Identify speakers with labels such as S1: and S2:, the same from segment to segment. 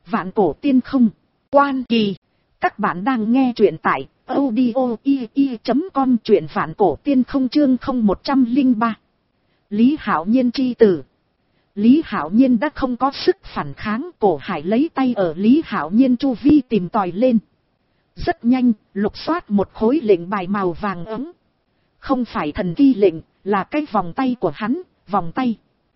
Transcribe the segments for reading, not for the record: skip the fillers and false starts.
S1: Vạn cổ tiên không. Quan Kỳ. Các bạn đang nghe truyện tại audio.com, truyện vạn cổ tiên không chương 0103. Lý Hạo Nhiên chi tử. Lý Hạo Nhiên đã không có sức phản kháng, Cổ Hải lấy tay ở Lý Hạo Nhiên chu vi tìm tòi lên. Rất nhanh, lục soát một khối lệnh bài màu vàng ấm. Không phải thần kỳ lệnh, là cái vòng tay của hắn, vòng tay.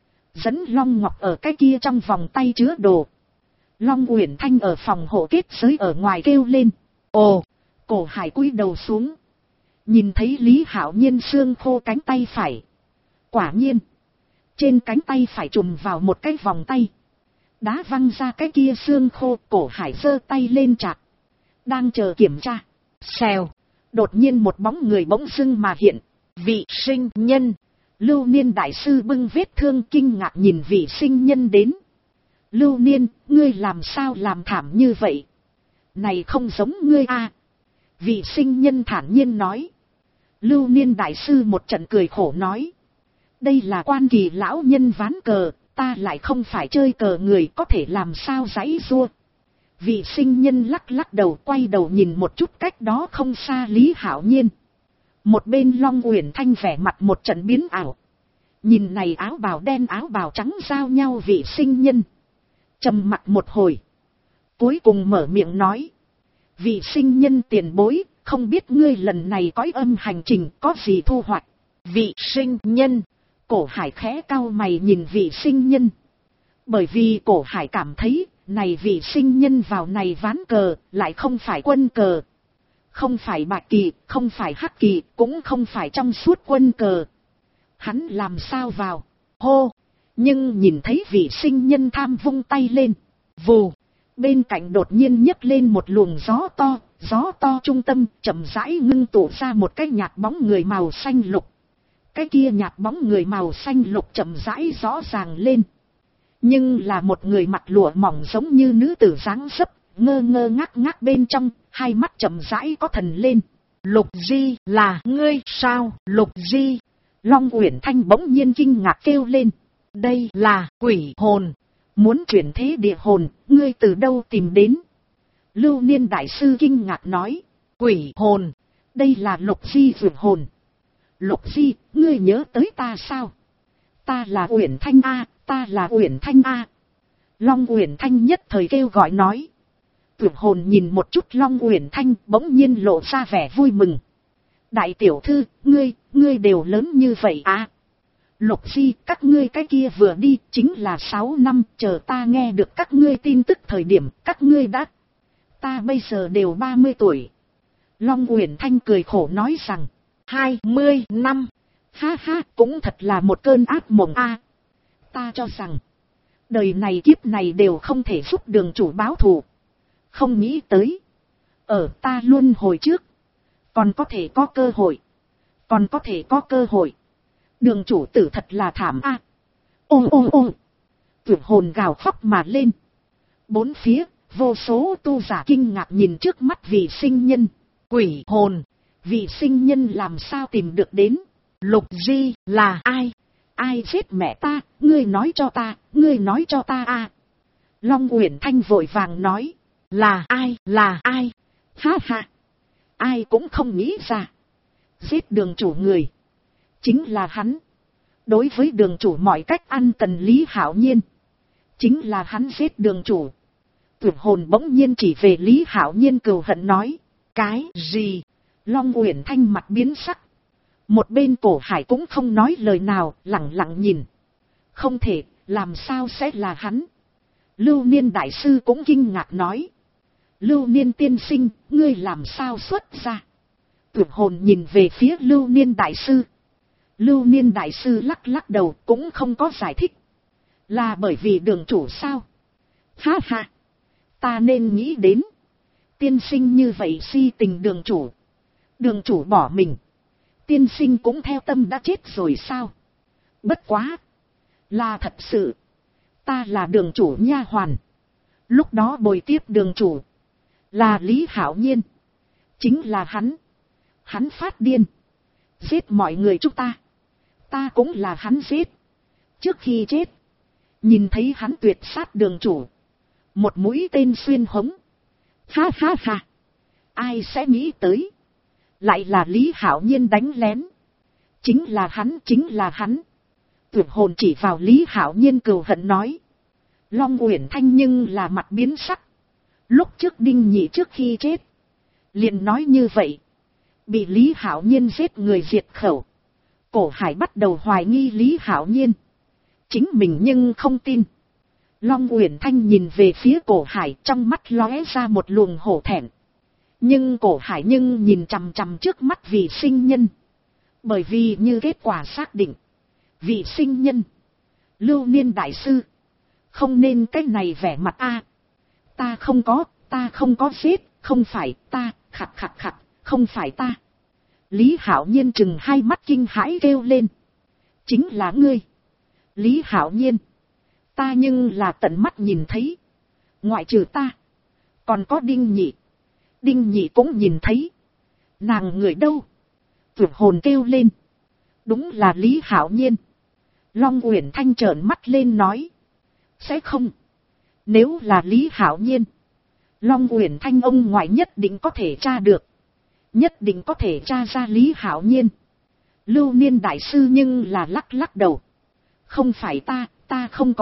S1: Dẫn Long Ngọc ở cái kia trong vòng tay chứa đồ. Long Uyển Thanh ở phòng hộ kết giới ở ngoài kêu lên. Ồ, Cổ Hải cúi đầu xuống. Nhìn thấy Lý Hạo Nhiên xương khô cánh tay phải. Quả nhiên, trên cánh tay phải trùm vào một cái vòng tay. Đá văng ra cái kia xương khô, Cổ Hải giơ tay lên chặt. Đang chờ kiểm tra. Xèo, đột nhiên một bóng người bỗng dưng mà hiện. Vị sinh nhân. Lưu Niên đại sư bưng vết thương kinh ngạc nhìn vị sinh nhân đến. Lưu Niên, ngươi làm sao làm thảm như vậy? Này không giống ngươi a. Vị sinh nhân thản nhiên nói. Lưu Niên đại sư một trận cười khổ nói. Đây là Quan Kỳ lão nhân ván cờ, ta lại không phải chơi cờ người, có thể làm sao giãy giụa. Vị sinh nhân lắc lắc đầu, quay đầu nhìn một chút cách đó không xa Lý Hạo Nhiên. Một bên Long Uyển Thanh vẻ mặt một trận biến ảo. Nhìn này áo bào đen áo bào trắng giao nhau vị sinh nhân. Trầm mặc một hồi. Cuối cùng mở miệng nói. Vị sinh nhân tiền bối, không biết ngươi lần này cõi âm hành trình có gì thu hoạch. Vị sinh nhân. Cổ Hải khẽ cau mày nhìn vị sinh nhân. Bởi vì Cổ Hải cảm thấy, này vị sinh nhân vào này ván cờ, lại không phải quân cờ. Không phải bạch kỳ, không phải hắc kỳ, cũng không phải trong suốt quân cờ. Hắn làm sao vào? Hô! Nhưng nhìn thấy vị sinh nhân tham vung tay lên. Vù! Bên cạnh đột nhiên nhấc lên một luồng gió to trung tâm chậm rãi ngưng tụ ra một cái nhạt bóng người màu xanh lục. Cái kia nhạt bóng người màu xanh lục chậm rãi rõ ràng lên. Nhưng là một người mặc lụa mỏng giống như nữ tử dáng dấp, ngơ ngơ ngác ngác bên trong, hai mắt chậm rãi có thần lên. Lục Di, là ngươi sao? Lục Di! Long Uyển Thanh bỗng nhiên kinh ngạc kêu lên. Đây là quỷ hồn. Muốn chuyển thế địa hồn, ngươi từ đâu tìm đến? Lưu Niên đại sư kinh ngạc nói. Quỷ hồn, đây là Lục Di vượt hồn. Lục Di, ngươi nhớ tới ta sao? Ta là Uyển Thanh a, ta là Uyển Thanh a. Long Uyển Thanh nhất thời kêu gọi nói. Vượt hồn nhìn một chút Long Uyển Thanh bỗng nhiên lộ ra vẻ vui mừng. Đại tiểu thư, ngươi đều lớn như vậy à? Lục Di, các ngươi cái kia vừa đi chính là 6 năm, chờ ta nghe được các ngươi tin tức thời điểm các ngươi đã. Ta bây giờ đều 30 tuổi. Long Uyển Thanh cười khổ nói rằng, 20 năm. Ha ha, cũng thật là một cơn ác mộng a. Ta cho rằng, đời này kiếp này đều không thể giúp đường chủ báo thù. Không nghĩ tới, ở ta luôn hồi trước, còn có thể có cơ hội. Còn có thể có cơ hội. Đường chủ tử thật là thảm a. Ôm. Vượt hồn gào khóc mà lên. Bốn phía, vô số tu giả kinh ngạc nhìn trước mắt vị sinh nhân. Quỷ hồn, vị sinh nhân làm sao tìm được đến? Lục Di là ai? Ai giết mẹ ta? Ngươi nói cho ta a. Long Uyển Thanh vội vàng nói. Là ai? Ha ha. Ai cũng không nghĩ ra. Giết đường chủ người. Chính là hắn. Đối với đường chủ mọi cách ăn cần Lý Hạo Nhiên. Chính là hắn giết đường chủ. Vượt hồn bỗng nhiên chỉ về Lý Hạo Nhiên cừu hận nói. Cái gì? Long Uyển Thanh mặt biến sắc. Một bên Cổ Hải cũng không nói lời nào, lặng lặng nhìn. Không thể, làm sao sẽ là hắn? Lưu Niên đại sư cũng kinh ngạc nói. Lưu Niên tiên sinh, ngươi làm sao xuất ra? Vượt hồn nhìn về phía Lưu Niên đại sư. Lưu Niên đại sư lắc lắc đầu cũng không có giải thích. Là bởi vì đường chủ sao? Ha ha! Ta nên nghĩ đến. Tiên sinh như vậy si tình đường chủ. Đường chủ bỏ mình. Tiên sinh cũng theo tâm đã chết rồi sao? Bất quá! Là thật sự. Ta là đường chủ nha hoàn. Lúc đó bồi tiếp đường chủ. Là Lý Hạo Nhiên. Chính là hắn. Hắn phát điên. Giết mọi người chúng ta. Ta cũng là hắn giết. Trước khi chết. Nhìn thấy hắn tuyệt sát đường chủ. Một mũi tên xuyên hống. Ha ha ha. Ai sẽ nghĩ tới. Lại là Lý Hạo Nhiên đánh lén. Chính là hắn, chính là hắn. Tuyệt hồn chỉ vào Lý Hạo Nhiên cừu hận nói. Long Uyển Thanh nhưng là mặt biến sắc. Lúc trước Đinh Nhị trước khi chết. Liền nói như vậy. Bị Lý Hạo Nhiên giết người diệt khẩu. Cổ Hải bắt đầu hoài nghi Lý Hạo Nhiên. Chính mình nhưng không tin. Long Uyển Thanh nhìn về phía Cổ Hải, trong mắt lóe ra một luồng hổ thẹn. Nhưng Cổ Hải nhưng nhìn chằm chằm trước mắt vị sinh nhân. Bởi vì như kết quả xác định. Vị sinh nhân. Lưu Niên đại sư. Không nên cái này vẻ mặt a. Ta không có giết, không phải ta, khặt, không phải ta. Lý Hạo Nhiên trừng hai mắt kinh hãi kêu lên. Chính là ngươi. Lý Hạo Nhiên. Ta nhưng là tận mắt nhìn thấy. Ngoại trừ ta. Còn có Đinh Nhị. Đinh Nhị cũng nhìn thấy. Nàng người đâu? Tuyệt hồn kêu lên. Đúng là Lý Hạo Nhiên. Long Uyển Thanh trợn mắt lên nói. Sẽ không. Nếu là Lý Hạo Nhiên. Long Uyển Thanh ông ngoại nhất định có thể tra được. Nhất định có thể tra ra Lý Hạo Nhiên. Lưu Niên đại sư nhưng là lắc đầu. Không phải ta không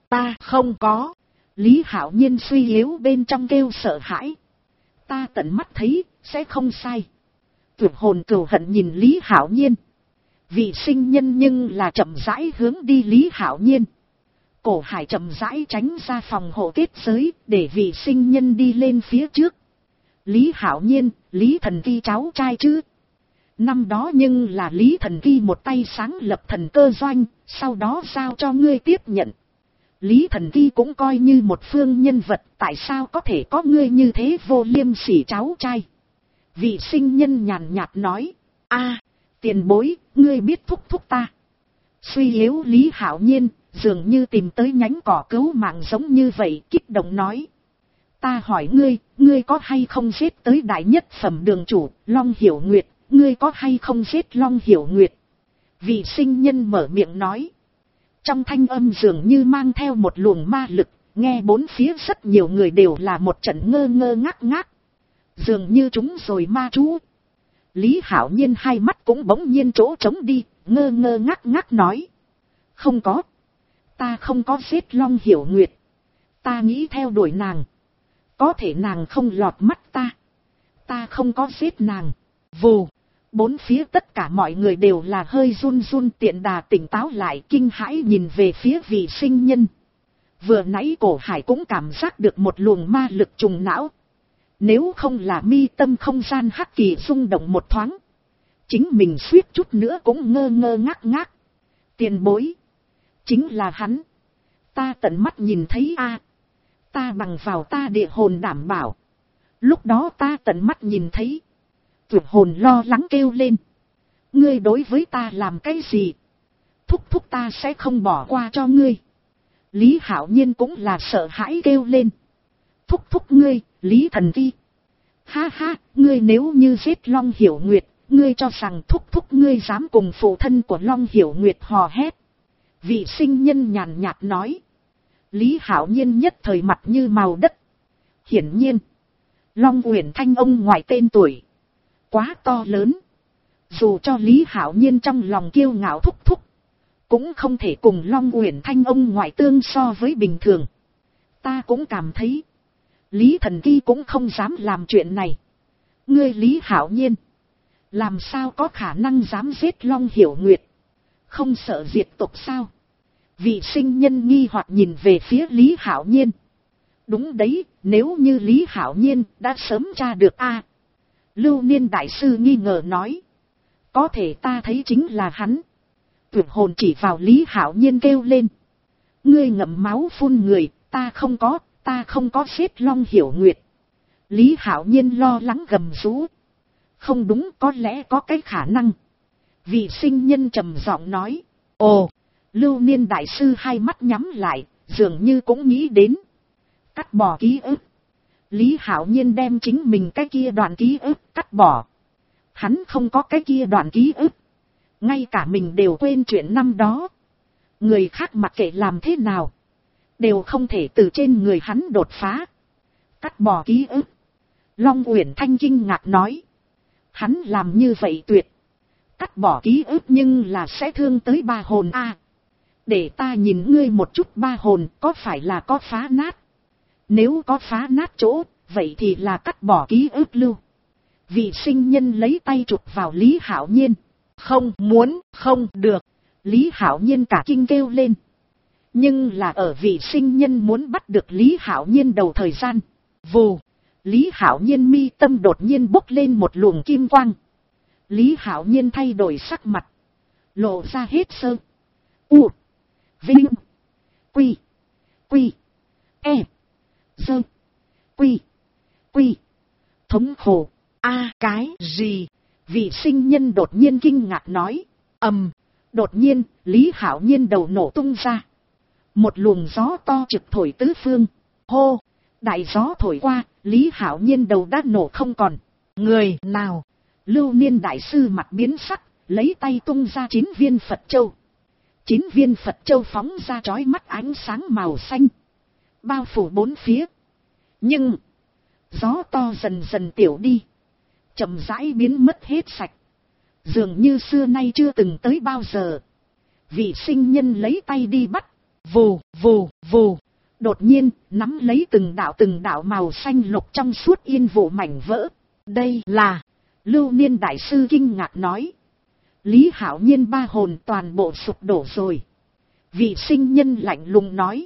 S1: có. Lý Hạo Nhiên suy yếu bên trong kêu sợ hãi. Ta tận mắt thấy, sẽ không sai. Tuyệt hồn cừu hận nhìn Lý Hạo Nhiên. Vị sinh nhân nhưng là chậm rãi hướng đi Lý Hạo Nhiên. Cổ Hải chậm rãi tránh ra phòng hộ kết giới, để vị sinh nhân đi lên phía trước. Lý Hạo Nhiên, Lý Thần Kỳ cháu trai chứ. Năm đó nhưng là Lý Thần Kỳ một tay sáng lập thần cơ doanh, sau đó giao cho ngươi tiếp nhận. Lý Thần Kỳ cũng coi như một phương nhân vật, tại sao có thể có ngươi như thế vô liêm sỉ cháu trai. Vị sinh nhân nhàn nhạt nói, tiền bối, ngươi biết thúc ta. Suy yếu Lý Hạo Nhiên, dường như tìm tới nhánh cỏ cứu mạng giống như vậy, kích động nói. Ta hỏi ngươi có hay không giết tới đại nhất phẩm đường chủ, Long Hiểu Nguyệt, ngươi có hay không giết Long Hiểu Nguyệt? Vị sinh nhân mở miệng nói. Trong thanh âm dường như mang theo một luồng ma lực, nghe bốn phía rất nhiều người đều là một trận ngơ ngác. Dường như chúng rồi ma chú. Lý Hạo Nhiên hai mắt cũng bỗng nhiên chỗ trống đi, ngơ ngác nói. Không có. Ta không có giết Long Hiểu Nguyệt. Ta nghĩ theo đuổi nàng. Có thể nàng không lọt mắt ta. Ta không có giết nàng. Vù. Bốn phía tất cả mọi người đều là hơi run Tiện Đà tỉnh táo lại kinh hãi nhìn về phía vị sinh nhân. Vừa nãy Cổ Hải cũng cảm giác được một luồng ma lực trùng não. Nếu không là mi tâm không gian hắc kỳ rung động một thoáng. Chính mình suýt chút nữa cũng ngơ ngác. Tiền bối. Chính là hắn. Ta tận mắt nhìn thấy ta bằng vào ta địa hồn đảm bảo. Lúc đó ta tận mắt nhìn thấy. Tuyệt hồn lo lắng kêu lên. Ngươi đối với ta làm cái gì? Thúc ta sẽ không bỏ qua cho ngươi. Lý Hạo Nhiên cũng là sợ hãi kêu lên. Thúc ngươi, Lý Thần Kỳ. Ha, ngươi nếu như giết Long Hiểu Nguyệt, ngươi cho rằng thúc ngươi dám cùng phụ thân của Long Hiểu Nguyệt hò hét. Vị sinh nhân nhàn nhạt nói. Lý Hạo Nhiên nhất thời mặt như màu đất. Hiển nhiên, Long Uyển Thanh ông ngoại tên tuổi quá to lớn. Dù cho Lý Hạo Nhiên trong lòng kiêu ngạo thúc, cũng không thể cùng Long Uyển Thanh ông ngoại tương so với bình thường. Ta cũng cảm thấy, Lý Thần Kỳ cũng không dám làm chuyện này. Ngươi Lý Hạo Nhiên, làm sao có khả năng dám giết Long Hiểu Nguyệt? Không sợ diệt tộc sao? Vị sinh nhân nghi hoặc nhìn về phía Lý Hạo Nhiên. Đúng đấy, nếu như Lý Hạo Nhiên đã sớm tra được Lưu Niên đại sư nghi ngờ nói. Có thể ta thấy chính là hắn. Tuyệt hồn chỉ vào Lý Hạo Nhiên kêu lên. Ngươi ngậm máu phun người, ta không có giết Long Hiểu Nguyệt. Lý Hạo Nhiên lo lắng gầm rú. Không đúng, có lẽ có cái khả năng. Vị sinh nhân trầm giọng nói. Ồ, Lưu Niên đại sư hai mắt nhắm lại, dường như cũng nghĩ đến. Cắt bỏ ký ức. Lý Hạo Nhiên đem chính mình cái kia đoạn ký ức cắt bỏ. Hắn không có cái kia đoạn ký ức. Ngay cả mình đều quên chuyện năm đó. Người khác mặc kệ làm thế nào. đều không thể từ trên người hắn đột phá. Cắt bỏ ký ức. Long Uyển Thanh kinh ngạc nói. Hắn làm như vậy tuyệt. Cắt bỏ ký ức nhưng là sẽ thương tới ba hồn a. Để ta nhìn ngươi một chút, ba hồn có phải là có phá nát? Nếu có phá nát chỗ, vậy thì là cắt bỏ ký ức lưu. Vị sinh nhân lấy tay chụp vào Lý Hạo Nhiên. Không muốn, không được. Lý Hạo Nhiên cả kinh kêu lên. Nhưng là ở vị sinh nhân muốn bắt được Lý Hạo Nhiên đầu thời gian. Vù. Lý Hạo Nhiên mi tâm đột nhiên bốc lên một luồng kim quang. Lý Hạo Nhiên thay đổi sắc mặt. Lộ ra hết sơ. U. Vinh. Quy. Quy. E. Sơ. Quy. Quy. Thống khổ. A cái gì? Vị sinh nhân đột nhiên kinh ngạc nói. Đột nhiên, Lý Hạo Nhiên đầu nổ tung ra. Một luồng gió to trực thổi tứ phương. Hô! Đại gió thổi qua, Lý Hạo Nhiên đầu đã nổ không còn. Người nào? Lưu Niên đại sư mặt biến sắc, lấy tay tung ra 9 viên Phật châu. 9 viên Phật châu phóng ra chói mắt ánh sáng màu xanh, bao phủ bốn phía. Nhưng gió to dần dần tiểu đi, chậm rãi biến mất hết sạch, dường như xưa nay chưa từng tới bao giờ. Vị sinh nhân lấy tay đi bắt. Vù vù vù. Đột nhiên nắm lấy từng đạo màu xanh lục trong suốt yên vụ mảnh vỡ. Đây là... Lưu Niên đại sư kinh ngạc nói. Lý Hạo Nhiên ba hồn toàn bộ sụp đổ rồi. Vị sinh nhân lạnh lùng nói.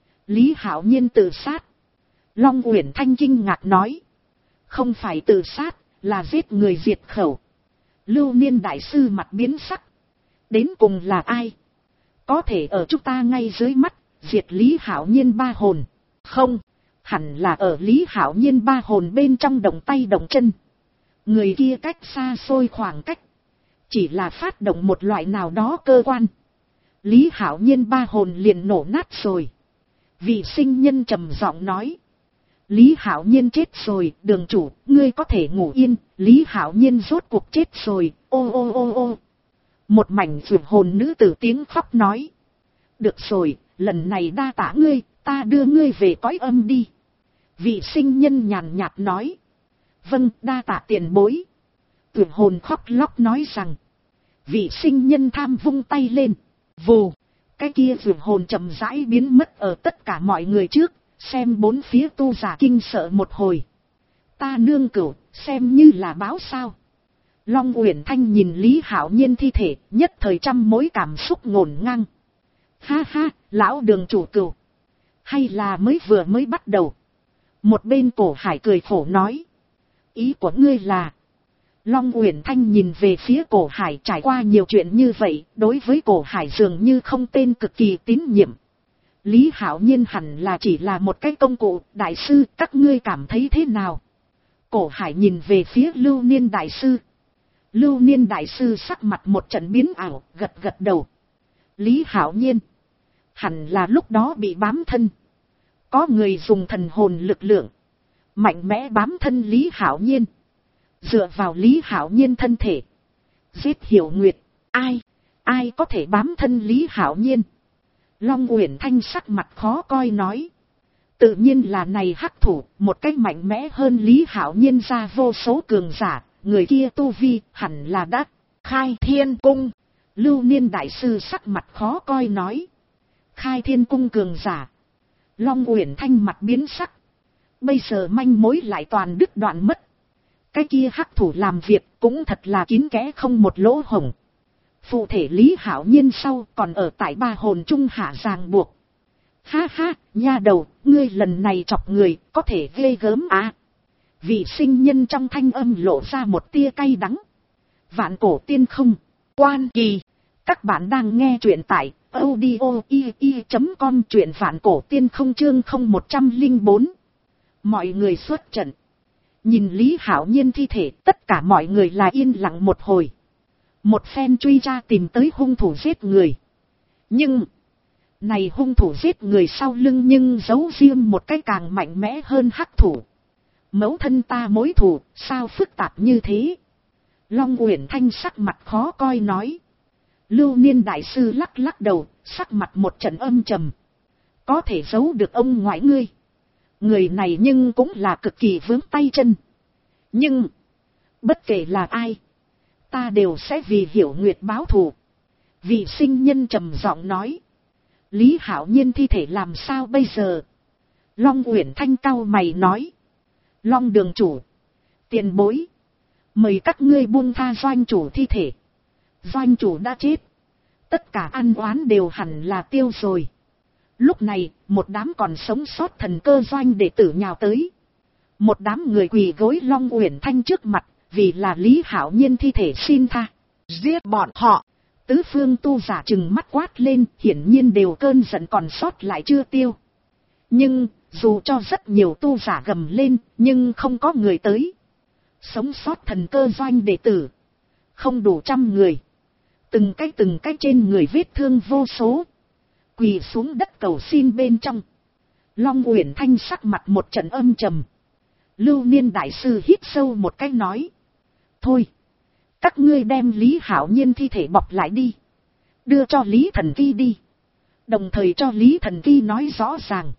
S1: Lý Hạo Nhiên tự sát. Long Uyển Thanh kinh ngạc nói. Không phải tự sát, là giết người diệt khẩu. Lưu Niên đại sư mặt biến sắc. Đến cùng là ai? Có thể ở chúng ta ngay dưới mắt diệt Lý Hạo Nhiên ba hồn? Không, hẳn là ở Lý Hạo Nhiên ba hồn bên trong động tay động chân. Người kia cách xa xôi khoảng cách, chỉ là phát động một loại nào đó cơ quan, Lý Hạo Nhiên ba hồn liền nổ nát rồi. Vị sinh nhân trầm giọng nói. Lý Hạo Nhiên chết rồi, đường chủ, ngươi có thể ngủ yên. Lý Hạo Nhiên rốt cuộc chết rồi, ô ô ô ô. Một mảnh vượt hồn nữ tử tiếng khóc nói. Được rồi, lần này đa tả ngươi, ta đưa ngươi về cõi âm đi. Vị sinh nhân nhàn nhạt nói. Vâng, đa tạ tiền bối. Vượt hồn khóc lóc nói rằng. Vị sinh nhân tham vung tay lên. Vù, cái kia vượt hồn chậm rãi biến mất ở tất cả mọi người trước. Xem bốn phía tu giả kinh sợ một hồi. Ta nương cửu, xem như là báo sao. Long Uyển Thanh nhìn Lý Hạo Nhiên thi thể, nhất thời trăm mối cảm xúc ngổn ngang. Ha ha, lão đường chủ cửu. Hay là mới bắt đầu. Một bên Cổ Hải cười khổ nói. Ý của ngươi là... Long Uyển Thanh nhìn về phía Cổ Hải, trải qua nhiều chuyện như vậy, đối với Cổ Hải dường như không tên cực kỳ tín nhiệm. Lý Hạo Nhiên hẳn là chỉ là một cái công cụ, đại sư, các ngươi cảm thấy thế nào? Cổ Hải nhìn về phía Lưu Niên đại sư. Lưu Niên đại sư sắc mặt một trận biến ảo, gật gật đầu. Lý Hạo Nhiên hẳn là lúc đó bị bám thân. Có người dùng thần hồn lực lượng mạnh mẽ bám thân Lý Hạo Nhiên, dựa vào Lý Hạo Nhiên thân thể giết Hiểu Nguyệt. Ai có thể bám thân Lý Hạo Nhiên? Long Uyển Thanh sắc mặt khó coi nói. Tự nhiên là này hắc thủ, một cách mạnh mẽ hơn Lý Hạo Nhiên ra vô số cường giả. Người kia tu vi hẳn là đã khai thiên cung. Lưu Niên đại sư sắc mặt khó coi nói. Khai thiên cung cường giả. Long Uyển Thanh mặt biến sắc. Bây giờ manh mối lại toàn đứt đoạn mất. Cái kia hắc thủ làm việc cũng thật là kín kẽ không một lỗ hổng. Phụ thể Lý Hạo Nhiên sau còn ở tại ba hồn trung hạ ràng buộc. Ha ha, nha đầu, ngươi lần này chọc người có thể ghê gớm à. Vị sinh nhân trong thanh âm lộ ra một tia cay đắng. Vạn cổ tiên không, quan kỳ. Các bạn đang nghe truyện tại audio.com, truyện vạn cổ tiên không chương 0104. Mọi người xuất trận. Nhìn Lý Hạo Nhiên thi thể, tất cả mọi người là yên lặng một hồi. Một phen truy ra tìm tới hung thủ giết người. Nhưng này hung thủ giết người sau lưng nhưng giấu riêng một cái càng mạnh mẽ hơn hắc thủ. Mẫu thân ta mối thù, sao phức tạp như thế? Long Uyển Thanh sắc mặt khó coi nói. Lưu Niên đại sư lắc lắc đầu, sắc mặt một trận âm trầm. có thể giấu được ông ngoại ngươi. Người này nhưng cũng là cực kỳ vướng tay chân. Nhưng, bất kể là ai, ta đều sẽ vì Hiểu Nguyệt báo thù. Vị sinh nhân trầm giọng nói. Lý Hạo Nhiên thi thể làm sao bây giờ? Long Uyển Thanh cau mày nói. Long đường chủ, tiền bối, mời các ngươi buông tha doanh chủ thi thể. Doanh chủ đã chết, tất cả ăn oán đều hẳn là tiêu rồi. Lúc này, một đám còn sống sót thần cơ doanh đệ tử nhào tới. Một đám người quỳ gối Long Uyển Thanh trước mặt, vì là Lý Hạo Nhiên thi thể xin tha. Giết bọn họ! Tứ phương tu giả trừng mắt quát lên, hiển nhiên đều cơn giận còn sót lại chưa tiêu. Nhưng, dù cho rất nhiều tu giả gầm lên, nhưng không có người tới. Sống sót thần cơ doanh đệ tử, không đủ 100 người. Từng cái trên người vết thương vô số, quỳ xuống đất cầu xin bên trong. Long Uyển Thanh sắc mặt một trận âm trầm. Lưu Niên đại sư hít sâu một cái nói. Thôi, các ngươi đem Lý Hạo Nhiên thi thể bọc lại đi, đưa cho Lý Thần Kỳ đi. Đồng thời cho Lý Thần Kỳ nói rõ ràng,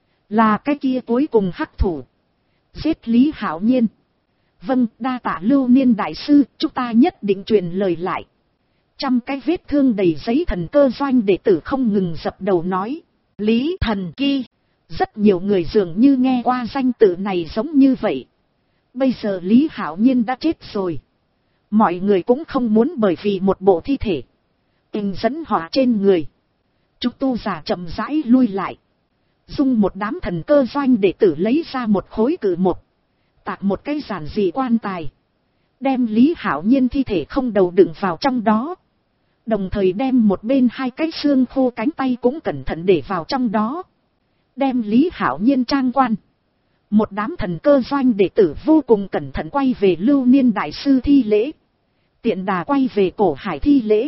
S1: là cái kia cuối cùng hắc thủ, giết Lý Hạo Nhiên. Vâng, đa tạ Lưu Niên đại sư, chúng ta nhất định truyền lời lại. 100 cái vết thương đầy giấy thần cơ doanh đệ tử không ngừng dập đầu nói. Lý Thần Kỳ. Rất nhiều người dường như nghe qua danh tự này giống như vậy. Bây giờ Lý Hạo Nhiên đã chết rồi. Mọi người cũng không muốn bởi vì một bộ thi thể dẫn họa trên người. Chúng tu giả chậm rãi lui lại. Dung một đám thần cơ doanh đệ tử lấy ra một khối cự một, tạc một cái giản dị quan tài, đem Lý Hạo Nhiên thi thể không đầu đựng vào trong đó. Đồng thời đem một bên 2 cái xương khô cánh tay cũng cẩn thận để vào trong đó. Đem Lý Hạo Nhiên trang quan. Một đám thần cơ doanh đệ tử vô cùng cẩn thận quay về Lưu Niên đại sư thi lễ. Tiện đà quay về Cổ Hải thi lễ.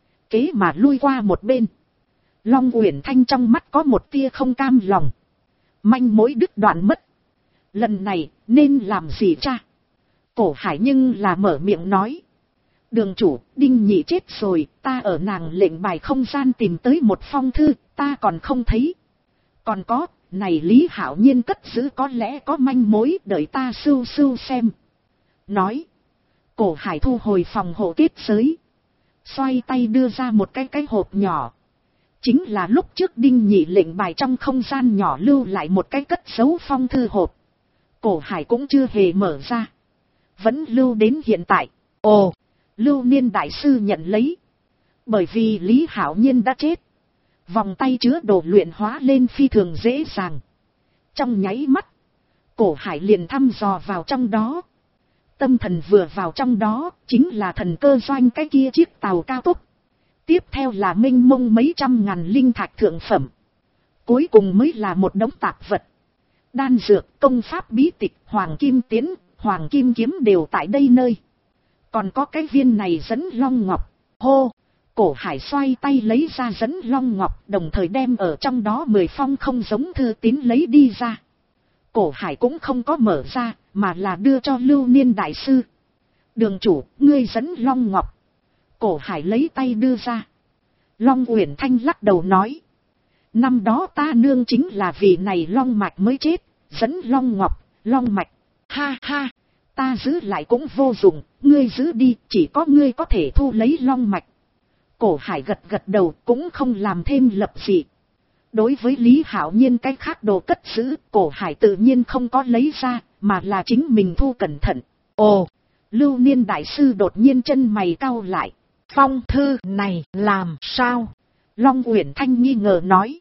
S1: Kế mà lui qua một bên. Long Uyển Thanh trong mắt có một tia không cam lòng. Manh mối đứt đoạn mất. Lần này nên làm gì cha? Cổ Hải nhưng là mở miệng nói. Đường chủ, Đinh Nhị chết rồi, ta ở nàng lệnh bài không gian tìm tới một phong thư, ta còn không thấy. Còn có, này Lý Hạo Nhiên cất giữ có lẽ có manh mối, đợi ta sưu xem. Nói. Cổ Hải thu hồi phòng hộ kết giới. Xoay tay đưa ra một cái hộp nhỏ. Chính là lúc trước Đinh Nhị lệnh bài trong không gian nhỏ lưu lại một cái cất giấu phong thư hộp. Cổ Hải cũng chưa hề mở ra. Vẫn lưu đến hiện tại. Ồ, Lưu Niên đại sư nhận lấy. Bởi vì Lý Hạo Nhiên đã chết. Vòng tay chứa đồ luyện hóa lên phi thường dễ dàng. Trong nháy mắt, Cổ Hải liền thăm dò vào trong đó. Tâm thần vừa vào trong đó, chính là thần cơ doanh cái kia chiếc tàu cao tốc. Tiếp theo là mênh mông mấy trăm ngàn linh thạch thượng phẩm. Cuối cùng mới là một đống tạp vật. Đan dược, công pháp bí tịch, hoàng kim tiến, hoàng kim kiếm đều tại đây nơi. Còn có cái viên này dẫn long ngọc. Hô! Cổ Hải xoay tay lấy ra dẫn long ngọc, đồng thời đem ở trong đó 10 phong không giống thư tín lấy đi ra. Cổ Hải cũng không có mở ra, mà là đưa cho Lưu Niên đại sư. Đường chủ, ngươi dẫn long ngọc. Cổ Hải lấy tay đưa ra. Long Uyển Thanh lắc đầu nói. Năm đó ta nương chính là vì này long mạch mới chết, dẫn long ngọc, long mạch. Ha ha, ta giữ lại cũng vô dụng, ngươi giữ đi, chỉ có ngươi có thể thu lấy long mạch. Cổ Hải gật đầu cũng không làm thêm lập dị. Đối với Lý Hạo Nhiên cái khác đồ cất giữ, Cổ Hải tự nhiên không có lấy ra, mà là chính mình thu cẩn thận. Ồ, Lưu Niên đại sư đột nhiên chân mày cau lại. Phong thư này làm sao? Long Uyển Thanh nghi ngờ nói.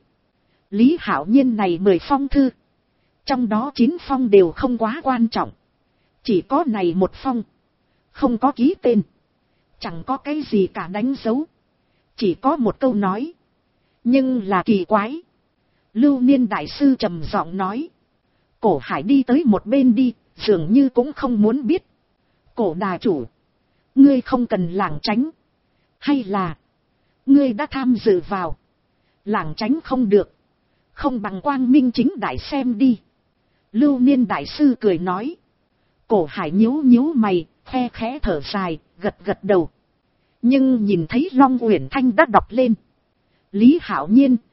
S1: Lý Hạo Nhiên này 10 phong thư. Trong đó 9 phong đều không quá quan trọng. Chỉ có này một phong. Không có ký tên. Chẳng có cái gì cả đánh dấu. Chỉ có một câu nói. Nhưng là kỳ quái. Lưu Niên đại sư trầm giọng nói. Cổ Hải đi tới một bên đi, dường như cũng không muốn biết. Cổ đà chủ. Ngươi không cần lảng tránh. Hay là. Ngươi đã tham dự vào. Lảng tránh không được. Không bằng quang minh chính đại xem đi. Lưu Niên đại sư cười nói. Cổ Hải nhíu mày, khe khẽ thở dài, gật đầu. Nhưng nhìn thấy Long Uyển Thanh đã đọc lên. Lý Hạo Nhiên,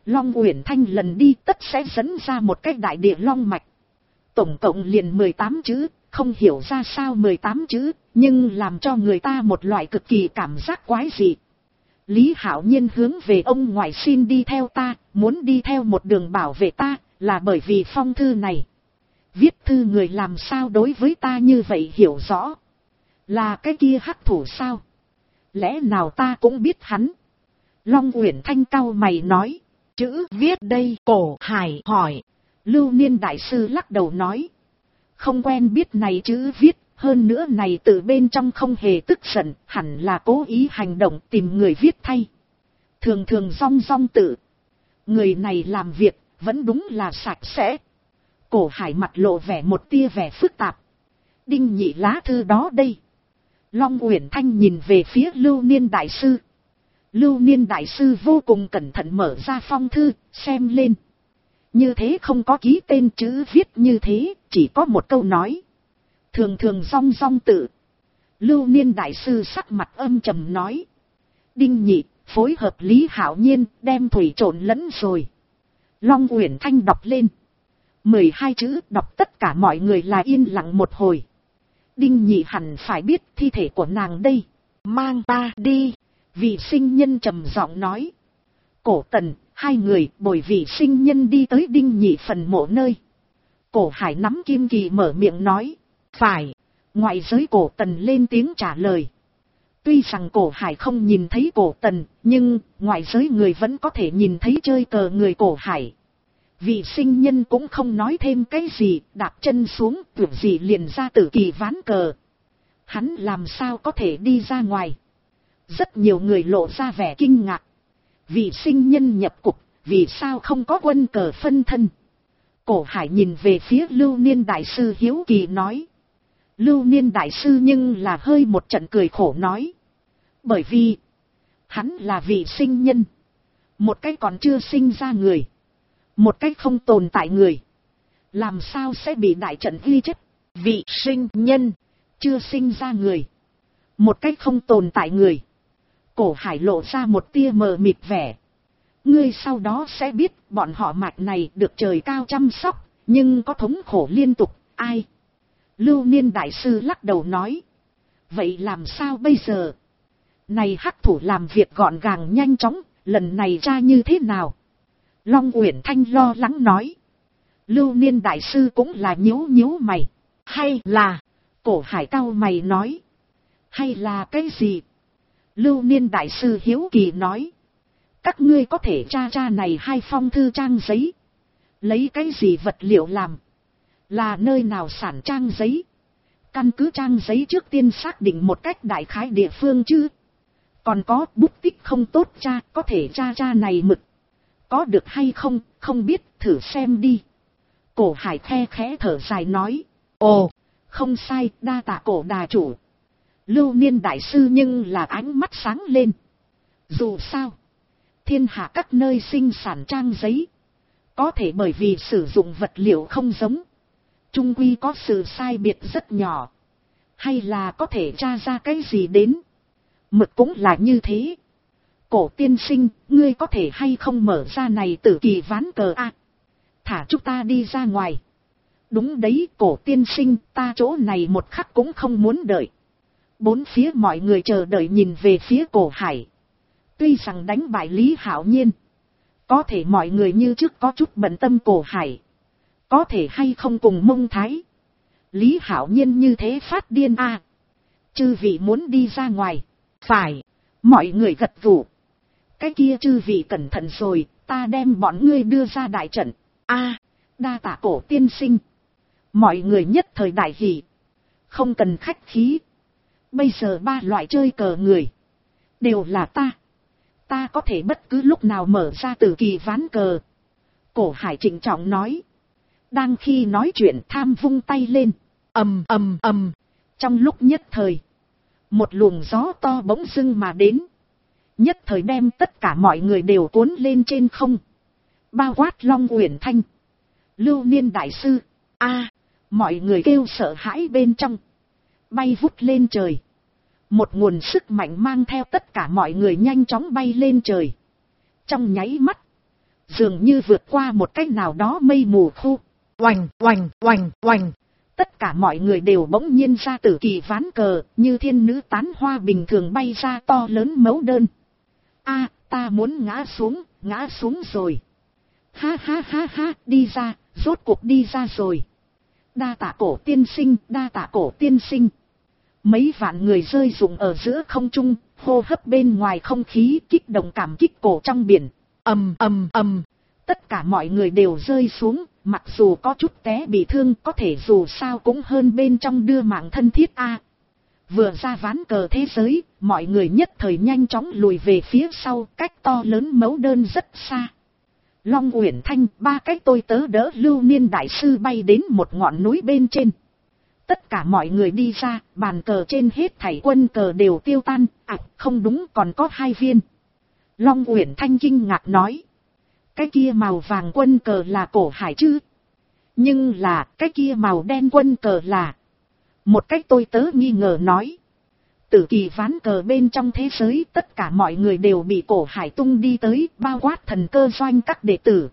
S1: Long Uyển Thanh lần đi tất sẽ dẫn ra một cái đại địa long mạch. Tổng cộng liền 18 chữ, không hiểu ra sao 18 chữ, nhưng làm cho người ta một loại cực kỳ cảm giác quái dị. Lý Hạo Nhiên hướng về ông ngoại xin đi theo ta, muốn đi theo một đường bảo vệ ta, là bởi vì phong thư này. Viết thư người làm sao đối với ta như vậy hiểu rõ. Là cái kia hắc thủ sao? Lẽ nào ta cũng biết hắn? Long Uyển Thanh cau mày nói. Chữ viết đây, Cổ Hải hỏi. Lưu Niên đại sư lắc đầu nói. Không quen biết này chữ viết, hơn nữa này từ bên trong không hề tức giận, hẳn là cố ý hành động tìm người viết thay. Thường thường rong rong tự. Người này làm việc, vẫn đúng là sạch sẽ. Cổ Hải mặt lộ vẻ một tia vẻ phức tạp. Đinh Nhị lá thư đó đây. Long Uyển Thanh nhìn về phía Lưu Niên đại sư. Lưu Niên đại sư vô cùng cẩn thận mở ra phong thư, xem lên. Như thế không có ký tên chữ viết như thế, chỉ có một câu nói. Thường thường rong rong tự. Lưu Niên đại sư sắc mặt âm trầm nói. Đinh Nhị, phối hợp Lý Hạo Nhiên, đem thủy trộn lẫn rồi. Long Uyển Thanh đọc lên. 12 chữ đọc tất cả mọi người là yên lặng một hồi. Đinh Nhị hẳn phải biết thi thể của nàng đây. Mang ta đi. Vị sinh nhân trầm giọng nói. Cổ Tần, hai người bồi vị sinh nhân đi tới Đinh Nhị phần mộ nơi. Cổ Hải nắm kim kỳ mở miệng nói. Phải. Ngoại giới Cổ Tần lên tiếng trả lời. Tuy rằng Cổ Hải không nhìn thấy Cổ Tần, nhưng ngoại giới người vẫn có thể nhìn thấy chơi cờ người Cổ Hải. Vị sinh nhân cũng không nói thêm cái gì, đạp chân xuống, kiểu gì liền ra tử kỳ ván cờ. Hắn làm sao có thể đi ra ngoài? Rất nhiều người lộ ra vẻ kinh ngạc. Vị sinh nhân nhập cục, vì sao không có quân cờ phân thân? Cổ Hải nhìn về phía Lưu Niên đại sư hiếu kỳ nói. Lưu Niên đại sư nhưng là hơi một trận cười khổ nói. Bởi vì, hắn là vị sinh nhân. Một cái còn chưa sinh ra người. Một cách không tồn tại người. Làm sao sẽ bị đại trận ghi chép? Vị sinh nhân. Chưa sinh ra người. Một cách không tồn tại người. Cổ Hải lộ ra một tia mờ mịt vẻ. Ngươi sau đó sẽ biết bọn họ mạch này được trời cao chăm sóc. Nhưng có thống khổ liên tục. Ai? Lưu Niên đại sư lắc đầu nói. Vậy làm sao bây giờ? Này hắc thủ làm việc gọn gàng nhanh chóng. Lần này ra như thế nào? Long Uyển Thanh lo lắng nói. Lưu Niên đại sư cũng là nhíu nhíu mày. Hay là, Cổ Hải cau mày nói. Hay là cái gì? Lưu Niên đại sư hiếu kỳ nói. Các ngươi có thể tra này hai phong thư trang giấy. Lấy cái gì vật liệu làm? Là nơi nào sản trang giấy? Căn cứ trang giấy trước tiên xác định một cách đại khái địa phương chứ. Còn có bút tích không tốt tra, có thể tra này mực. Có được hay không, không biết, thử xem đi. Cổ Hải khe khẽ thở dài nói. Ồ, không sai, đa tạ Cổ đà chủ. Lưu Niên đại sư nhưng là ánh mắt sáng lên. Dù sao, thiên hạ các nơi sinh sản trang giấy. Có thể bởi vì sử dụng vật liệu không giống. Chung quy có sự sai biệt rất nhỏ. Hay là có thể tra ra cái gì đến. Mực cũng là như thế. Cổ tiên sinh, ngươi có thể hay không mở ra này tử kỳ ván cờ a? Thả chúng ta đi ra ngoài. Đúng đấy, Cổ tiên sinh, ta chỗ này một khắc cũng không muốn đợi. Bốn phía mọi người chờ đợi nhìn về phía Cổ Hải. Tuy rằng đánh bại Lý Hạo Nhiên, có thể mọi người như trước có chút bận tâm Cổ Hải. Có thể hay không cùng Mông Thái. Lý Hạo Nhiên như thế phát điên a. Chư vị muốn đi ra ngoài. Phải, mọi người gật gù. Cái kia chư vị cẩn thận rồi, ta đem bọn ngươi đưa ra đại trận. A, đa tạ Cổ tiên sinh. Mọi người nhất thời đại hỉ. Không cần khách khí. Bây giờ ba loại chơi cờ người. Đều là ta. Ta có thể bất cứ lúc nào mở ra tử kỳ ván cờ. Cổ Hải trịnh trọng nói. Đang khi nói chuyện tham vung tay lên. Ầm ầm ầm. Trong lúc nhất thời. Một luồng gió to bỗng dưng mà đến. Nhất thời đem tất cả mọi người đều cuốn lên trên không. Bao quát Long Uyển Thanh. Lưu Niên đại sư. A, mọi người kêu sợ hãi bên trong. Bay vút lên trời. Một nguồn sức mạnh mang theo tất cả mọi người nhanh chóng bay lên trời. Trong nháy mắt. dường như vượt qua một cách nào đó mây mù khu. Oành oành oành oành. Tất cả mọi người đều bỗng nhiên ra tử kỳ ván cờ, như thiên nữ tán hoa bình thường bay ra to lớn mẫu đơn. A, ta muốn ngã xuống rồi. Ha ha ha ha, đi ra, rốt cuộc đi ra rồi. Đa tạ cổ tiên sinh, đa tạ cổ tiên sinh. Mấy vạn người rơi rụng ở giữa không trung, hô hấp bên ngoài không khí, kích động cảm kích cổ trong biển. Ầm ầm ầm, tất cả mọi người đều rơi xuống, mặc dù có chút té bị thương, có thể dù sao cũng hơn bên trong đưa mạng thân thiết a. Vừa ra ván cờ thế giới, mọi người nhất thời nhanh chóng lùi về phía sau, cách to lớn mẫu đơn rất xa. Long Uyển Thanh, ba cái tôi tớ đỡ Lưu Niên đại sư bay đến một ngọn núi bên trên. Tất cả mọi người đi ra, bàn cờ trên hết thảy quân cờ đều tiêu tan, không đúng, còn có 2 viên. Long Uyển Thanh kinh ngạc nói. Cái kia màu vàng quân cờ là Cổ Hải chứ? Nhưng là, cái kia màu đen quân cờ là... Một cách tôi tớ nghi ngờ nói. Tử kỳ ván cờ bên trong thế giới, tất cả mọi người đều bị Cổ Hải tung đi tới, bao quát thần cơ doanh các đệ tử.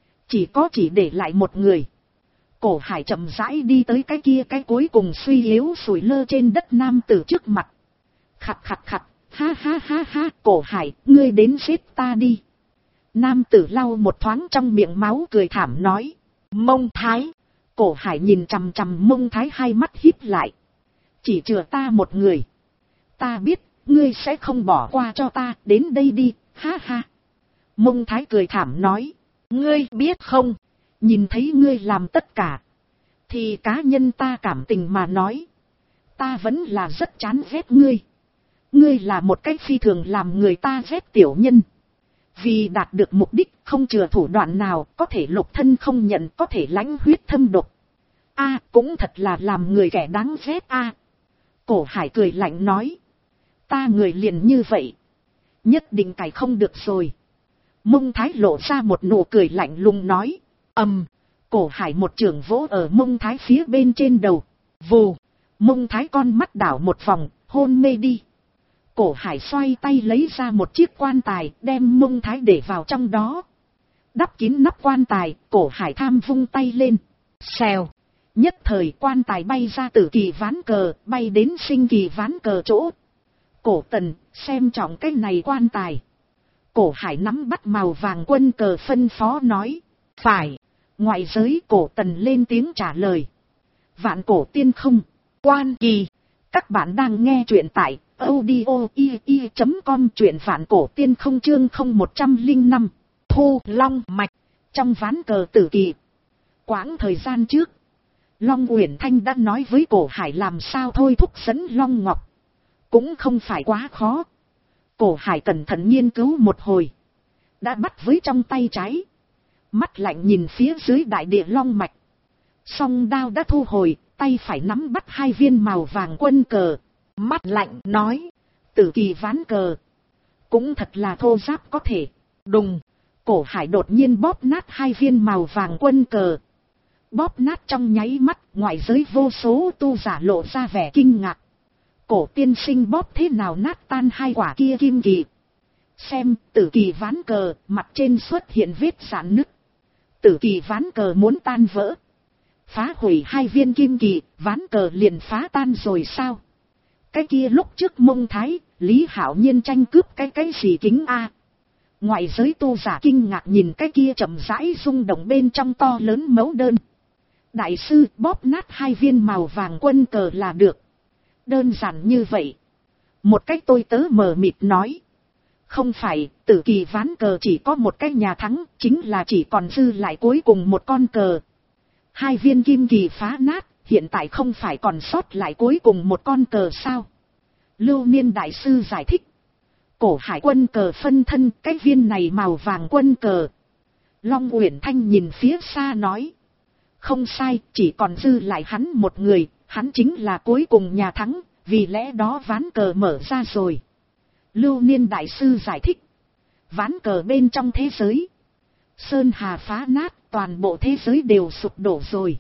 S1: Chỉ để lại một người. Cổ Hải chậm rãi đi tới cái kia cái cuối cùng suy yếu sủi lơ trên đất nam tử trước mặt. Khặt khặt khặt, ha ha ha ha, Cổ Hải, ngươi đến giết ta đi. Nam tử lau một thoáng trong miệng máu cười thảm nói. Mông Thái. Cổ Hải nhìn chằm chằm Mông Thái, hai mắt híp lại. Chỉ chừa ta một người. Ta biết, ngươi sẽ không bỏ qua cho ta, đến đây đi, ha ha. Mông Thái cười thảm nói. Ngươi biết không, nhìn thấy ngươi làm tất cả. Thì cá nhân ta cảm tình mà nói. Ta vẫn là rất chán ghét ngươi. Ngươi là một cách phi thường làm người ta ghét tiểu nhân. Vì đạt được mục đích không chừa thủ đoạn nào, có thể lục thân không nhận, có thể lãnh huyết thâm độc. Cũng thật là làm người kẻ đáng ghét a. Cổ Hải cười lạnh nói. Ta người liền như vậy. Nhất định cải không được rồi. Mông Thái lộ ra một nụ cười lạnh lùng nói. Cổ Hải một chưởng vỗ ở Mông Thái phía bên trên đầu. Vù. Mông Thái con mắt đảo một vòng, hôn mê đi. Cổ Hải xoay tay lấy ra một chiếc quan tài, đem Mông Thái để vào trong đó. Đắp kín nắp quan tài, Cổ Hải tham vung tay lên. Xèo. Nhất thời quan tài bay ra tử kỳ ván cờ, bay đến sinh kỳ ván cờ chỗ. Cổ Tần, xem trọng cái này quan tài. Cổ Hải nắm bắt màu vàng quân cờ phân phó nói. Phải. Ngoại giới Cổ Tần lên tiếng trả lời. Vạn cổ tiên không. Quan kỳ. Các bạn đang nghe truyện tại audio.com, truyện vạn cổ tiên không chương 0105. Thu Long Mạch. Trong ván cờ tử kỳ. Quãng thời gian trước, Long Uyển Thanh đã nói với Cổ Hải làm sao thôi thúc dẫn Long Ngọc. Cũng không phải quá khó. Cổ Hải cẩn thận nghiên cứu một hồi. Đã bắt với trong tay trái. Mắt lạnh nhìn phía dưới đại địa long mạch. Song đao đã thu hồi, tay phải nắm bắt 2 viên màu vàng quân cờ. Mắt lạnh nói. Tử kỳ ván cờ. Cũng thật là thô giáp có thể. Đùng. Cổ Hải đột nhiên bóp nát 2 viên màu vàng quân cờ. Bóp nát trong nháy mắt, ngoại giới vô số tu giả lộ ra vẻ kinh ngạc. Cổ tiên sinh bóp thế nào nát tan 2 quả kia kim kỳ. Xem, tử kỳ ván cờ, mặt trên xuất hiện vết rạn nứt. Tử kỳ ván cờ muốn tan vỡ. Phá hủy 2 viên kim kỳ, ván cờ liền phá tan rồi sao? Cái kia lúc trước Mông Thái, Lý Hạo Nhiên tranh cướp cái gì kính a? Ngoại giới tu giả kinh ngạc nhìn cái kia chậm rãi rung động bên trong to lớn mẫu đơn. Đại sư bóp nát 2 viên màu vàng quân cờ là được. Đơn giản như vậy. Một cách tôi tớ mờ mịt nói. Không phải, tử kỳ ván cờ chỉ có một cái nhà thắng, chính là chỉ còn dư lại cuối cùng một con cờ. 2 viên kim kỳ phá nát, hiện tại không phải còn sót lại cuối cùng một con cờ sao? Lưu Niên đại sư giải thích. Cổ Hải quân cờ phân thân, cái viên này màu vàng quân cờ. Long Uyển Thanh nhìn phía xa nói. Không sai, chỉ còn dư lại hắn một người, hắn chính là cuối cùng nhà thắng, vì lẽ đó ván cờ mở ra rồi. Lưu Niên đại sư giải thích. Ván cờ bên trong thế giới. Sơn hà phá nát, toàn bộ thế giới đều sụp đổ rồi.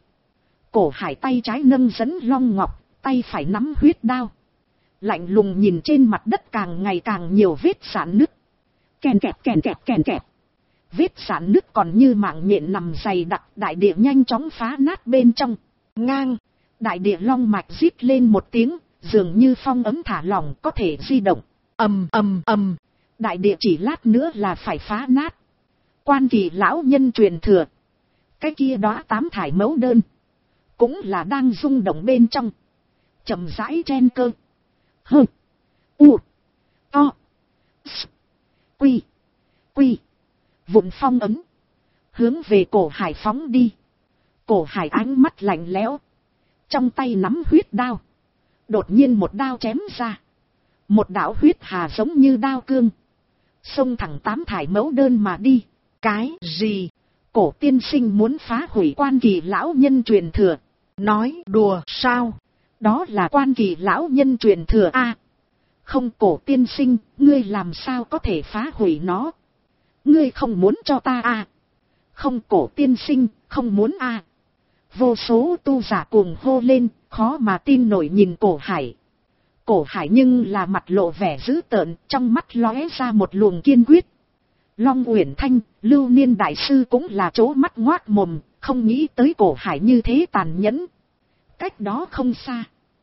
S1: Cổ Hải tay trái nâng dẫn Long Ngọc, tay phải nắm huyết đao. Lạnh lùng nhìn trên mặt đất càng ngày càng nhiều vết rạn nứt. Kèn kẹp kèn kẹp kèn kẹp. Vết sạn nứt còn như mạng nhện nằm dày đặc, đại địa nhanh chóng phá nát bên trong. Ngang, đại địa long mạch rít lên một tiếng, dường như phong ấm thả lỏng có thể di động. Ầm ầm ầm, đại địa chỉ lát nữa là phải phá nát. Quan Kỳ lão nhân truyền thừa, cái kia đóa tám thải mẫu đơn, cũng là đang rung động bên trong, chậm rãi chen cơ. Hơ, u, to, s, quy, quy, vụn phong ấm, hướng về Cổ Hải phóng đi. Cổ Hải ánh mắt lạnh lẽo, trong tay nắm huyết đao, đột nhiên một đao chém ra, một đạo huyết hà giống như đao cương, xông thẳng tám thải mẫu đơn mà đi. Cái gì? Cổ tiên sinh muốn phá hủy Quan Kỳ lão nhân truyền thừa? Nói đùa sao? Đó là Quan Kỳ lão nhân truyền thừa a. Không, Cổ tiên sinh, ngươi làm sao có thể phá hủy nó? Ngươi không muốn cho ta a? Không, Cổ tiên sinh, không muốn a. Vô số tu giả cuồng hô lên, khó mà tin nổi nhìn Cổ Hải. Cổ Hải nhưng là mặt lộ vẻ dữ tợn, trong mắt lóe ra một luồng kiên quyết. Long Uyển Thanh, Lưu Niên đại sư cũng là trố mắt ngoác mồm, không nghĩ tới Cổ Hải như thế tàn nhẫn. Cách đó không xa,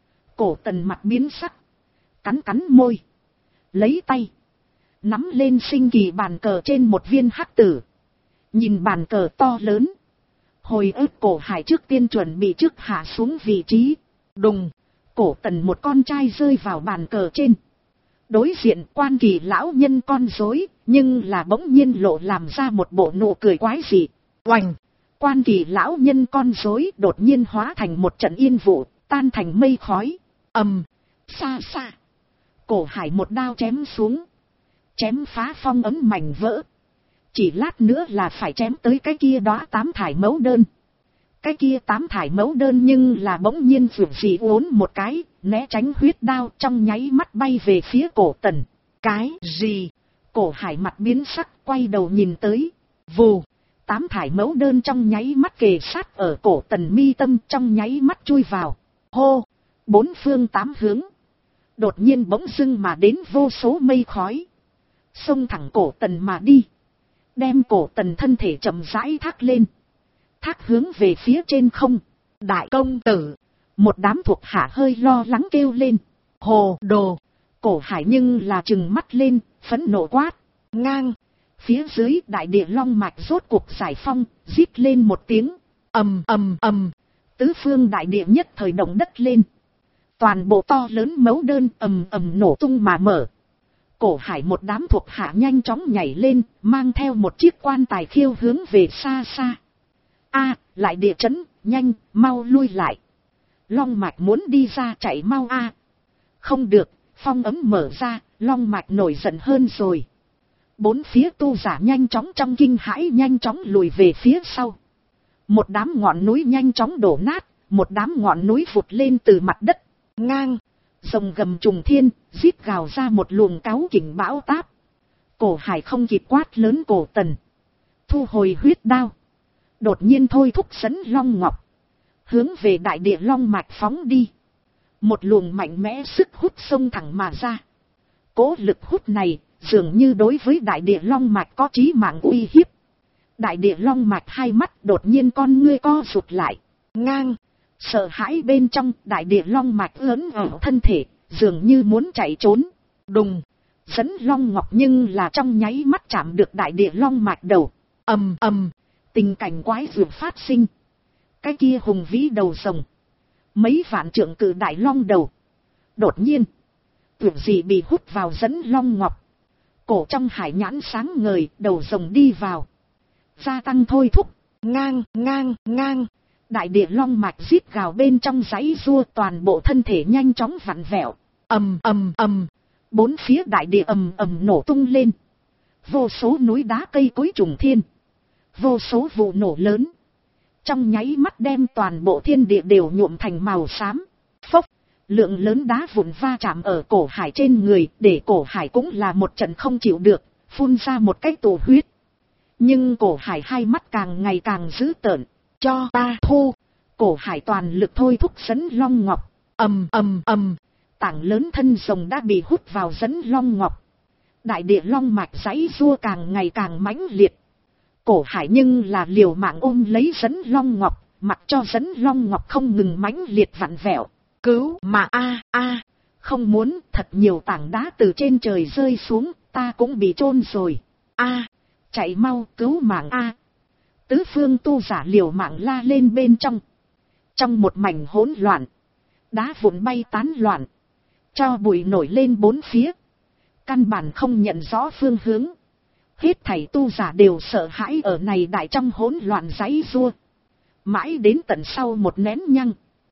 S1: Cổ Tần mặt biến sắc, cắn cắn môi, lấy tay nắm lên sinh kỳ bàn cờ trên một viên hắc tử. Nhìn bàn cờ to lớn, hồi ức Cổ Hải trước tiên chuẩn bị trước hạ xuống vị trí. Đùng, Cổ Tần một con trai rơi vào bàn cờ trên. Đối diện Quan Kỳ lão nhân con rối, nhưng là bỗng nhiên lộ làm ra một bộ nụ cười quái dị. Oành, Quan Kỳ lão nhân con rối đột nhiên hóa thành một trận yên vụ, tan thành mây khói. Ầm, xa xa, Cổ Hải một đao chém xuống, chém phá phong ấm mảnh vỡ. Chỉ lát nữa là phải chém tới cái kia đóa tám thải mẫu đơn. Cái kia tám thải mẫu đơn nhưng là bỗng nhiên vượt dị uốn một cái, né tránh huyết đao, trong nháy mắt bay về phía Cổ Tần. Cái gì? Cổ Hải mặt biến sắc, quay đầu nhìn tới. Vù, tám thải mẫu đơn trong nháy mắt kề sát ở Cổ Tần mi tâm, trong nháy mắt chui vào. Hô, bốn phương tám hướng, đột nhiên bỗng dưng mà đến vô số mây khói, xông thẳng Cổ Tần mà đi, đem Cổ Tần thân thể chậm rãi thác lên, thác hướng về phía trên không. Đại công tử, một đám thuộc hạ hơi lo lắng kêu lên. Hồ đồ! Cổ Hải nhưng là trừng mắt lên, phẫn nộ quát. Ngang! Phía dưới đại địa long mạch rốt cuộc giải phong, rít lên một tiếng. Ầm ầm ầm! Tứ phương đại địa nhất thời động đất lên. Toàn bộ to lớn mẫu đơn ầm ầm nổ tung mà mở. Cổ Hải một đám thuộc hạ nhanh chóng nhảy lên, mang theo một chiếc quan tài khiêu hướng về xa xa. A, lại địa chấn, nhanh, mau lui lại. Long mạch muốn đi ra, chạy mau a. Không được, phong ấm mở ra, long mạch nổi giận hơn rồi. Bốn phía tu giả nhanh chóng trong kinh hãi nhanh chóng lùi về phía sau. Một đám ngọn núi nhanh chóng đổ nát, một đám ngọn núi vụt lên từ mặt đất. Ngang, rồng gầm trùng thiên, rít gào ra một luồng cáu kỉnh bão táp. Cổ Hải không kịp quát lớn Cổ Tần, thu hồi huyết đao, đột nhiên thôi thúc dẫn long ngọc, hướng về đại địa long mạch phóng đi. Một luồng mạnh mẽ sức hút xông thẳng mà ra. Cố lực hút này dường như đối với đại địa long mạch có chí mạng uy hiếp. Đại địa long mạch hai mắt đột nhiên con ngươi co rụt lại. Ngang, sợ hãi bên trong đại địa long mạch ớn ở thân thể, dường như muốn chạy trốn. Đùng, dẫn long ngọc nhưng là trong nháy mắt chạm được đại địa long mạch đầu. Ầm ầm, tình cảnh quái dường phát sinh. Cái kia hùng vĩ đầu rồng, mấy vạn trượng cự đại long đầu, đột nhiên tưởng gì bị hút vào dẫn long ngọc. Cổ trong hải nhãn sáng ngời, đầu rồng đi vào, gia tăng thôi thúc. Ngang ngang ngang, đại địa long mạch rít gào bên trong giãy giụa, toàn bộ thân thể nhanh chóng vặn vẹo. Ầm ầm ầm, bốn phía đại địa ầm ầm nổ tung lên. Vô số núi đá cây cối trùng thiên, vô số vụ nổ lớn, trong nháy mắt đem toàn bộ thiên địa đều nhuộm thành màu xám. Phốc, lượng lớn đá vụn va chạm ở Cổ Hải trên người, để Cổ Hải cũng là một trận không chịu được, phun ra một cái tù huyết. Nhưng Cổ Hải hai mắt càng ngày càng dữ tợn. Cho ta thu! Cổ Hải toàn lực thôi thúc dẫn long ngọc. Ầm ầm ầm, tảng lớn thân rồng đã bị hút vào dẫn long ngọc. Đại địa long mạch giãy giụa càng ngày càng mãnh liệt. Cổ Hải nhưng là liều mạng ôm lấy Dẫn Long Ngọc, mặc cho Dẫn Long Ngọc không ngừng mãnh liệt vặn vẹo. Cứu mà a, không muốn, thật nhiều tảng đá từ trên trời rơi xuống, ta cũng bị chôn rồi. A, chạy mau, cứu mạng a. Tứ phương tu giả liều mạng la lên bên trong. Trong một mảnh hỗn loạn, đá vụn bay tán loạn, cho bụi nổi lên bốn phía. Căn bản không nhận rõ phương hướng. Hết thảy tu giả đều sợ hãi ở này đại trong hỗn loạn giãy giụa. Mãi đến tận sau một nén nhăng,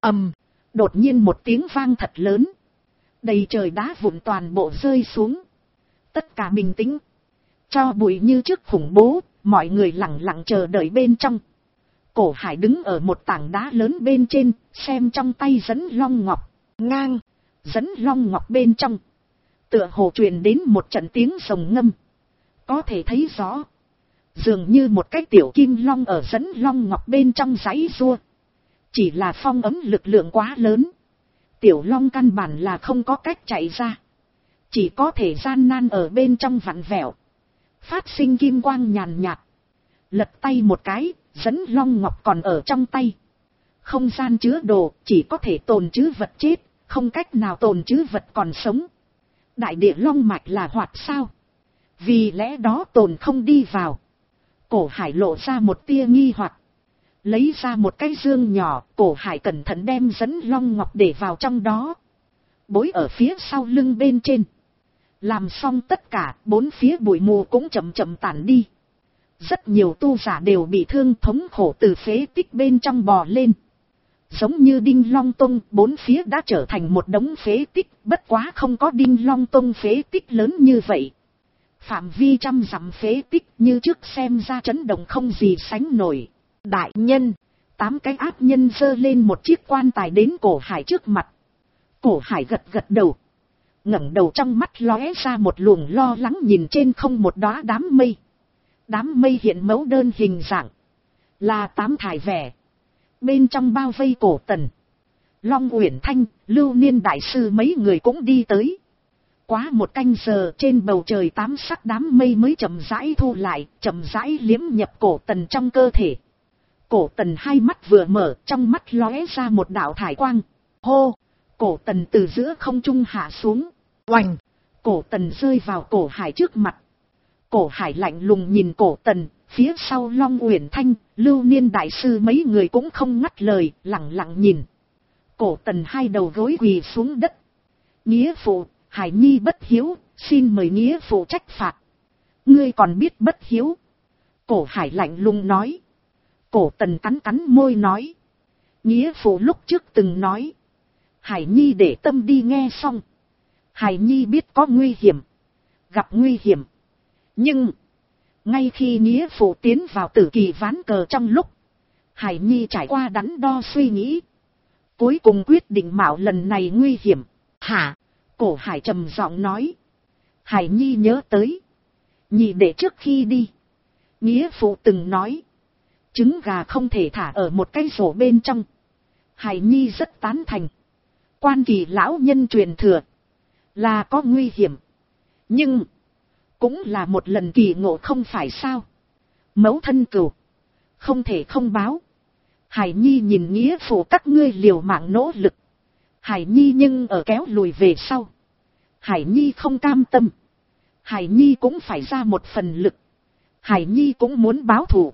S1: đột nhiên một tiếng vang thật lớn. Đầy trời đá vụn toàn bộ rơi xuống. Tất cả bình tĩnh. Cho bụi như trước khủng bố, mọi người lặng lặng chờ đợi bên trong. Cổ Hải đứng ở một tảng đá lớn bên trên, xem trong tay Dẫn Long Ngọc. Ngang, Dẫn Long Ngọc bên trong. Tựa hồ truyền đến một trận tiếng rồng ngâm. Có thể thấy rõ. Dường như một cái tiểu kim long ở Dẫn Long Ngọc bên trong giãy giụa. Chỉ là phong ấm lực lượng quá lớn. Tiểu long căn bản là không có cách chạy ra. Chỉ có thể gian nan ở bên trong vặn vẹo. Phát sinh kim quang nhàn nhạt. Lật tay một cái, Dẫn Long Ngọc còn ở trong tay. Không gian chứa đồ, chỉ có thể tồn trữ vật chết, không cách nào tồn trữ vật còn sống. Đại địa long mạch là hoạt sao? Vì lẽ đó tồn không đi vào. Cổ Hải lộ ra một tia nghi hoặc. Lấy ra một cái dương nhỏ, Cổ Hải cẩn thận đem Dẫn Long Ngọc để vào trong đó. Bối ở phía sau lưng bên trên. Làm xong tất cả, bốn phía bụi mù cũng chậm chậm tản đi. Rất nhiều tu giả đều bị thương thống khổ từ phế tích bên trong bò lên. Giống như Đinh Long Tông, bốn phía đã trở thành một đống phế tích, bất quá không có Đinh Long Tông phế tích lớn như vậy. Phạm vi trăm dặm phế tích như trước xem ra chấn động không gì sánh nổi. Đại nhân, 8 cái áp nhân giơ lên một chiếc quan tài đến Cổ Hải trước mặt. Cổ Hải gật gật đầu. Ngẩng đầu trong mắt lóe ra một luồng lo lắng nhìn trên không một đóa đám mây. Đám mây hiện mẫu đơn hình dạng. Là 8 thải vẻ. Bên trong bao vây Cổ Tần. Long Uyển Thanh, Lưu Niên Đại Sư mấy người cũng đi tới. Quá một canh giờ trên bầu trời 8 sắc đám mây mới chậm rãi thu lại, chậm rãi liếm nhập Cổ Tần trong cơ thể. Cổ Tần hai mắt vừa mở, trong mắt lóe ra một đạo thải quang. Hô! Cổ Tần từ giữa không trung hạ xuống. Oành! Cổ Tần rơi vào Cổ Hải trước mặt. Cổ Hải lạnh lùng nhìn Cổ Tần, phía sau Long Uyển Thanh, Lưu Niên Đại Sư mấy người cũng không ngắt lời, lặng lặng nhìn. Cổ Tần hai đầu gối quỳ xuống đất. Nghĩa phụ, Hải Nhi bất hiếu, xin mời nghĩa phụ trách phạt. Ngươi còn biết bất hiếu? Cổ Hải lạnh lùng nói. Cổ Tần cắn cắn môi nói. Nghĩa phụ lúc trước từng nói. Hải Nhi để tâm đi nghe xong. Hải Nhi biết có nguy hiểm. Gặp nguy hiểm. Nhưng, ngay khi nghĩa phụ tiến vào tử kỳ ván cờ trong lúc, Hải Nhi trải qua đắn đo suy nghĩ. Cuối cùng quyết định mạo lần này nguy hiểm. Hả? Cổ Hải trầm giọng nói. Hải Nhi nhớ tới. Nhị đệ trước khi đi. Nghĩa phụ từng nói. Trứng gà không thể thả ở một cái rổ bên trong. Hải Nhi rất tán thành. Quan Kỳ lão nhân truyền thừa. Là có nguy hiểm. Nhưng, cũng là một lần kỳ ngộ không phải sao. Mẫu thân cừu. Không thể không báo. Hải Nhi nhìn nghĩa phụ các ngươi liều mạng nỗ lực. Hải Nhi nhưng ở kéo lùi về sau. Hải Nhi không cam tâm. Hải Nhi cũng phải ra một phần lực. Hải Nhi cũng muốn báo thù.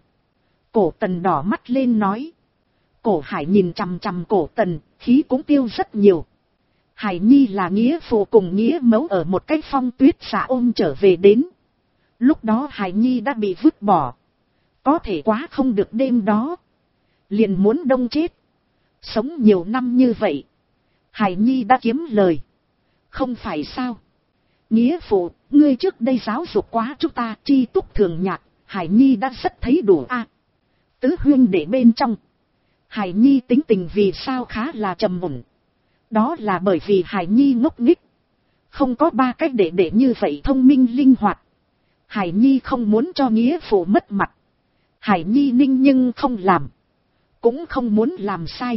S1: Cổ Tần đỏ mắt lên nói. Cổ Hải nhìn chằm chằm Cổ Tần, khí cũng tiêu rất nhiều. Hải Nhi là nghĩa phụ cùng nghĩa mẫu ở một cái phong tuyết xạ ôm trở về đến. Lúc đó Hải Nhi đã bị vứt bỏ. Có thể quá không được đêm đó. Liền muốn đông chết. Sống nhiều năm như vậy. Hải Nhi đã kiếm lời. Không phải sao. Nghĩa phụ, ngươi trước đây giáo dục quá chúng ta chi túc thường nhạc. Hải Nhi đã rất thấy đủ a. Tứ huynh để bên trong. Hải Nhi tính tình vì sao khá là trầm ổn. Đó là bởi vì Hải Nhi ngốc nghếch. Không có ba cách để như vậy thông minh linh hoạt. Hải Nhi không muốn cho nghĩa phụ mất mặt. Hải Nhi ninh nhưng không làm. Cũng không muốn làm sai.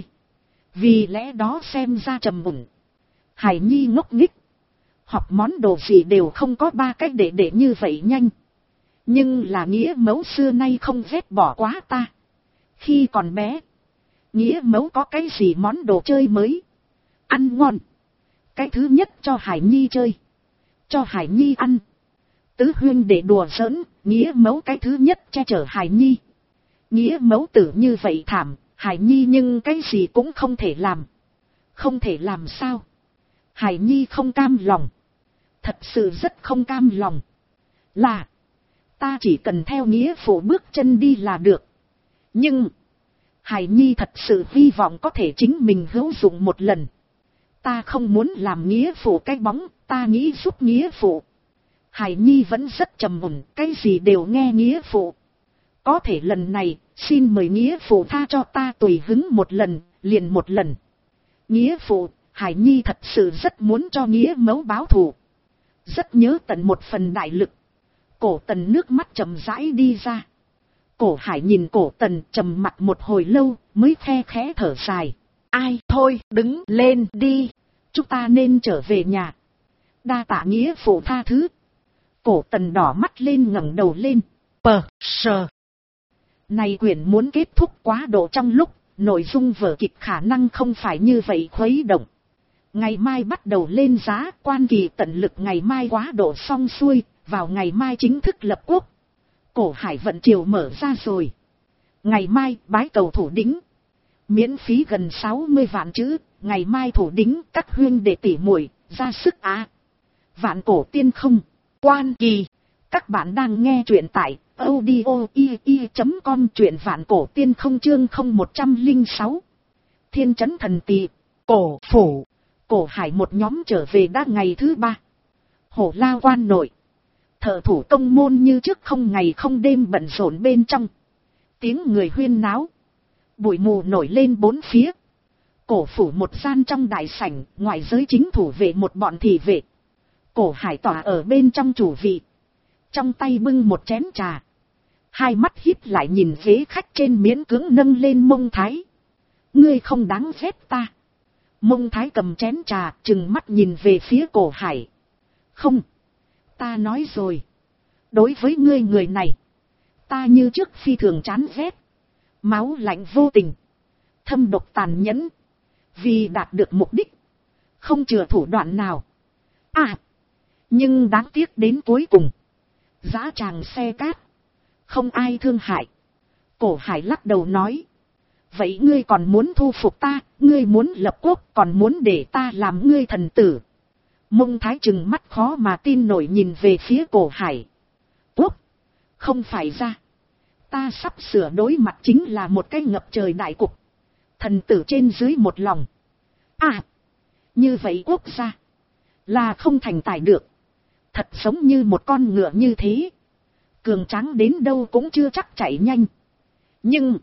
S1: Vì lẽ đó xem ra trầm ổn. Hải Nhi ngốc nghếch. Học món đồ gì đều không có ba cách để như vậy nhanh. Nhưng là nghĩa mẫu xưa nay không ghét bỏ quá ta. Khi còn bé, nghĩa mẫu có cái gì món đồ chơi mới, ăn ngon, cái thứ nhất cho Hải Nhi chơi, cho Hải Nhi ăn. Tứ huynh để đùa giỡn, nghĩa mẫu cái thứ nhất che chở Hải Nhi. Nghĩa mẫu tử như vậy thảm, Hải Nhi nhưng cái gì cũng không thể làm. Không thể làm sao? Hải Nhi không cam lòng. Thật sự rất không cam lòng. Là, ta chỉ cần theo nghĩa phụ bước chân đi là được. Nhưng, Hải Nhi thật sự hy vọng có thể chính mình hữu dụng một lần. Ta không muốn làm nghĩa phụ cái bóng, ta nghĩ giúp nghĩa phụ. Hải Nhi vẫn rất trầm mùn, cái gì đều nghe nghĩa phụ. Có thể lần này, xin mời nghĩa phụ tha cho ta tùy hứng một lần, liền một lần. Nghĩa phụ, Hải Nhi thật sự rất muốn cho nghĩa mẫu báo thù. Rất nhớ tận một phần đại lực. Cổ Tần nước mắt chậm rãi đi ra. Cổ Hải nhìn Cổ Tần trầm mặt một hồi lâu, mới khe khẽ thở dài. Ai, thôi, đứng lên đi. Chúng ta nên trở về nhà. Đa tạ nghĩa phụ tha thứ. Cổ Tần đỏ mắt lên ngẩng đầu lên. Sờ. Này quyển muốn kết thúc quá độ trong lúc, nội dung vở kịch khả năng không phải như vậy khuấy động. Ngày mai bắt đầu lên giá, quan kỳ tận lực ngày mai quá độ xong xuôi, vào ngày mai chính thức lập quốc. Cổ Hải vận chiều mở ra rồi. Ngày mai bái cầu thủ đính. Miễn phí gần 60 vạn chữ, ngày mai thủ đính các huynh đệ tỷ muội ra sức á. Vạn cổ tiên không, quan kỳ. Các bạn đang nghe truyện tại audio.com, truyện vạn cổ tiên không chương 0106. Thiên trấn thần tỳ, cổ phủ. Cổ Hải một nhóm trở về đã ngày thứ 3. Hổ Lao quan nội. Thợ thủ công môn như trước không ngày không đêm bận rộn bên trong. Tiếng người huyên náo. Bụi mù nổi lên bốn phía. Cổ phủ một gian trong đại sảnh, ngoại giới chính thủ vệ một bọn thị vệ. Cổ Hải tỏa ở bên trong chủ vị. Trong tay bưng một chén trà. Hai mắt híp lại nhìn ghế khách trên miễn cưỡng nâng lên Mông Thái. Ngươi không đáng ghét ta. Mông Thái cầm chén trà, trừng mắt nhìn về phía Cổ Hải. Không. Ta nói rồi. Đối với ngươi người này, ta như trước phi thường chán ghét. Máu lạnh vô tình. Thâm độc tàn nhẫn. Vì đạt được mục đích. Không chừa thủ đoạn nào. À. Nhưng đáng tiếc đến cuối cùng. Dã tràng xe cát. Không ai thương hại. Cổ Hải lắc đầu nói. Vậy ngươi còn muốn thu phục ta, ngươi muốn lập quốc, còn muốn để ta làm ngươi thần tử. Mông Thái trừng mắt khó mà tin nổi nhìn về phía Cổ Hải. Quốc, không phải ra. Ta sắp sửa đối mặt chính là một cái ngập trời đại cục. Thần tử trên dưới một lòng. À, như vậy quốc gia là không thành tài được. Thật giống như một con ngựa như thế. Cường tráng đến đâu cũng chưa chắc chạy nhanh. Nhưng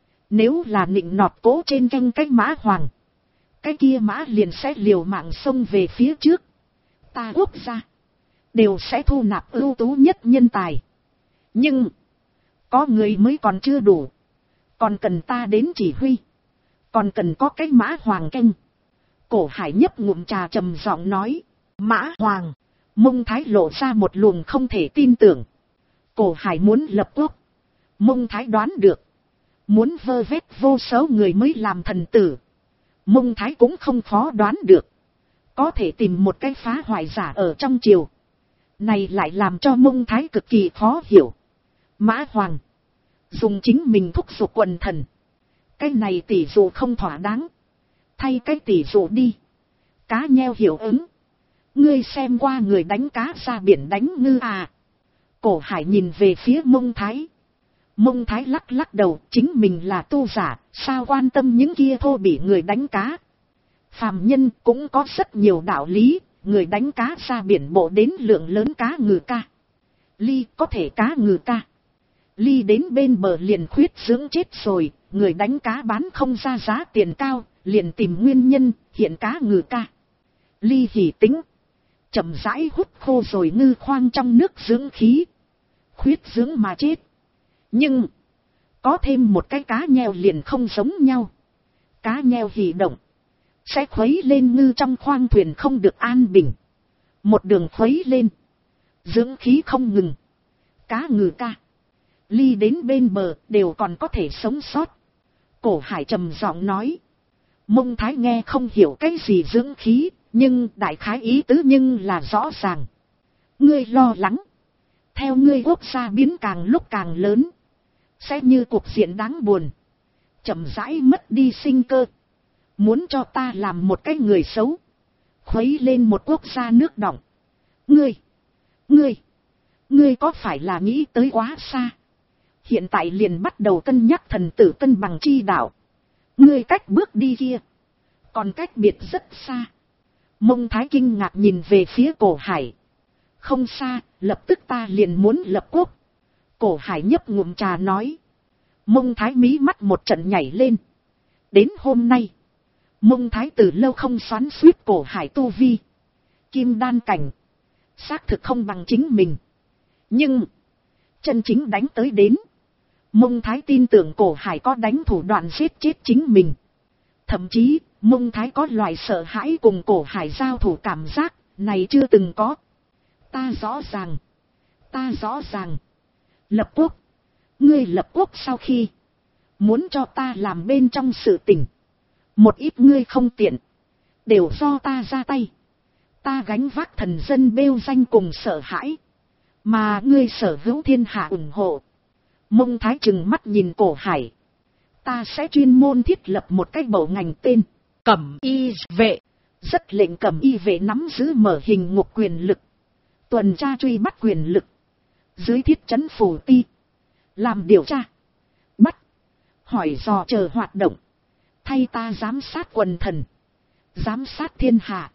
S1: nếu là nịnh nọt cố trên canh cái mã hoàng, cái kia mã liền sẽ liều mạng xông về phía trước. Ta quốc gia đều sẽ thu nạp ưu tú nhất nhân tài. Nhưng có người mới còn chưa đủ. Còn cần ta đến chỉ huy. Còn cần có cái mã hoàng canh. Cổ Hải nhấp ngụm trà trầm giọng nói. Mã hoàng. Mông Thái lộ ra một luồng không thể tin tưởng. Cổ Hải muốn lập quốc. Mông Thái đoán được. Muốn vơ vét vô số người mới làm thần tử. Mông Thái cũng không khó đoán được. Có thể tìm một cái phá hoại giả ở trong triều. Này lại làm cho Mông Thái cực kỳ khó hiểu. Mã Hoàng. Dùng chính mình thúc giục quần thần. Cái này tỷ dụ không thỏa đáng. Thay cái tỷ dụ đi. Cá nheo hiệu ứng. Ngươi xem qua người đánh cá ra biển đánh ngư à. Cổ Hải nhìn về phía Mông Thái. Mông Thái lắc lắc đầu, chính mình là tu giả, sao quan tâm những kia thô bị người đánh cá. Phàm nhân cũng có rất nhiều đạo lý, người đánh cá ra biển bộ đến lượng lớn cá ngừ ca. Ly có thể cá ngừ ca. Ly đến bên bờ liền khuyết dưỡng chết rồi, người đánh cá bán không ra giá tiền cao, liền tìm nguyên nhân, hiện cá ngừ ca. Ly hỉ tính. Chậm rãi hút khô rồi ngư khoang trong nước dưỡng khí. Khuyết dưỡng mà chết. Nhưng, có thêm một cái cá nheo liền không giống nhau. Cá nheo hỉ động. Sẽ khuấy lên ngư trong khoang thuyền không được an bình. Một đường khuấy lên. Dưỡng khí không ngừng. cá ngừ ca. Ly đến bên bờ đều còn có thể sống sót. Cổ Hải trầm giọng nói. Mông Thái nghe không hiểu cái gì dưỡng khí, nhưng đại khái ý tứ nhưng là rõ ràng. Ngươi lo lắng. Theo ngươi quốc gia biến càng lúc càng lớn. Sẽ như cục diện đáng buồn. Chậm rãi mất đi sinh cơ. Muốn cho ta làm một cái người xấu. Khuấy lên một quốc gia nước đọng. Ngươi có phải là nghĩ tới quá xa? Hiện tại liền bắt đầu cân nhắc thần tử cân bằng chi đạo. Ngươi cách bước đi kia. Còn cách biệt rất xa. Mông Thái kinh ngạc nhìn về phía Cổ Hải. Không xa, lập tức ta liền muốn lập quốc. Cổ Hải nhấp ngụm trà nói. Mông Thái mí mắt một trận nhảy lên. Đến hôm nay, Mông Thái từ lâu không xoắn xuýt Cổ Hải tu vi. Kim đan cảnh. Xác thực không bằng chính mình. Nhưng, chân chính đánh tới đến. Mông Thái tin tưởng Cổ Hải có đánh thủ đoạn giết chết chính mình. Thậm chí, Mông Thái có loại sợ hãi cùng Cổ Hải giao thủ cảm giác, này chưa từng có. Ta rõ ràng. Lập quốc. Ngươi lập quốc sau khi muốn cho ta làm bên trong sự tình. Một ít ngươi không tiện. Đều do ta ra tay. Ta gánh vác thần dân bêu danh cùng sợ hãi. Mà ngươi sở hữu thiên hạ ủng hộ. Mông Thái trừng mắt nhìn Cổ Hải. Ta sẽ chuyên môn thiết lập một cái bộ ngành tên Cẩm Y vệ. Rất lệnh Cẩm Y vệ nắm giữ mở hình ngục quyền lực. Tuần tra truy bắt quyền lực. Dưới thiết trấn phủ ti. Làm điều tra. Bắt. Hỏi dò chờ hoạt động. Thay ta giám sát quần thần. Giám sát thiên hạ.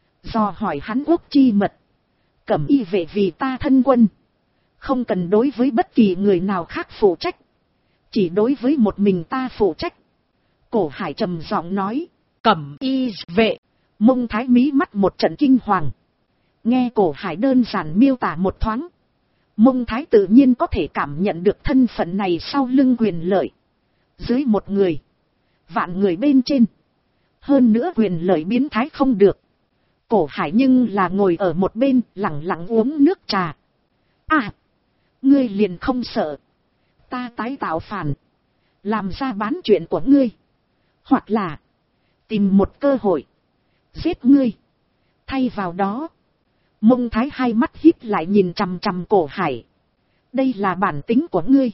S1: Dò hỏi hắn quốc chi mật. Cẩm Y vệ vì ta thân quân. Không cần đối với bất kỳ người nào khác phụ trách. Chỉ đối với một mình ta phụ trách. Cổ Hải trầm giọng nói. Cẩm Y vệ. Mông Thái mí mắt một trận kinh hoàng. Nghe Cổ Hải đơn giản miêu tả một thoáng. Mông Thái tự nhiên có thể cảm nhận được thân phận này sau lưng quyền lợi. Dưới một người. Vạn người bên trên. Hơn nữa quyền lợi biến thái không được. Cổ Hải nhưng là ngồi ở một bên lặng lặng uống nước trà. À. Ngươi liền không sợ. Ta tái tạo phản. Làm ra bán chuyện của ngươi. Hoặc là. Tìm một cơ hội. Giết ngươi. Thay vào đó. Mông Thái hai mắt híp lại nhìn chằm chằm Cổ Hải. Đây là bản tính của ngươi.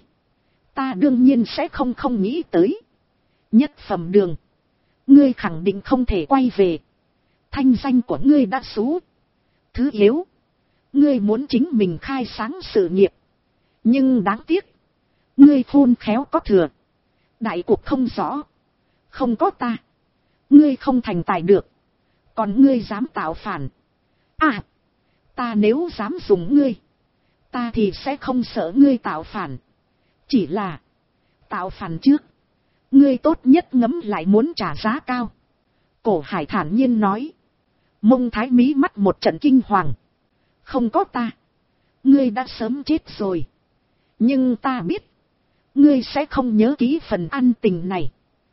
S1: Ta đương nhiên sẽ không nghĩ tới. Nhất phẩm đường. Ngươi khẳng định không thể quay về. Thanh danh của ngươi đã xú. Thứ yếu. Ngươi muốn chính mình khai sáng sự nghiệp. Nhưng đáng tiếc. Ngươi khôn khéo có thừa. Đại cuộc không rõ. Không có ta. Ngươi không thành tài được. Còn ngươi dám tạo phản. À. Ta nếu dám dùng ngươi. Ta thì sẽ không sợ ngươi tạo phản. Chỉ là. Tạo phản trước. Ngươi tốt nhất ngẫm lại muốn trả giá cao. Cổ Hải thản nhiên nói. Mông Thái mí mắt một trận kinh hoàng. Không có ta. Ngươi đã sớm chết rồi. Nhưng ta biết. Ngươi sẽ không nhớ kỹ phần ăn tình này.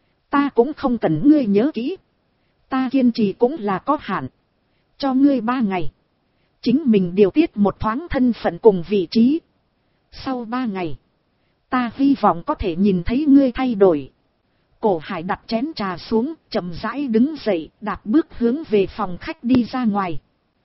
S1: Ta cũng không cần ngươi nhớ kỹ. Ta kiên trì cũng là có hạn. Cho ngươi 3 ngày. Chính mình điều tiết một thoáng thân phận cùng vị trí. Sau 3 ngày. Ta hy vọng có thể nhìn thấy ngươi thay đổi. Cổ Hải đặt chén trà xuống, chậm rãi đứng dậy, đạp bước hướng về phòng khách đi ra ngoài.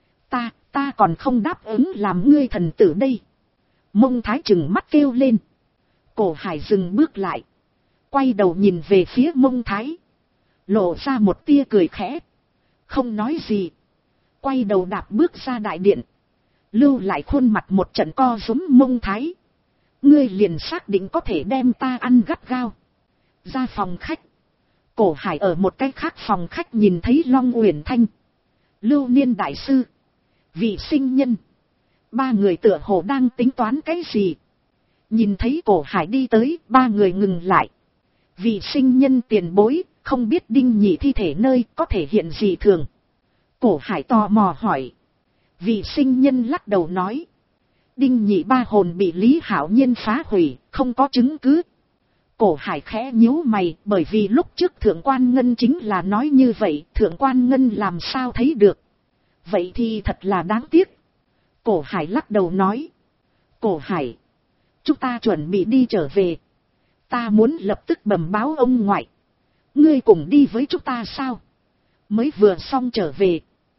S1: Ta còn không đáp ứng làm ngươi thần tử đây. Mông Thái trừng mắt kêu lên. Cổ Hải dừng bước lại. Quay đầu nhìn về phía Mông Thái. Lộ ra một tia cười khẽ. Không nói gì. Quay đầu đạp bước ra đại điện. Lưu lại khuôn mặt một trận co rúm Mông Thái. Ngươi liền xác định có thể đem ta ăn gắt gao. Ra phòng khách. Cổ Hải ở một cái khác phòng khách nhìn thấy Long Uyển Thanh. Lưu Niên đại sư. Vị sinh nhân. 3 người tựa hồ đang tính toán cái gì. Nhìn thấy Cổ Hải đi tới, 3 người ngừng lại. Vị sinh nhân tiền bối, không biết Đinh Nhị thi thể nơi có thể hiện gì thường. Cổ Hải tò mò hỏi. Vị sinh nhân lắc đầu nói. Đinh Nhị 3 hồn bị Lý Hạo Nhiên phá hủy, không có chứng cứ. Cổ Hải khẽ nhíu mày, bởi vì lúc trước Thượng Quan Ngân chính là nói như vậy, Thượng Quan Ngân làm sao thấy được. Vậy thì thật là đáng tiếc. Cổ Hải lắc đầu nói. Cổ Hải, Chúng ta chuẩn bị đi trở về. Ta muốn lập tức bẩm báo ông ngoại. Ngươi cùng đi với chúng ta sao? Mới vừa xong trở về.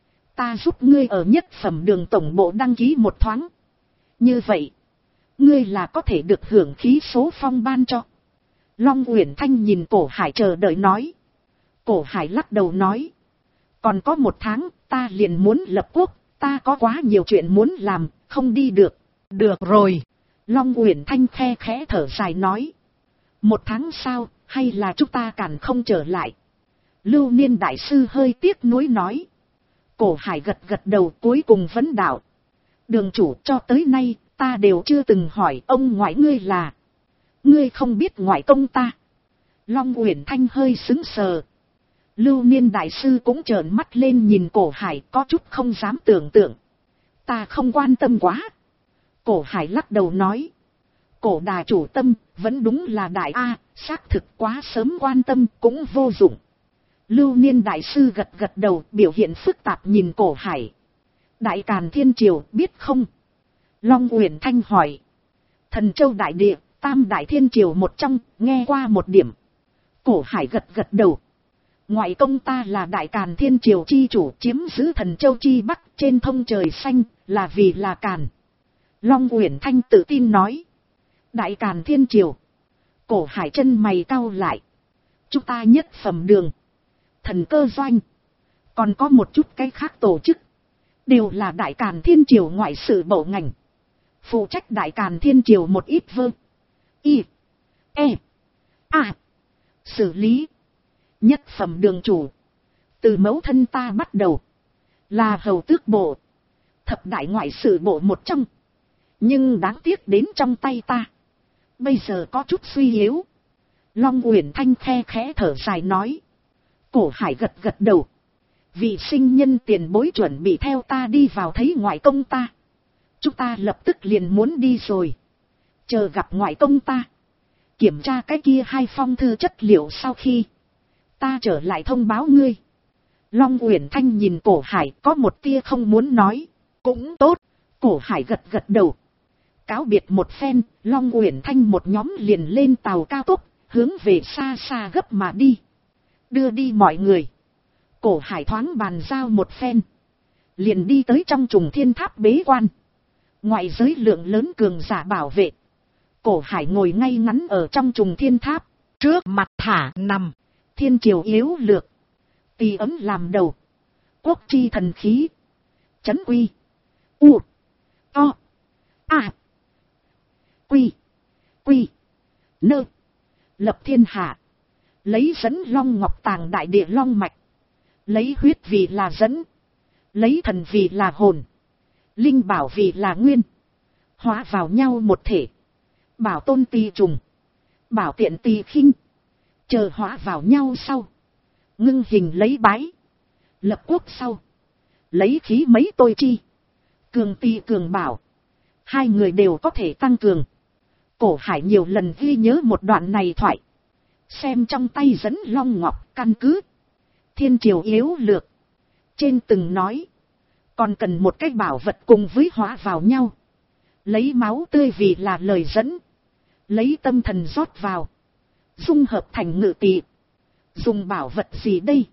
S1: Ta giúp ngươi ở nhất phẩm đường tổng bộ đăng ký một thoáng. Như vậy, ngươi là có thể được hưởng khí số phong ban cho. Long Uyển Thanh nhìn Cổ Hải chờ đợi nói. Cổ Hải lắc đầu nói. Còn có 1 tháng, ta liền muốn lập quốc, ta có quá nhiều chuyện muốn làm, không đi được. Được rồi. Long Uyển Thanh khe khẽ thở dài nói. 1 tháng sau, hay là chúng ta càn không trở lại? Lưu Niên đại sư hơi tiếc nuối nói. Cổ Hải gật gật đầu cuối cùng vấn đạo. Đường chủ, cho tới nay, ta đều chưa từng hỏi ông ngoại ngươi là. Ngươi không biết ngoại công ta. Long Uyển Thanh hơi sững sờ. Lưu Niên đại sư cũng trợn mắt lên nhìn Cổ Hải có chút không dám tưởng tượng. Ta không quan tâm quá. Cổ Hải lắc đầu nói. Cổ đà chủ tâm, vẫn đúng là đại A, xác thực quá sớm quan tâm cũng vô dụng. Lưu Niên đại sư gật gật đầu, biểu hiện phức tạp nhìn Cổ Hải. Đại Càn Thiên Triều biết không? Long Uyển Thanh hỏi. Thần Châu đại địa, Tam Đại Thiên Triều một trong, nghe qua một điểm. Cổ Hải gật gật đầu. Ngoại công ta là Đại Càn Thiên Triều chi chủ, chiếm giữ Thần Châu chi bắc trên thông trời xanh, là vì là Càn. Long Uyển Thanh tự tin nói. Đại Càn Thiên Triều. Cổ Hải chân mày cau lại. Chúng ta nhất phẩm đường, Thần Cơ Doanh, còn có một chút cái khác tổ chức, đều là Đại Càn Thiên Triều ngoại sự bộ ngành, phụ trách Đại Càn Thiên Triều một ít vơ, y, e, a, xử lý. Nhất phẩm đường chủ, từ mẫu thân ta bắt đầu, là hầu tước bộ, thập đại ngoại sự bộ một trong. Nhưng đáng tiếc đến trong tay ta, bây giờ có chút suy yếu. Long Uyển Thanh khe khẽ thở dài nói. Cổ Hải gật gật đầu. Vị sinh nhân tiền bối chuẩn bị theo ta đi vào thấy ngoại công ta. Chúng ta lập tức liền muốn đi rồi. Chờ gặp ngoại công ta, kiểm tra cái kia 2 phong thư chất liệu sau khi ta trở lại thông báo ngươi. Long Uyển Thanh nhìn Cổ Hải có một tia không muốn nói. Cũng tốt. Cổ Hải gật gật đầu. Cáo biệt một phen, Long Uyển Thanh một nhóm liền lên tàu cao tốc, hướng về xa xa gấp mà đi. Đưa đi mọi người. Cổ Hải thoáng bàn giao một phen, liền đi tới trong Trùng Thiên Tháp bế quan. Ngoại giới lượng lớn cường giả bảo vệ. Cổ Hải ngồi ngay ngắn ở trong Trùng Thiên Tháp, trước mặt thả nằm Thiên Triều yếu lược, Tỳ ấm làm đầu, quốc chi thần khí, chấn quy, u, o, a, quy, quy, nơ, lập thiên hạ, lấy dẫn long ngọc tàng đại địa long mạch, lấy huyết vì là dẫn, lấy thần vì là hồn, linh bảo vì là nguyên, hóa vào nhau một thể, bảo tôn tỳ trùng, bảo tiện tỳ khinh, chờ hóa vào nhau sau, ngưng hình lấy bái, lập quốc sau, lấy khí mấy tôi chi, cường tỳ cường bảo, 2 người đều có thể tăng cường. Cổ Hải nhiều lần ghi nhớ một đoạn này thoại, xem trong tay dẫn long ngọc căn cứ Thiên Triều yếu lược trên từng nói, còn cần một cái bảo vật cùng với hóa vào nhau, lấy máu tươi vì là lời dẫn, lấy tâm thần rót vào, dung hợp thành ngự tỳ. Dùng bảo vật gì đây?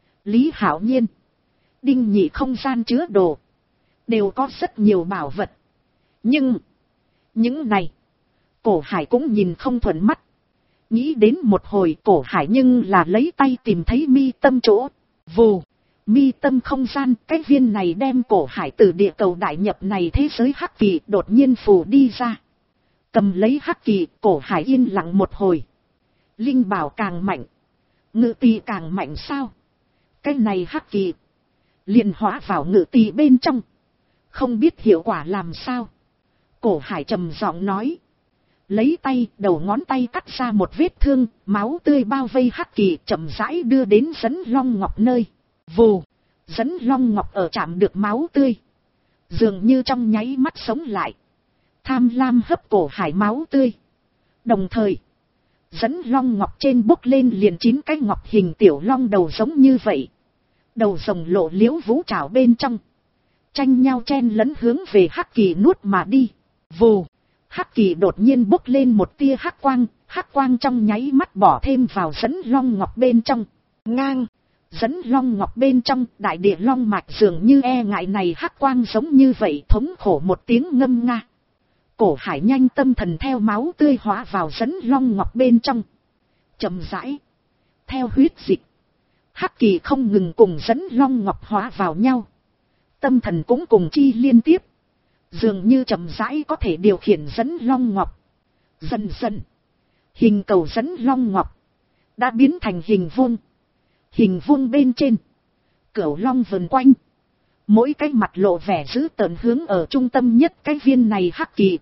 S1: Lý Hạo Nhiên, Đinh Nhị không gian chứa đồ, đều có rất nhiều bảo vật. Nhưng những này Cổ Hải cũng nhìn không thuận mắt. Nghĩ đến một hồi, Cổ Hải nhưng là lấy tay tìm thấy mi tâm chỗ. Vù, mi tâm không gian, cái viên này đem Cổ Hải từ địa cầu đại nhập này thế giới hắc kỳ đột nhiên phù đi ra. Cầm lấy hắc kỳ, Cổ Hải yên lặng một hồi. Linh bảo càng mạnh, ngự tỳ càng mạnh sao? Cái này hắc kỳ liền hóa vào ngự tỳ bên trong, không biết hiệu quả làm sao. Cổ Hải trầm giọng nói, lấy tay đầu ngón tay cắt ra một vết thương, máu tươi bao vây hắc kỳ, chậm rãi đưa đến dẫn long ngọc nơi. Vù, dẫn long ngọc ở chạm được máu tươi, dường như trong nháy mắt sống lại, tham lam hấp Cổ Hải máu tươi. Đồng thời, dẫn long ngọc trên bốc lên liền 9 cái ngọc hình tiểu long đầu giống như vậy. Đầu rồng lộ liễu vũ trảo bên trong, tranh nhau chen lấn hướng về hắc kỳ nuốt mà đi. Vù, Hắc kỳ đột nhiên bốc lên một tia hắc quang trong nháy mắt bỏ thêm vào dẫn long ngọc bên trong. Ngang, dẫn long ngọc bên trong đại địa long mạch dường như e ngại này hắc quang giống như vậy, thống khổ một tiếng ngâm nga. Cổ Hải nhanh tâm thần theo máu tươi hóa vào dẫn long ngọc bên trong. Chậm rãi, theo huyết dịch, Hắc kỳ không ngừng cùng dẫn long ngọc hóa vào nhau. Tâm thần cũng cùng chi liên tiếp. Dường như chậm rãi có thể điều khiển dẫn long ngọc. Dần dần, hình cầu dẫn long ngọc đã biến thành hình vuông. Hình vuông bên trên, cửu long vần quanh. Mỗi cái mặt lộ vẻ dữ tợn hướng ở trung tâm nhất cái viên này hắc kỳ.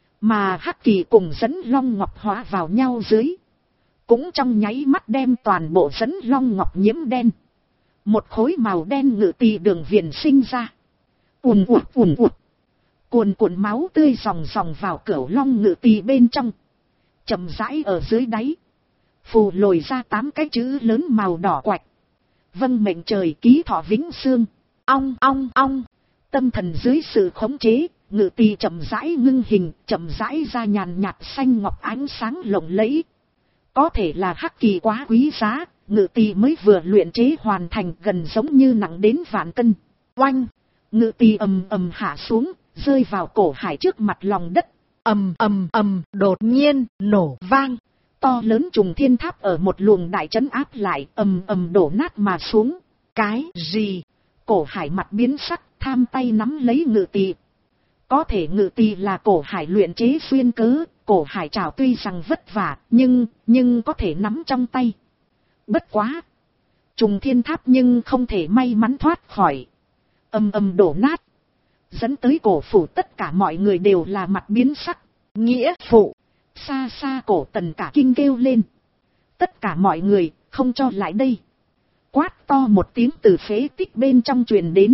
S1: Mà hắc kỳ cùng dẫn long ngọc hóa vào nhau dưới, cũng trong nháy mắt đem toàn bộ dẫn long ngọc nhiễm đen. Một khối màu đen ngự tỳ đường viền sinh ra. Ùn ụt. Cuồn cuộn máu tươi ròng ròng vào cửu long ngự tỳ bên trong. Chậm rãi ở dưới đáy, phù lồi ra 8 cái chữ lớn màu đỏ quạch. Vâng mệnh trời ký thọ vĩnh xương. Ong ong ong. Tâm thần dưới sự khống chế, ngự tỳ chậm rãi ngưng hình, chậm rãi ra nhàn nhạt xanh ngọc ánh sáng lộng lẫy. Có thể là hắc kỳ quá quý giá, ngự tỳ mới vừa luyện chế hoàn thành, gần giống như nặng đến vạn cân. Oanh! Ngự tỳ ầm ầm hạ xuống, rơi vào Cổ Hải trước mặt lòng đất. Ầm ầm ầm, đột nhiên nổ vang. To lớn trùng thiên tháp ở một luồng đại trấn áp lại, ầm ầm đổ nát mà xuống. Cái gì? Cổ Hải mặt biến sắc, tham tay nắm lấy ngự tỳ. Có thể ngự tỳ là Cổ Hải luyện chế xuyên cớ. Cổ Hải trảo tuy rằng vất vả, nhưng có thể nắm trong tay. Bất quá, trùng thiên tháp nhưng không thể may mắn thoát khỏi. Ầm ầm đổ nát, dẫn tới cổ phủ tất cả mọi người đều là mặt biến sắc. Nghĩa phụ! Xa xa Cổ Tần cả kinh kêu lên. Tất cả mọi người, không cho lại đây. Quát to một tiếng từ phế tích bên trong truyền đến.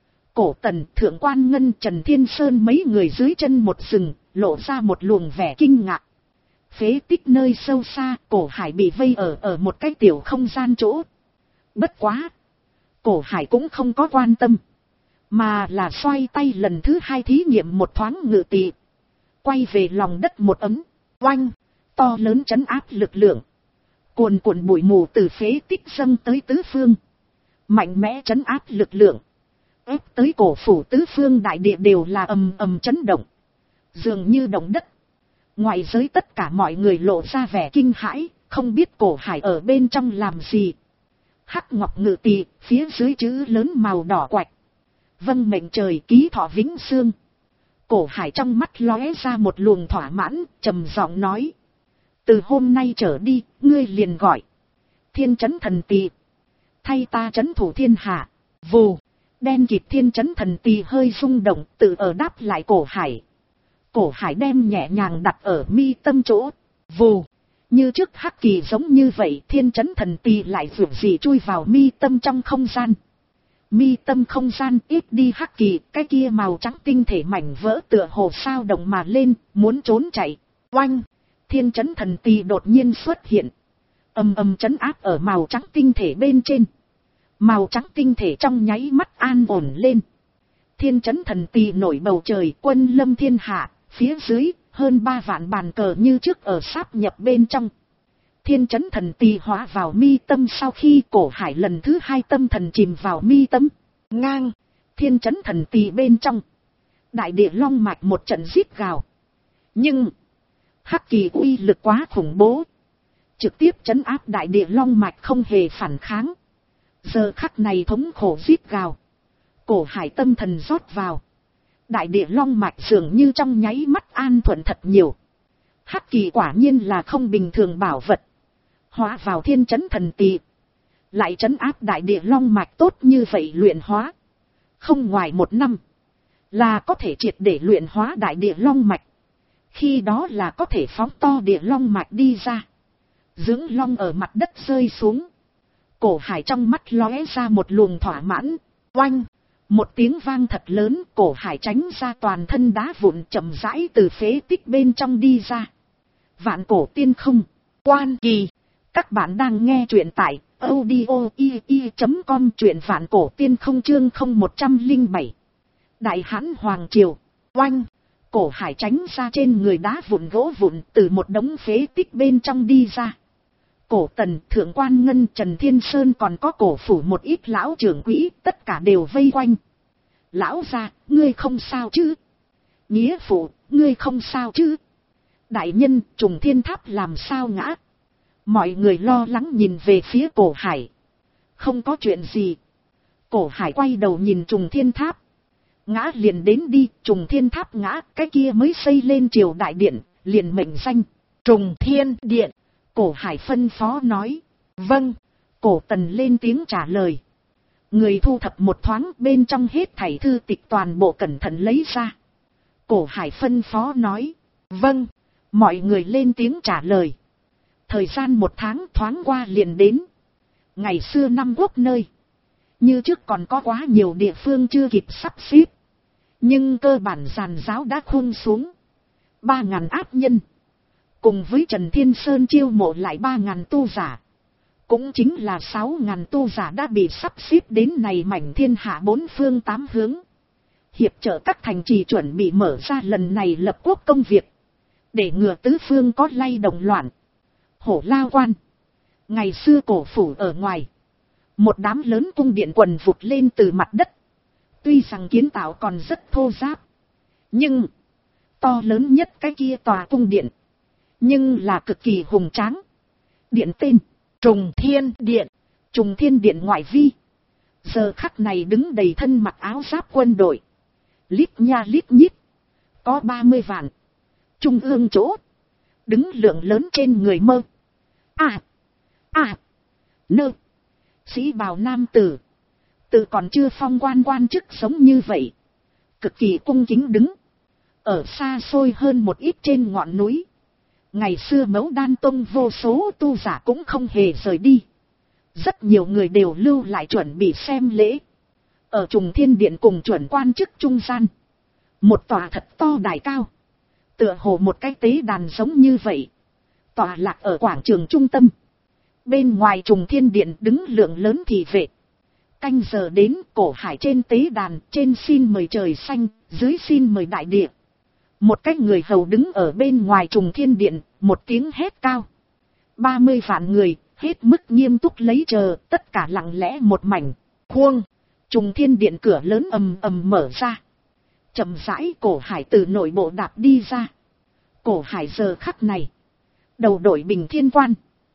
S1: Cổ Tần, Thượng Quan Ngân, Trần Thiên Sơn mấy người dưới chân một rừng, lộ ra một luồng vẻ kinh ngạc. Phế tích nơi sâu xa, Cổ Hải bị vây ở một cái tiểu không gian chỗ. Bất quá, Cổ Hải cũng không có quan tâm, mà là xoay tay lần thứ 2 thí nghiệm một thoáng ngự tỳ. Quay về lòng đất một ấm, oanh, to lớn trấn áp lực lượng. Cuồn cuộn bụi mù từ phế tích dâng tới tứ phương. Mạnh mẽ trấn áp lực lượng, ép tới cổ phủ tứ phương đại địa đều là ầm ầm chấn động. Dường như động đất. Ngoại giới tất cả mọi người lộ ra vẻ kinh hãi, không biết Cổ Hải ở bên trong làm gì. Hắc ngọc ngự tỳ, phía dưới chữ lớn màu đỏ quạch. Vâng mệnh trời ký thọ vĩnh xương. Cổ Hải trong mắt lóe ra một luồng thỏa mãn, trầm giọng nói. Từ hôm nay trở đi, ngươi liền gọi Thiên Trấn Thần Tỳ, thay ta trấn thủ thiên hạ. Vù, đen kịt Thiên Trấn Thần Tỳ hơi rung động, tự ở đáp lại Cổ Hải. Cổ Hải đem nhẹ nhàng đặt ở mi tâm chỗ. Vù, như trước hắc kỳ giống như vậy, Thiên Trấn Thần Tỳ lại vượt dị chui vào mi tâm trong không gian. Mi tâm không gian ít đi hắc kỳ, cái kia màu trắng tinh thể mảnh vỡ tựa hồ sao động mà lên, muốn trốn chạy. Oanh! Thiên Trấn Thần Tỳ đột nhiên xuất hiện. Ầm ầm trấn áp ở màu trắng tinh thể bên trên. Màu trắng tinh thể trong nháy mắt an ổn lên. Thiên Trấn Thần Tỳ nổi bầu trời, quân lâm thiên hạ, phía dưới hơn 3 vạn bàn cờ như trước ở sáp nhập bên trong. Thiên Trấn Thần Tỳ hóa vào mi tâm sau khi Cổ Hải lần thứ 2 tâm thần chìm vào mi tâm. Ngang, Thiên Trấn Thần Tỳ bên trong, đại địa long mạch một trận rít gào. Nhưng hắc kỳ uy lực quá khủng bố, trực tiếp trấn áp đại địa long mạch không hề phản kháng. Giờ khắc này thống khổ rít gào, Cổ Hải tâm thần rót vào, đại địa long mạch dường như trong nháy mắt an thuận thật nhiều. Hắc kỳ quả nhiên là không bình thường bảo vật. Hóa vào Thiên Trấn Thần Tỳ, lại trấn áp đại địa long mạch tốt như vậy, luyện hóa không ngoài 1 năm là có thể triệt để luyện hóa đại địa long mạch. Khi đó là có thể phóng to địa long mạch đi ra, dưỡng long ở mặt đất rơi xuống. Cổ Hải trong mắt lóe ra một luồng thỏa mãn. Oanh! Một tiếng vang thật lớn, Cổ Hải tránh ra toàn thân đá vụn, chậm rãi từ phế tích bên trong đi ra. Vạn Cổ Tiên Không, Quan Kỳ. Các bạn đang nghe truyện tại audio.com, truyện Vạn Cổ Tiên Không chương 0107. Đại Hãn Hoàng Triều. Oanh! Cổ Hải tránh ra trên người đá vụn gỗ vụn, từ một đống phế tích bên trong đi ra. Cổ Tần, Thượng Quan Ngân, Trần Thiên Sơn còn có Cổ phủ một ít lão trưởng quỹ, tất cả đều vây quanh. Lão gia, ngươi không sao chứ? Nghĩa phụ, ngươi không sao chứ? Đại nhân, Trùng Thiên Tháp làm sao ngã? Mọi người lo lắng nhìn về phía Cổ Hải. Không có chuyện gì. Cổ Hải quay đầu nhìn Trùng Thiên Tháp. Ngã liền đến đi, Trùng Thiên Tháp ngã, cái kia mới xây lên triều đại điện, liền mệnh danh Trùng Thiên Điện. Cổ Hải phân phó nói. Vâng. Cổ Tần lên tiếng trả lời. Người thu thập một thoáng, bên trong hết thảy thư tịch toàn bộ cẩn thận lấy ra. Cổ Hải phân phó nói. Vâng. Mọi người lên tiếng trả lời. Thời gian một tháng thoáng qua liền đến. Ngày xưa năm quốc nơi. Như trước còn có quá nhiều địa phương chưa kịp sắp xếp. Nhưng cơ bản giàn giáo đã khung xuống. 3.000 áp nhân. Cùng với Trần Thiên Sơn chiêu mộ lại 3.000 tu giả. Cũng chính là 6.000 tu giả đã bị sắp xếp đến này mảnh thiên hạ bốn phương tám hướng. Hiệp trợ các thành trì chuẩn bị mở ra lần này lập quốc công việc. Để ngừa tứ phương có lay động loạn. Hổ Lao Quan. Ngày xưa cổ phủ ở ngoài. Một đám lớn cung điện quần vụt lên từ mặt đất. Tuy rằng kiến tạo còn rất thô ráp. Nhưng to lớn nhất cái kia tòa cung điện. Nhưng là cực kỳ hùng tráng. Điện tên Trùng Thiên Điện. Trùng Thiên Điện ngoại vi. Giờ khắc này đứng đầy thân mặc áo giáp quân đội. Lít nha lít nhít. Có 30 vạn. Trung ương chỗ. Đứng lượng lớn trên người mơ. Nơ. Sĩ bào nam tử. Tự còn chưa phong quan chức sống như vậy. Cực kỳ cung kính đứng. Ở xa xôi hơn một ít trên ngọn núi. Ngày xưa Mẫu Đan Tông vô số tu giả cũng không hề rời đi. Rất nhiều người đều lưu lại chuẩn bị xem lễ. Ở Trùng Thiên Điện cùng chuẩn quan chức trung gian. Một tòa thật to đài cao. Tựa hồ một cái tế đàn giống như vậy. Tòa lạc ở quảng trường trung tâm. Bên ngoài Trùng Thiên Điện đứng lượng lớn thị vệ. Canh giờ đến, Cổ Hải trên tế đàn, trên xin mời trời xanh, dưới xin mời đại địa. Một cái người hầu đứng ở bên ngoài Trùng Thiên Điện, một tiếng hét cao. 30 vạn người, hết mức nghiêm túc lấy chờ, tất cả lặng lẽ một mảnh. Khuông, Trùng Thiên Điện cửa lớn ầm ầm mở ra. Chậm rãi Cổ Hải từ nội bộ đạp đi ra. Cổ Hải giờ khắc này. Đầu đội bình thiên quan.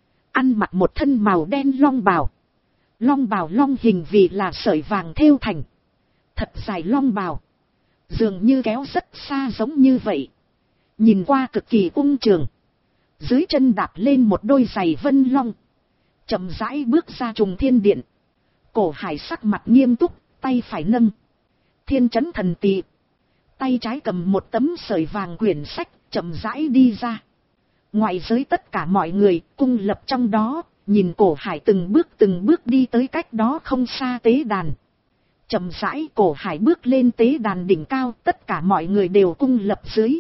S1: Ăn mặc một thân màu đen long bào. Long bào long hình vì là sợi vàng thêu thành. Thật dài long bào. Dường như kéo rất xa giống như vậy. Nhìn qua cực kỳ ung trường. Dưới chân đạp lên một đôi giày vân long. Chậm rãi bước ra Trùng Thiên Điện. Cổ Hải sắc mặt nghiêm túc, tay phải nâng. Thiên Chấn Thần Tỳ. Tay trái cầm một tấm sợi vàng quyển sách, chậm rãi đi ra. Ngoại giới tất cả mọi người cung lập trong đó, nhìn Cổ Hải từng bước đi tới cách đó không xa tế đàn. Chậm rãi Cổ Hải bước lên tế đàn đỉnh cao, tất cả mọi người đều cung lập dưới.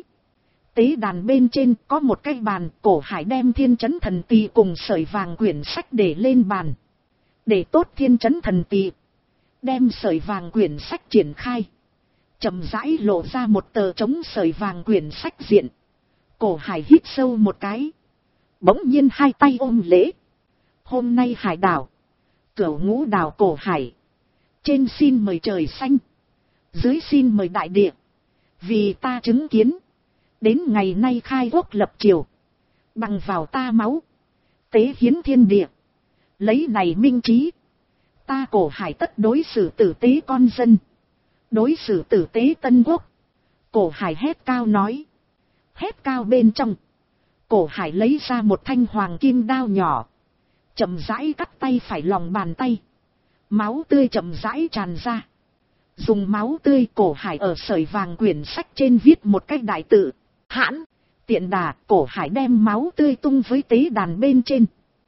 S1: Tế đàn bên trên có một cái bàn, Cổ Hải đem Thiên Chấn Thần Tỳ cùng sợi vàng quyển sách để lên bàn. Để tốt Thiên Chấn Thần Tỳ, đem sợi vàng quyển sách triển khai. Chậm rãi lộ ra một tờ trống sợi vàng quyển sách diện. Cổ Hải hít sâu một cái. Bỗng nhiên hai tay ôm lễ. Hôm nay hải đảo. Cửu Ngũ đảo Cổ Hải. Trên xin mời trời xanh. Dưới xin mời đại địa. Vì ta chứng kiến. Đến ngày nay khai quốc lập triều. Bằng vào ta máu. Tế hiến thiên địa. Lấy này minh trí. Ta Cổ Hải tất đối xử tử tế con dân. Đối xử tử tế Tân Quốc. Cổ Hải hét cao nói. Hét cao bên trong. Cổ Hải lấy ra một thanh hoàng kim đao nhỏ. Chậm rãi cắt tay phải lòng bàn tay. Máu tươi chậm rãi tràn ra. Dùng máu tươi Cổ Hải ở sợi vàng quyển sách trên viết một cái đại tự. Hãn. Tiện đà Cổ Hải đem máu tươi tung với tế đàn bên trên.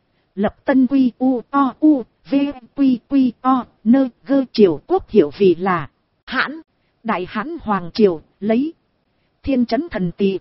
S1: Lập tân quy u o u v quy quy o nơ gơ triều quốc hiệu vì là Hãn. Đại Hãn Hoàng Triều lấy Thiên Chấn Thần Tỳ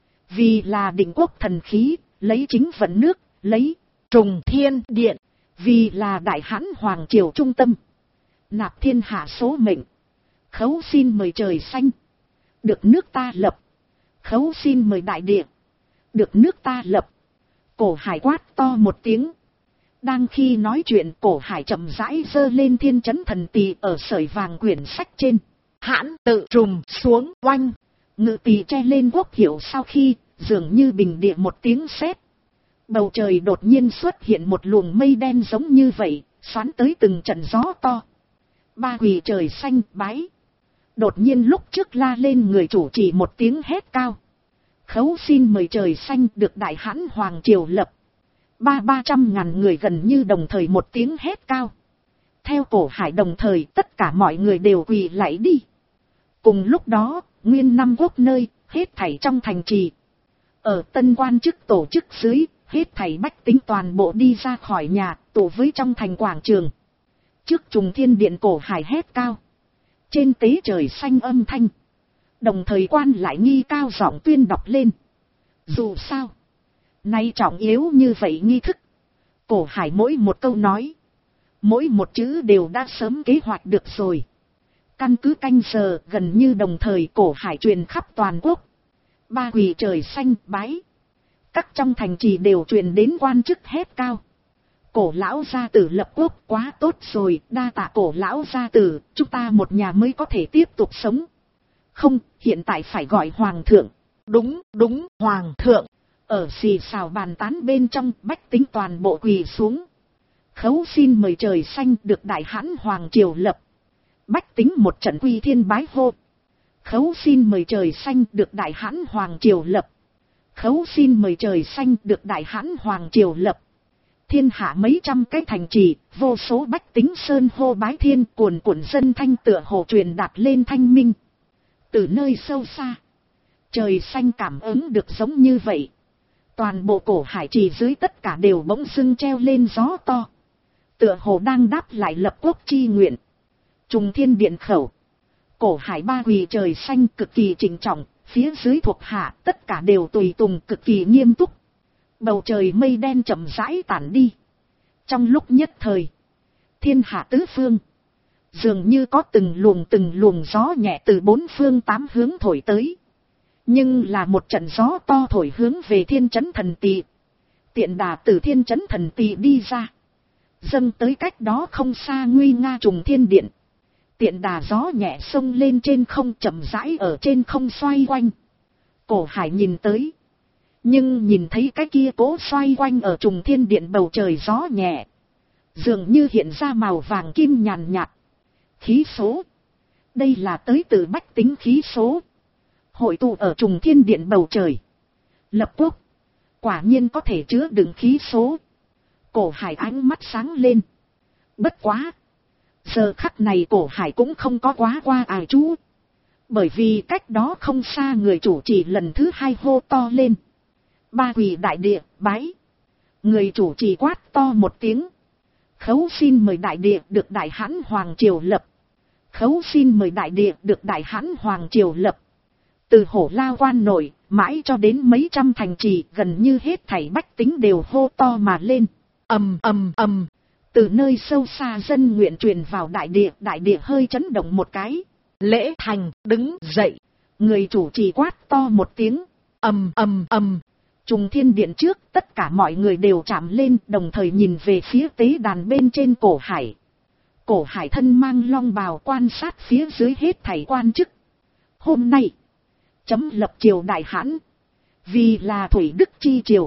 S1: vì là định quốc thần khí, lấy chính vận nước, lấy Trùng Thiên Điện vì là Đại Hãn Hoàng Triều trung tâm. Nạp thiên hạ số mệnh. Khấu xin mời trời xanh. Được nước ta lập. Khấu xin mời đại địa, được nước ta lập. Cổ Hải quát to một tiếng. Đang khi nói chuyện, Cổ Hải chậm rãi giơ lên thiên chấn thần tỳ ở sợi vàng quyển sách trên. Hãn tự trùm xuống oanh. Ngự tỳ che lên quốc hiệu sau khi, dường như bình địa một tiếng sét. Bầu trời đột nhiên xuất hiện một luồng mây đen giống như vậy, xoắn tới từng trận gió to. Ba quỳ trời xanh bái. Đột nhiên lúc trước la lên người chủ trì một tiếng hét cao. Khấu xin mời trời xanh được đại hãn hoàng triều lập. 300.000 người gần như đồng thời một tiếng hét cao. Theo Cổ Hải đồng thời tất cả mọi người đều quỳ lạy đi. Cùng lúc đó, nguyên năm quốc nơi, hết thảy trong thành trì. Ở tân quan chức tổ chức dưới, hết thảy bách tính toàn bộ đi ra khỏi nhà, tụ với trong thành quảng trường. Trước trùng thiên điện, Cổ Hải hét cao. Trên tế trời xanh âm thanh. Đồng thời quan lại nghi cao giọng tuyên đọc lên. Dù sao, nay trọng yếu như vậy nghi thức. Cổ Hải mỗi một câu nói, mỗi một chữ đều đã sớm kế hoạch được rồi. Căn cứ canh giờ gần như đồng thời, Cổ Hải truyền khắp toàn quốc. Ba quỳ trời xanh bái. Các trong thành trì đều truyền đến quan chức hét cao. Cổ lão gia tử lập quốc quá tốt rồi, đa tạ Cổ lão gia tử, chúng ta một nhà mới có thể tiếp tục sống. Không, hiện tại phải gọi hoàng thượng. Đúng, hoàng thượng. Ở xì xào bàn tán bên trong, bách tính toàn bộ quỳ xuống. Khấu xin mời trời xanh được đại hãn hoàng triều lập. Bách tính một trận quy thiên bái hô. Khấu xin mời trời xanh được đại hãn hoàng triều lập. Khấu xin mời trời xanh được đại hãn hoàng triều lập. Thiên hạ mấy trăm cái thành trì, vô số bách tính sơn hô bái thiên, cuồn cuộn dân thanh tựa hồ truyền đạt lên thanh minh. Từ nơi sâu xa, trời xanh cảm ứng được giống như vậy. Toàn bộ Cổ Hải trì dưới tất cả đều bỗng dưng treo lên gió to. Tựa hồ đang đáp lại lập quốc chi nguyện. Trùng thiên điện khẩu. Cổ Hải ba quỳ trời xanh cực kỳ trịnh trọng, phía dưới thuộc hạ tất cả đều tùy tùng cực kỳ nghiêm túc. Bầu trời mây đen chậm rãi tản đi. Trong lúc nhất thời, thiên hạ tứ phương, dường như có từng luồng gió nhẹ từ bốn phương tám hướng thổi tới. Nhưng là một trận gió to thổi hướng về thiên trấn thần tỳ. Tiện đà từ thiên trấn thần tỳ đi ra, dâng tới cách đó không xa nguy nga trùng thiên điện. Tiện đà gió nhẹ xông lên trên không, chậm rãi ở trên không xoay quanh. Cổ Hải nhìn tới, nhưng nhìn thấy cái kia cố xoay quanh ở trùng thiên điện bầu trời gió nhẹ, dường như hiện ra màu vàng kim nhàn nhạt. Khí số, đây là tới từ bách tính khí số, hội tụ ở trùng thiên điện bầu trời. Lập quốc, quả nhiên có thể chứa đựng khí số. Cổ Hải ánh mắt sáng lên. Bất quá, giờ khắc này Cổ Hải cũng không có quá qua ải chú. Bởi vì cách đó không xa người chủ trì lần thứ hai hô to lên. Ba quỳ đại địa, bái. Người chủ trì quát to một tiếng. Khấu xin mời đại địa được đại hãn hoàng triều lập. Khấu xin mời đại địa được đại hãn hoàng triều lập. Từ Hổ Lao quan nội, mãi cho đến mấy trăm thành trì, gần như hết thảy bách tính đều hô to mà lên. Ầm ầm ầm. Từ nơi sâu xa dân nguyện truyền vào đại địa hơi chấn động một cái. Lễ Thành đứng dậy. Người chủ trì quát to một tiếng. Ầm ầm ầm. Trùng thiên điện trước, tất cả mọi người đều chạm lên, đồng thời nhìn về phía tế đàn bên trên Cổ Hải. Cổ Hải thân mang long bào quan sát phía dưới hết thảy quan chức. Hôm nay, chấm lập triều đại hãn, vì là thủy đức chi triều.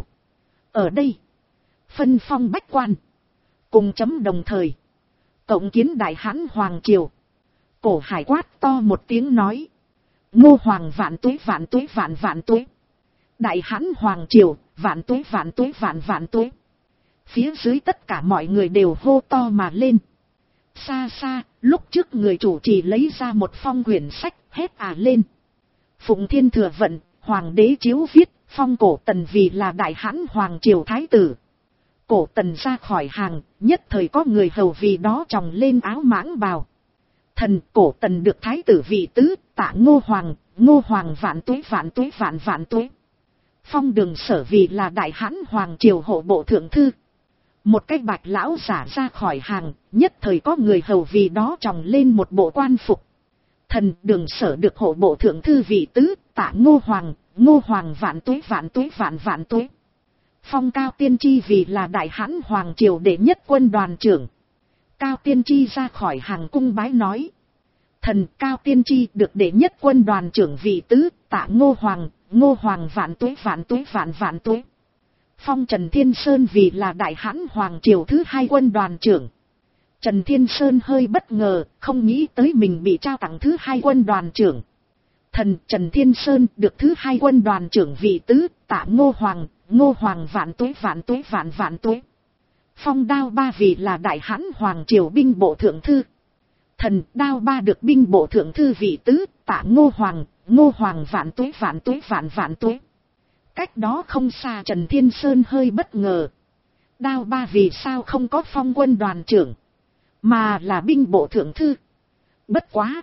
S1: Ở đây, phân phong bách quan, cùng chấm đồng thời, cộng kiến đại hãn hoàng triều. Cổ Hải quát to một tiếng nói. Ngô hoàng vạn tuế vạn tuế vạn vạn tuế. Đại hãn hoàng triều, vạn tuế vạn tuế vạn vạn tuế. Phía dưới tất cả mọi người đều hô to mà lên. Xa xa, lúc trước người chủ trì lấy ra một phong quyển sách, hét lên. Phụng Thiên Thừa Vận, hoàng đế chiếu viết, phong Cổ Tần vì là đại hãn hoàng triều thái tử. Cổ Tần ra khỏi hàng, nhất thời có người hầu vì đó tròng lên áo mãng bào. Thần Cổ Tần được thái tử vị tứ, tạ Ngô hoàng vạn tuế vạn tuế vạn vạn tuế. Phong Đường Sở vì là đại hãn hoàng triều hộ bộ thượng thư. Một cái bạch lão giả ra khỏi hàng, nhất thời có người hầu vì đó tròng lên một bộ quan phục. Thần Đường Sở được hộ bộ thượng thư vị tứ, tạ Ngô Ngô Hoàng vạn tuế vạn tuế vạn vạn tuế. Phong Cao Tiên Tri vì là Đại Hãn Hoàng triều đệ nhất quân đoàn trưởng. Cao Tiên Tri ra khỏi hàng cung bái nói. Thần Cao Tiên Tri được đệ nhất quân đoàn trưởng vị tứ, tạ Ngô Hoàng vạn tuế vạn tuế vạn vạn tuế. Phong Trần Thiên Sơn vì là Đại Hãn Hoàng triều thứ hai quân đoàn trưởng. Trần Thiên Sơn hơi bất ngờ, không nghĩ tới mình bị trao tặng thứ hai quân đoàn trưởng. Thần Trần Thiên Sơn được thứ hai quân đoàn trưởng vị tứ, tạ Ngô Hoàng vạn tuế vạn tuế vạn vạn tuế. Phong Đao Ba vì là Đại Hãn Hoàng triều binh bộ thượng thư. Thần Đao Ba được binh bộ thượng thư vị tứ, tạ Ngô Hoàng vạn tuế vạn tuế vạn vạn tuế. Cách đó không xa Trần Thiên Sơn hơi bất ngờ. Đao Ba vì sao không có phong quân đoàn trưởng, mà là binh bộ thượng thư. Bất quá,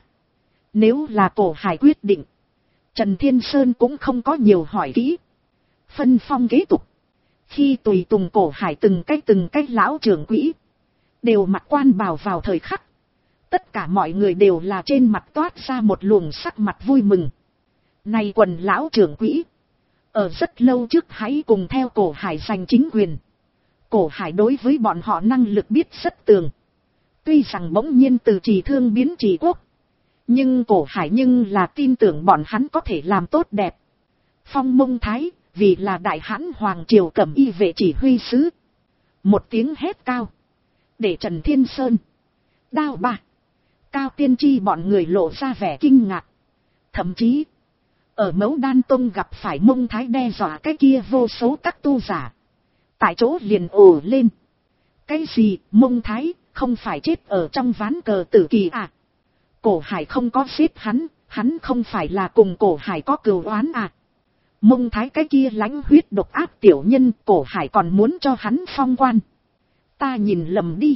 S1: nếu là Cổ Hải quyết định, Trần Thiên Sơn cũng không có nhiều hỏi kỹ. Phân phong kế tục. Khi tùy tùng Cổ Hải từng cách lão trưởng quỹ đều mặc quan bào vào thời khắc, tất cả mọi người đều là trên mặt toát ra một luồng sắc mặt vui mừng. Này quần lão trưởng quỹ, ở rất lâu trước hãy cùng theo Cổ Hải giành chính quyền. Cổ Hải đối với bọn họ năng lực biết rất tường. Tuy rằng bỗng nhiên từ trì thương biến trì quốc, nhưng Cổ Hải nhưng là tin tưởng bọn hắn có thể làm tốt đẹp. Phong Mông Thái vì là Đại Hãn Hoàng triều cẩm y vệ chỉ huy sứ. Một tiếng hét cao, để Trần Thiên Sơn, Đao Ba, Cao Tiên Tri bọn người lộ ra vẻ kinh ngạc. Thậm chí, ở Mẫu Đan Tông gặp phải Mông Thái đe dọa cái kia vô số các tu giả, tại chỗ liền ồ lên. Cái gì, Mông Thái, không phải chết ở trong ván cờ tử kỳ à? Cổ Hải không có giết hắn không phải là cùng Cổ Hải có cừu oán à? Mông Thái cái kia lãnh huyết độc ác tiểu nhân, Cổ Hải còn muốn cho hắn phong quan. Ta nhìn lầm đi.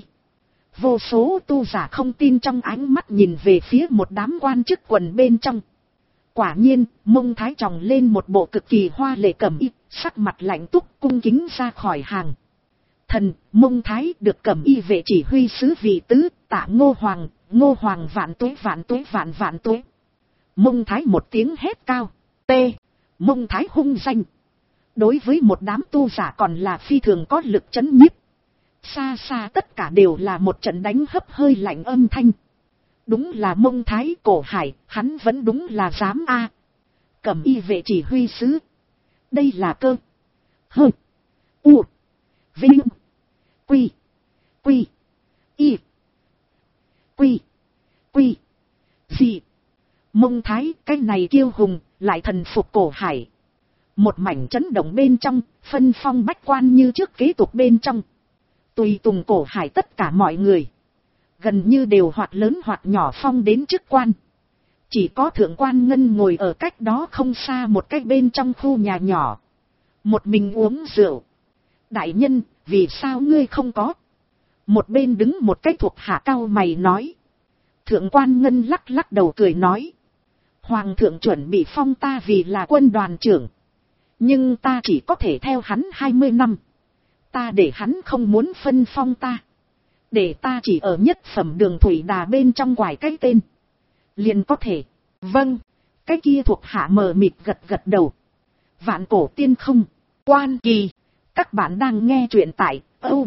S1: Vô số tu giả không tin trong ánh mắt nhìn về phía một đám quan chức quần bên trong. Quả nhiên, Mông Thái tròng lên một bộ cực kỳ hoa lệ cẩm y, sắc mặt lạnh túc cung kính ra khỏi hàng. Thần, Mông Thái được cẩm y vệ chỉ huy sứ vị tứ, tạ Ngô Hoàng vạn tuế vạn tuế vạn vạn tuế. Mông Thái một tiếng hét cao, Mông Thái hung danh. Đối với một đám tu giả còn là phi thường có lực chấn nhiếp. Xa xa tất cả đều là một trận đánh hấp hơi lạnh âm thanh. Đúng là Mông Thái. Cổ Hải, hắn vẫn đúng là dám a. Cẩm y vệ chỉ huy sứ. Đây là cơ. Hơ. U. Vinh. Quy. Quy. Y. Quy. Quy. Gì. Mông Thái, cái này kiêu hùng, lại thần phục Cổ Hải. Một mảnh chấn động bên trong, phân phong bách quan như trước kế tục bên trong. Tùy tùng Cổ Hải tất cả mọi người, gần như đều hoặc lớn hoặc nhỏ phong đến chức quan. Chỉ có thượng quan Ngân ngồi ở cách đó không xa một cái bên trong khu nhà nhỏ, một mình uống rượu. Đại nhân, vì sao ngươi không có? Một bên đứng một cái thuộc hạ cao mày nói. Thượng quan Ngân lắc lắc đầu cười nói. Hoàng thượng chuẩn bị phong ta vì là quân đoàn trưởng, nhưng ta chỉ có thể theo hắn 20 năm. Ta để hắn không muốn phân phong ta, để ta chỉ ở nhất phẩm đường thủy đà bên trong quải cái tên, liền có thể. Vâng, cái kia thuộc hạ mờ mịt gật gật đầu. Vạn Cổ Tiên Không, Quan Kỳ. Các bạn đang nghe truyện tại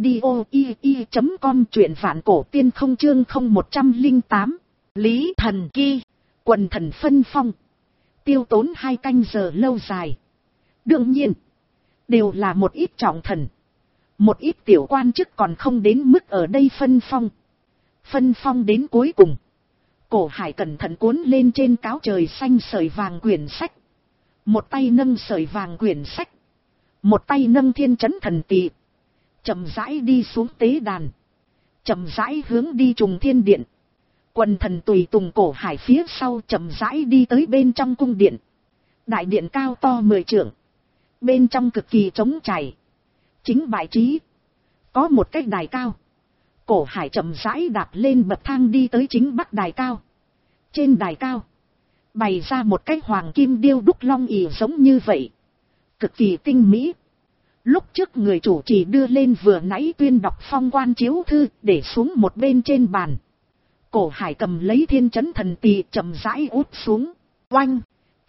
S1: audio.com, truyện Vạn Cổ Tiên Không chương 0108. Lý Thần Kỳ, quần thần phân phong, tiêu tốn 2 canh giờ lâu dài. Đương nhiên, đều là một ít trọng thần. Một ít tiểu quan chức còn không đến mức ở đây phân phong. Phân phong đến cuối cùng, Cổ Hải cẩn thận cuốn lên trên cáo trời xanh sợi vàng quyển sách. Một tay nâng sợi vàng quyển sách, một tay nâng thiên chấn thần tỳ, chậm rãi đi xuống tế đàn, chậm rãi hướng đi Trùng Thiên Điện. Quần thần tùy tùng Cổ Hải phía sau chậm rãi đi tới bên trong cung điện. Đại điện cao to 10 trượng, bên trong cực kỳ trống trải. Chính bài trí, có một cái đài cao. Cổ Hải chậm rãi đạp lên bậc thang đi tới chính bắc đài cao. Trên đài cao, bày ra một cái hoàng kim điêu đúc long ỷ giống như vậy, cực kỳ tinh mỹ. Lúc trước người chủ trì đưa lên vừa nãy tuyên đọc phong quan chiếu thư, để xuống một bên trên bàn. Cổ Hải cầm lấy thiên chấn thần tỳ chậm rãi út xuống. Oanh!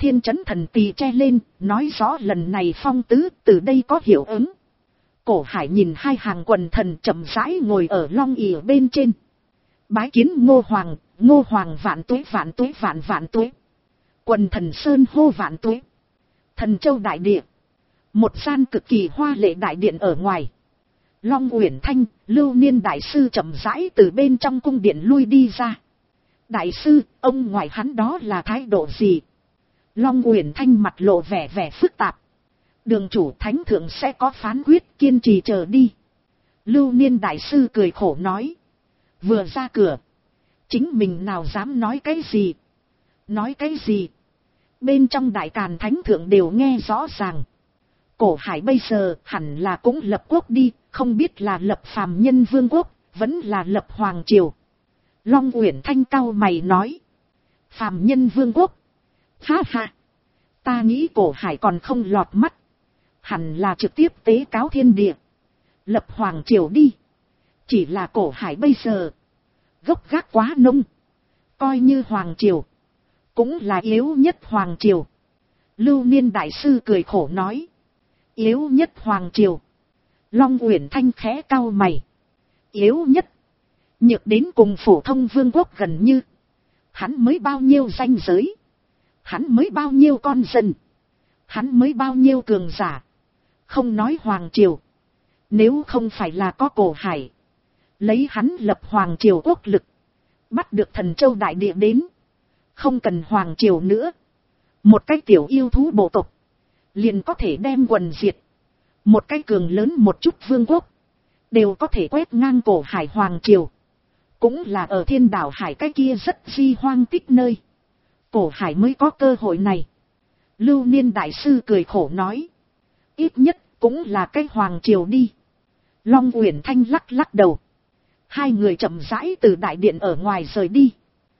S1: thiên trấn thần tỳ che lên, nói rõ lần này phong tứ từ đây có hiệu ứng. Cổ Hải nhìn hai hàng quần thần chậm rãi ngồi ở long ỷ bên trên. Bái kiến Ngô Hoàng vạn tuế vạn tuế vạn vạn tuế. Quần thần sơn hô vạn tuế. Thần châu đại địa. Một gian cực kỳ hoa lệ đại điện ở ngoài. Long Uyển Thanh, Lưu Niên đại sư chậm rãi từ bên trong cung điện lui đi ra. Đại sư, ông ngoại hắn đó là thái độ gì? Long Uyển Thanh mặt lộ vẻ phức tạp. Đường chủ thánh thượng sẽ có phán quyết, kiên trì chờ đi. Lưu Niên đại sư cười khổ nói. Vừa ra cửa. Chính mình nào dám nói cái gì? Nói cái gì? Bên trong đại càn thánh thượng đều nghe rõ ràng. Cổ Hải bây giờ hẳn là cũng lập quốc đi, không biết là lập phàm nhân vương quốc, vẫn là lập hoàng triều. Long Uyển Thanh cau mày nói. Phàm nhân vương quốc. Ha ha. Ta nghĩ Cổ Hải còn không lọt mắt. Hẳn là trực tiếp tế cáo thiên địa. Lập hoàng triều đi. Chỉ là Cổ Hải bây giờ. Gốc gác quá nông. Coi như hoàng triều. Cũng là yếu nhất hoàng triều. Lưu Niên đại sư cười khổ nói. Yếu nhất hoàng triều. Long Uyển Thanh khẽ cau mày. Yếu nhất. Nhược đến cùng phổ thông vương quốc gần như. Hắn mới bao nhiêu ranh giới. Hắn mới bao nhiêu con dân. Hắn mới bao nhiêu cường giả. Không nói hoàng triều. Nếu không phải là có Cổ Hải. Lấy hắn lập hoàng triều quốc lực. Bắt được thần châu đại địa đến. Không cần hoàng triều nữa. Một cái tiểu yêu thú bộ tộc. Liền có thể đem quần diệt. Một cái cường lớn một chút vương quốc. Đều có thể quét ngang Cổ Hải hoàng triều. Cũng là ở thiên đảo hải cái kia rất di hoang tích nơi. Cổ Hải mới có cơ hội này. Lưu Niên đại sư cười khổ nói. Ít nhất cũng là cái hoàng triều đi. Long Uyển Thanh lắc lắc đầu. Hai người chậm rãi từ đại điện ở ngoài rời đi.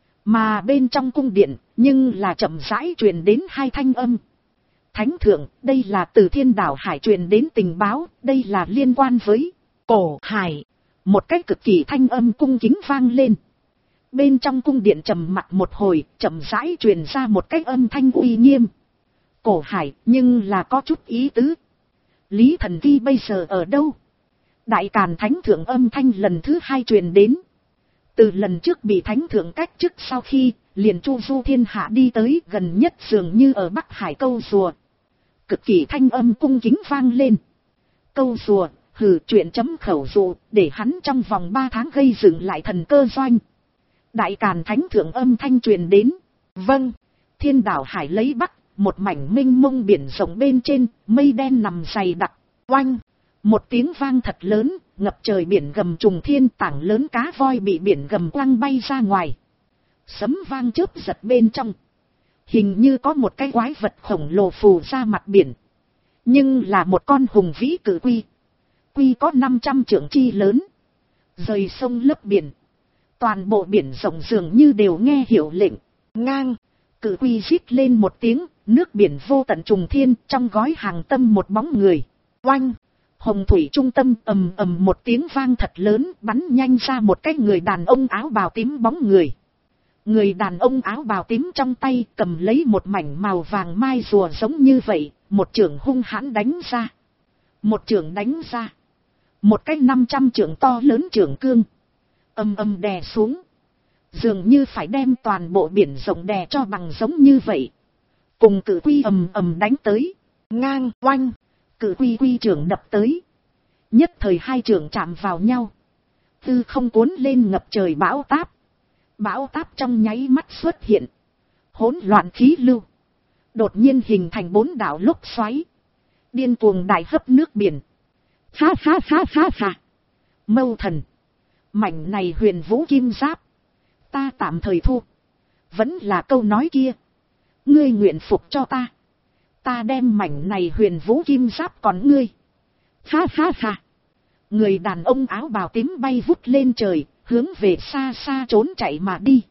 S1: Mà bên trong cung điện, nhưng là chậm rãi truyền đến hai thanh âm. Thánh thượng, đây là từ thiên đảo hải truyền đến tình báo, đây là liên quan với Cổ Hải. Một cách cực kỳ thanh âm cung kính vang lên. Bên trong cung điện trầm mặc một hồi, chậm rãi truyền ra một cách âm thanh uy nghiêm. Cổ Hải, nhưng là có chút ý tứ. Lý Thần Kỳ bây giờ ở đâu? Đại Càn Thánh Thượng âm thanh lần thứ hai truyền đến. Từ lần trước bị Thánh Thượng cách chức sau khi, liền chu du thiên hạ đi tới gần nhất dường như ở Bắc Hải câu rùa. Cực kỳ thanh âm cung kính vang lên. Câu rùa, hừ, chuyện chấm khẩu dụ, để hắn trong vòng 3 tháng gây dựng lại thần cơ doanh. Đại Càn Thánh Thượng âm thanh truyền đến. Vâng, thiên đảo hải lấy Bắc, một mảnh mênh mông biển rộng bên trên, mây đen nằm dày đặc. Oanh, một tiếng vang thật lớn, ngập trời biển gầm trùng thiên, tảng lớn cá voi bị biển gầm quăng bay ra ngoài. Sấm vang chớp giật bên trong. Hình như có một cái quái vật khổng lồ phù ra mặt biển. Nhưng là một con hùng vĩ cự quy. Quy có 500 trượng chi lớn. Rời sông lấp biển. Toàn bộ biển rộng dường như đều nghe hiệu lệnh. Ngang, cự quy rít lên một tiếng, nước biển vô tận trùng thiên, trong gói hàng tâm một bóng người. Oanh, hồng thủy trung tâm ầm ầm một tiếng vang thật lớn, bắn nhanh ra một cái người đàn ông áo bào tím bóng người. Người đàn ông áo bào tím trong tay cầm lấy một mảnh màu vàng mai rùa giống như vậy, một chưởng hung hãn đánh ra. Một chưởng đánh ra. Một cái 500 trượng to lớn chưởng cương. Ầm ầm đè xuống. Dường như phải đem toàn bộ biển rộng đè cho bằng giống như vậy. Cùng cự quy ầm ầm đánh tới. Ngang, oanh. Cự quy quy chưởng đập tới. Nhất thời hai chưởng chạm vào nhau. Tư không cuốn lên ngập trời bão táp. Bão táp trong nháy mắt xuất hiện. Hỗn loạn khí lưu. Đột nhiên hình thành 4 đạo lốc xoáy. Điên cuồng đại hấp nước biển. Ha ha ha ha ha. Mâu thần. Mảnh này huyền vũ kim giáp. Ta tạm thời thu. Vẫn là câu nói kia. Ngươi nguyện phục cho ta. Ta đem mảnh này huyền vũ kim giáp còn ngươi. Ha ha ha. Người đàn ông áo bào tím bay vút lên trời. Hướng về xa xa trốn chạy mà đi.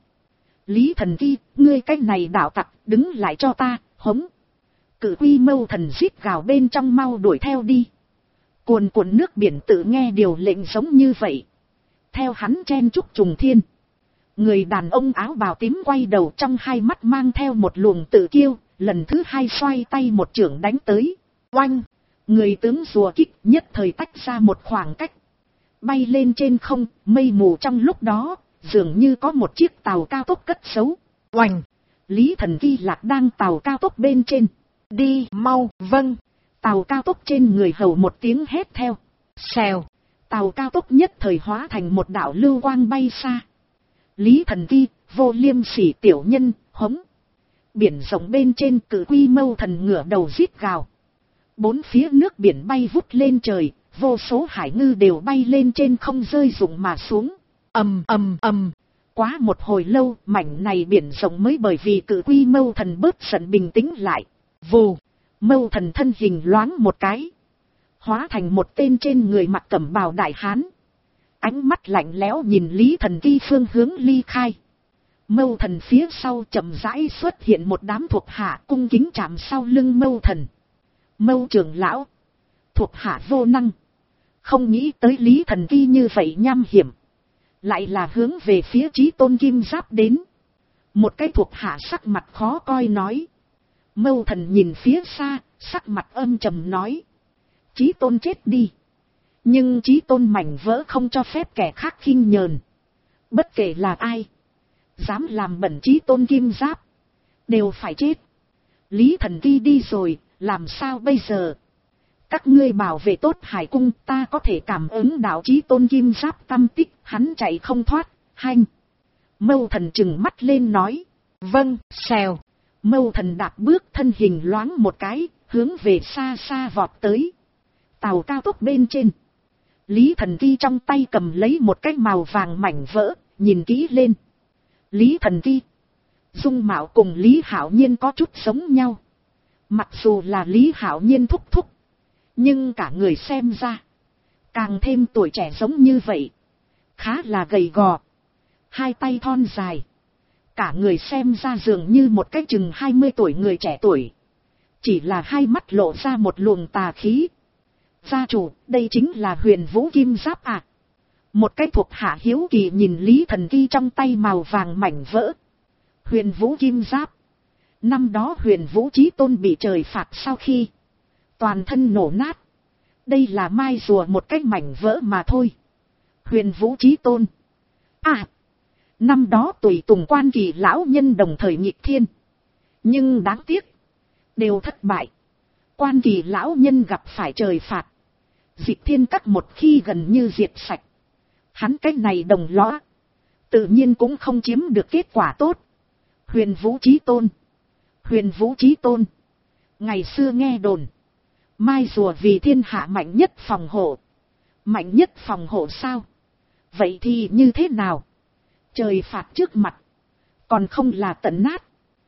S1: Lý Thần Kỳ, ngươi cái này đạo tặc, đứng lại cho ta, hống. Cự quy mâu thần rít gào bên trong mau đuổi theo đi. Cuồn cuộn nước biển tự nghe điều lệnh giống như vậy. Theo hắn chen chúc trùng thiên. Người đàn ông áo bào tím quay đầu trong hai mắt mang theo một luồng tự kiêu, lần thứ hai xoay tay một chưởng đánh tới. Oanh! Người tướng rùa kích nhất thời tách ra một khoảng cách. Bay lên trên không, mây mù trong lúc đó, dường như có một chiếc tàu cao tốc cất giấu. Oanh! Lý Thần Vi Lạc đang tàu cao tốc bên trên. Đi mau, vâng. Tàu cao tốc trên người hầu một tiếng hét theo. Xèo! Tàu cao tốc nhất thời hóa thành một đạo lưu quang bay xa. Lý Thần Vi, vô liêm sỉ tiểu nhân, hống. Biển rộng bên trên cử quy mâu thần ngửa đầu rít gào. Bốn phía nước biển bay vút lên trời, vô số hải ngư đều bay lên trên không rơi rụng mà xuống. Ầm ầm ầm. Quá một hồi lâu, mảnh này biển rộng mới bởi vì cử quy mâu thần bớt giận bình tĩnh lại. Vù, mâu thần thân hình loáng một cái, hóa thành một tên trên người mặc cẩm bào đại hán. Ánh mắt lạnh lẽo nhìn Lý Thần Vi phương hướng ly khai. Mâu thần phía sau chậm rãi xuất hiện một đám thuộc hạ cung kính chạm sau lưng mâu thần. Mâu trưởng lão, thuộc hạ vô năng, không nghĩ tới Lý Thần Vi như vậy nham hiểm, lại là hướng về phía Chí Tôn Kim Giáp đến. Một cái thuộc hạ sắc mặt khó coi nói. Mâu thần nhìn phía xa, sắc mặt âm trầm nói. Chí Tôn chết đi, nhưng Chí Tôn mảnh vỡ không cho phép kẻ khác khinh nhờn. Bất kể là ai dám làm bẩn Chí Tôn Kim Giáp, đều phải chết. Lý Thần Vi đi rồi, làm sao bây giờ? Các ngươi bảo vệ tốt hải cung, ta có thể cảm ứng đạo Chí Tôn Kim Giáp tâm tích, hắn chạy không thoát, hanh. Mâu thần trừng mắt lên nói. Vâng, xèo. Mâu thần đạp bước thân hình loáng một cái, hướng về xa xa vọt tới. Tàu cao tốc bên trên, Lý Thần Vi trong tay cầm lấy một cái màu vàng mảnh vỡ, nhìn kỹ lên. Lý Thần Vi, dung mạo cùng Lý Hạo Nhiên có chút giống nhau. Mặc dù là Lý Hạo Nhiên thúc thúc, nhưng cả người xem ra càng thêm tuổi trẻ giống như vậy. Khá là gầy gò, hai tay thon dài, cả người xem ra dường như một cái chừng 20 tuổi người trẻ tuổi. Chỉ là hai mắt lộ ra một luồng tà khí. Gia chủ, đây chính là Huyền Vũ Kim Giáp à? Một cái thuộc hạ hiếu kỳ nhìn Lý Thần Vi trong tay màu vàng mảnh vỡ. Huyền Vũ Kim Giáp. Năm đó Huyền Vũ Chí Tôn bị trời phạt sau khi toàn thân nổ nát. Đây là mai rùa một cái mảnh vỡ mà thôi. Huyền Vũ Chí Tôn. À, năm đó tùy tùng Quan Kỳ lão nhân đồng thời nghịch thiên, nhưng đáng tiếc đều thất bại. Quan Kỳ lão nhân gặp phải trời phạt, Dịch Thiên Các một khi gần như diệt sạch. Hắn cái này đồng lõa, tự nhiên cũng không chiếm được kết quả tốt. Huyền Vũ Chí Tôn. Huyền Vũ Chí Tôn. Ngày xưa nghe đồn, mai rùa vì thiên hạ mạnh nhất phòng hộ. Mạnh nhất phòng hộ sao? Vậy thì như thế nào? Trời phạt trước mặt, còn không là tận nát.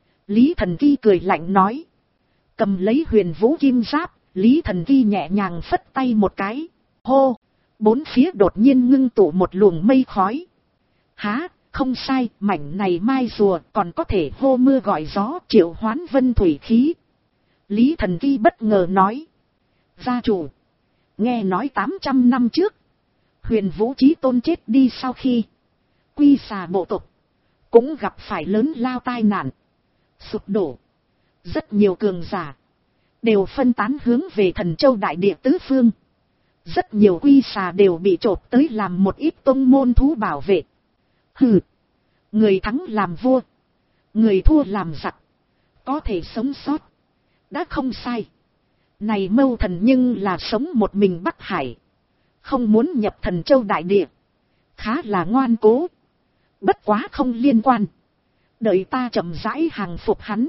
S1: Lý Thần Vi cười lạnh nói. Cầm lấy Huyền Vũ Kim Giáp, Lý Thần Vi nhẹ nhàng phất tay một cái. Hô! Bốn phía đột nhiên ngưng tụ một luồng mây khói. Há, không sai, mảnh này mai rùa còn có thể hô mưa gọi gió, triệu hoán vân thủy khí. Lý Thần Vi bất ngờ nói. Gia chủ, nghe nói 800 năm trước, Huyền Vũ Chí Tôn chết đi sau khi Quy Xà bộ tộc cũng gặp phải lớn lao tai nạn, sụp đổ. Rất nhiều cường giả đều phân tán hướng về Thần Châu đại địa tứ phương. Rất nhiều Quy Xà đều bị chộp tới làm một ít tông môn thú bảo vệ. Hừ, người thắng làm vua, người thua làm giặc, có thể sống sót đã không sai. Này Mâu Thần nhưng là sống một mình Bắc Hải, không muốn nhập Thần Châu đại địa, khá là ngoan cố. Bất quá không liên quan, đợi ta chậm rãi hàng phục hắn.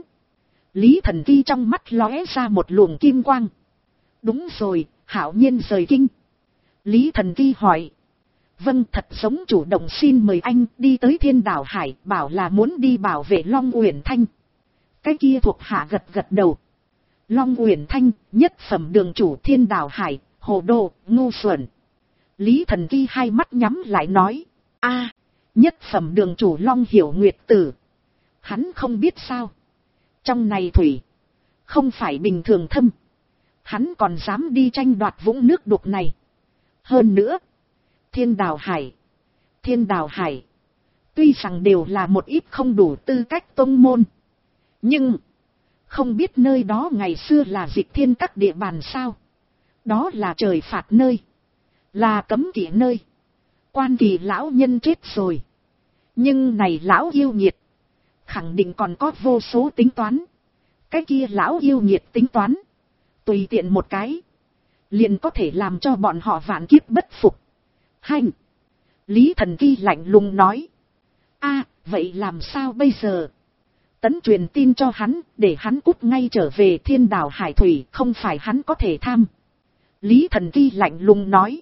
S1: Lý Thần Vi trong mắt lóe ra một luồng kim quang. Đúng rồi, Hạo Nhiên rời kinh. Lý Thần Vi hỏi. Vâng, thật giống chủ động xin mời anh đi tới Thiên Đảo Hải, bảo là muốn đi bảo vệ Long Uyển Thanh. Cái kia thuộc hạ gật gật đầu. Long Uyển Thanh, nhất phẩm đường chủ Thiên Đảo Hải, hồ đồ, ngu xuẩn. Lý Thần Vi hai mắt nhắm lại nói. A, nhất phẩm đường chủ Long Hiểu Nguyệt Tử. Hắn không biết sao, trong này thủy không phải bình thường thâm, hắn còn dám đi tranh đoạt vũng nước đục này. Hơn nữa, Thiên Đảo Hải, tuy rằng đều là một ít không đủ tư cách tông môn, nhưng Không biết nơi đó ngày xưa là Dịch Thiên các địa bàn sao? Đó là trời phạt nơi. Là cấm kỵ nơi. Quan Kỳ lão nhân chết rồi. Nhưng này lão yêu nghiệt. Khẳng định còn có vô số tính toán. Cái kia lão yêu nghiệt tính toán. Tùy tiện một cái. Liền có thể làm cho bọn họ vạn kiếp bất phục. Hành. Lý Thần Kỳ lạnh lùng nói. Vậy làm sao bây giờ? Tấn truyền tin cho hắn, để hắn cút ngay trở về Thiên Đảo Hải Thủy, không phải hắn có thể tham. Lý Thần Kỳ lạnh lùng nói.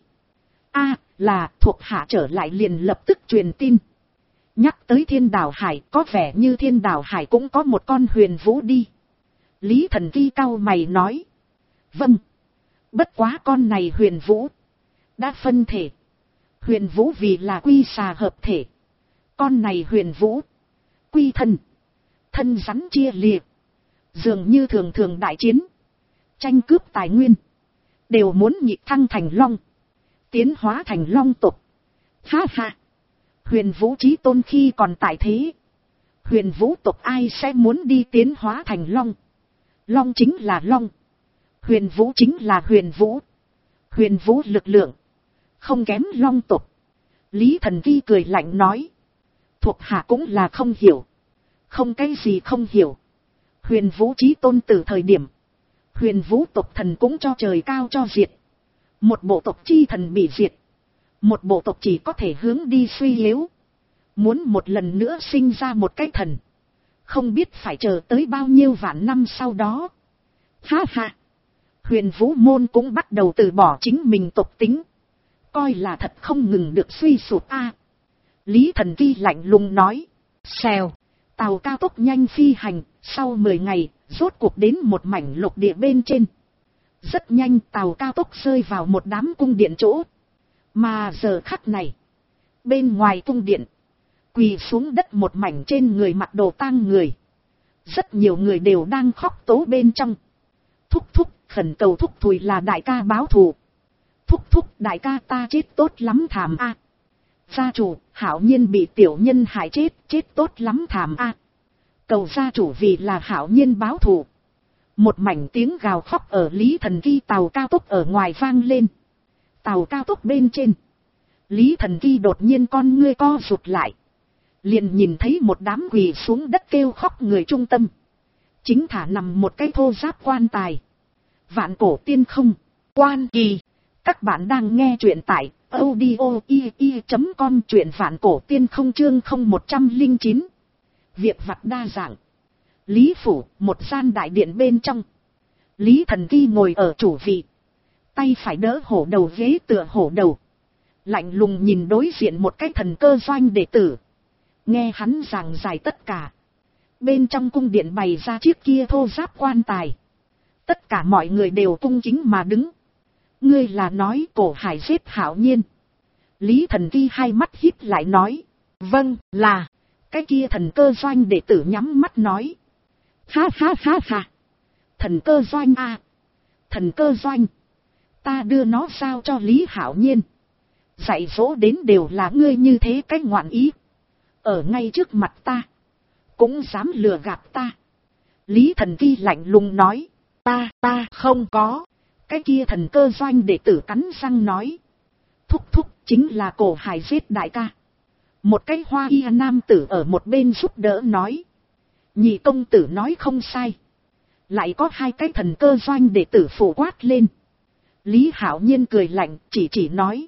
S1: Là thuộc hạ trở lại liền lập tức truyền tin. Nhắc tới Thiên Đảo Hải, có vẻ như Thiên Đảo Hải cũng có một con Huyền Vũ đi. Lý Thần Kỳ cau mày nói. Vâng. Bất quá con này Huyền Vũ đã phân thể. Huyền Vũ vì là quy xà hợp thể. Con này Huyền Vũ quy thân. Thân rắn chia liệt. Dường như thường thường đại chiến. Tranh cướp tài nguyên. Đều muốn nhịp thăng thành long. Tiến hóa thành long tộc. Ha ha. Huyền Vũ chí tôn khi còn tại thế. Huyền Vũ tộc ai sẽ muốn đi tiến hóa thành long. Long chính là long. Huyền Vũ chính là Huyền Vũ. Huyền Vũ lực lượng không kém long tộc. Lý Thần Kỳ cười lạnh nói. Thuộc hạ cũng là không hiểu. Không cái gì không hiểu. Huyền Vũ chí tôn từ thời điểm. Huyền Vũ tộc thần cũng cho trời cao cho diệt. Một bộ tộc chi thần bị diệt. Một bộ tộc chỉ có thể hướng đi suy yếu. Muốn một lần nữa sinh ra một cái thần. Không biết phải chờ tới bao nhiêu vạn năm sau đó. Ha ha. Huyền Vũ môn cũng bắt đầu từ bỏ chính mình tộc tính. Coi là thật không ngừng được suy sụp Lý Thần Kỳ lạnh lùng nói. Xèo. Tàu cao tốc nhanh phi hành. Sau 10 ngày, rốt cuộc đến một mảnh lục địa bên trên. Rất nhanh tàu cao tốc rơi vào một đám cung điện chỗ. Mà giờ khắc này. Bên ngoài cung điện. Quỳ xuống đất một mảnh trên người mặc đồ tang người. Rất nhiều người đều đang khóc tố bên trong. Thúc thúc, khẩn cầu thúc thùi là đại ca báo thù. Thúc thúc, đại ca ta chết tốt lắm thảm Gia chủ, Hảo Nhiên bị tiểu nhân hại chết tốt lắm thảm Cầu gia chủ vì là Hảo Nhiên báo thù. Một mảnh tiếng gào khóc ở Lý Thần Kỳ tàu cao tốc ở ngoài vang lên. Tàu cao tốc bên trên. Lý Thần Kỳ đột nhiên con ngươi co rụt lại. Liền nhìn thấy một đám quỳ xuống đất kêu khóc người trung tâm. Chính thả nằm một cái thô giáp quan tài. Vạn cổ tiên không, Quan Kỳ. Các bạn đang nghe truyện tại audio.com truyện vạn cổ tiên không chương 0109. Việc vặt đa dạng. Lý phủ, một gian đại điện bên trong. Lý Thần Kỳ ngồi ở chủ vị. Tay phải đỡ hổ đầu ghế tựa hổ đầu. Lạnh lùng nhìn đối diện một cái thần cơ doanh đệ tử. Nghe hắn giảng giải tất cả. Bên trong cung điện bày ra chiếc kia thô giáp quan tài. Tất cả mọi người đều cung kính mà đứng. Ngươi là nói Cổ Hải giết Hảo Nhiên. Lý Thần Kỳ hai mắt híp lại nói. Vâng, là. Cái kia thần cơ doanh đệ tử nhắm mắt nói. Ha ha ha ha. Thần cơ doanh Thần cơ doanh. Ta đưa nó giao cho Lý Hảo Nhiên. Dạy dỗ đến đều là ngươi như thế cái ngoạn ý. Ở ngay trước mặt ta. Cũng dám lừa gạt ta. Lý Thần Kỳ lạnh lùng nói. Ta không có. Cái kia thần cơ doanh đệ tử cắn răng nói. Thúc thúc chính là Cổ Hải giết đại ca. Một cái hoa y nam tử ở một bên giúp đỡ nói. Nhị công tử nói không sai. Lại có hai cái thần cơ doanh đệ tử phủ quát lên. Lý Hảo Nhiên cười lạnh chỉ nói.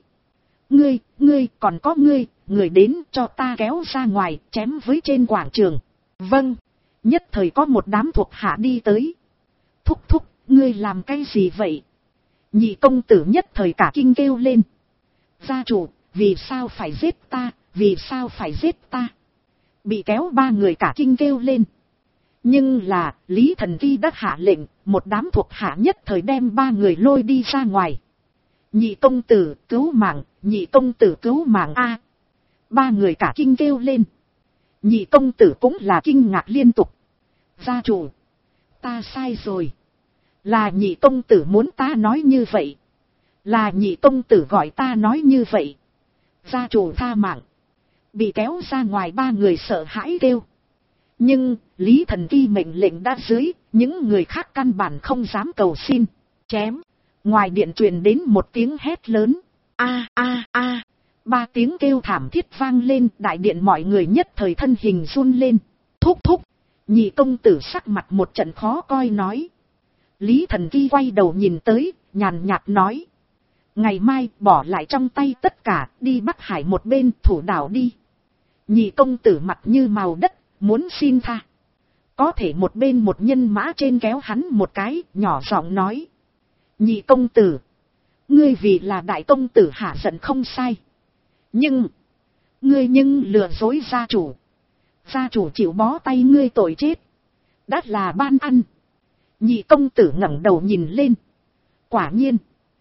S1: Ngươi còn có người đến cho ta kéo ra ngoài chém với trên quảng trường. Vâng. Nhất thời có một đám thuộc hạ đi tới. Thúc ngươi làm cái gì vậy? Nhị công tử nhất thời cả kinh kêu lên. Gia chủ, vì sao phải giết ta, vì sao phải giết ta? Bị kéo ba người cả kinh kêu lên. Nhưng là, Lý Thần Kỳ đã hạ lệnh, một đám thuộc hạ nhất thời đem ba người lôi đi ra ngoài. Nhị công tử cứu mạng, nhị công tử cứu mạng Ba người cả kinh kêu lên. Nhị công tử cũng là kinh ngạc liên tục. Gia chủ, ta sai rồi. Là nhị công tử muốn ta nói như vậy. Là nhị công tử gọi ta nói như vậy. Gia chủ tha mạng. Bị kéo ra ngoài ba người sợ hãi kêu. Nhưng, Lý Thần Kỳ mệnh lệnh đã dưới, những người khác căn bản không dám cầu xin. Chém. Ngoài điện truyền đến một tiếng hét lớn. A a a. 3 tiếng kêu thảm thiết vang lên, đại điện mọi người nhất thời thân hình run lên. Thúc thúc. Nhị công tử sắc mặt một trận khó coi nói. Lý Thần Kỳ quay đầu nhìn tới, nhàn nhạt nói. Ngày mai bỏ lại trong tay tất cả, đi Bắc Hải một bên thủ đảo đi. Nhị công tử mặt như màu đất, muốn xin tha. Có thể một bên một nhân mã trên kéo hắn một cái, nhỏ giọng nói. Nhị công tử. Ngươi vì là đại công tử hạ giận không sai. Nhưng. Ngươi lừa dối gia chủ. Gia chủ chịu bó tay ngươi tội chết. Đã là ban ăn. Nhị công tử ngẩng đầu nhìn lên. Quả nhiên.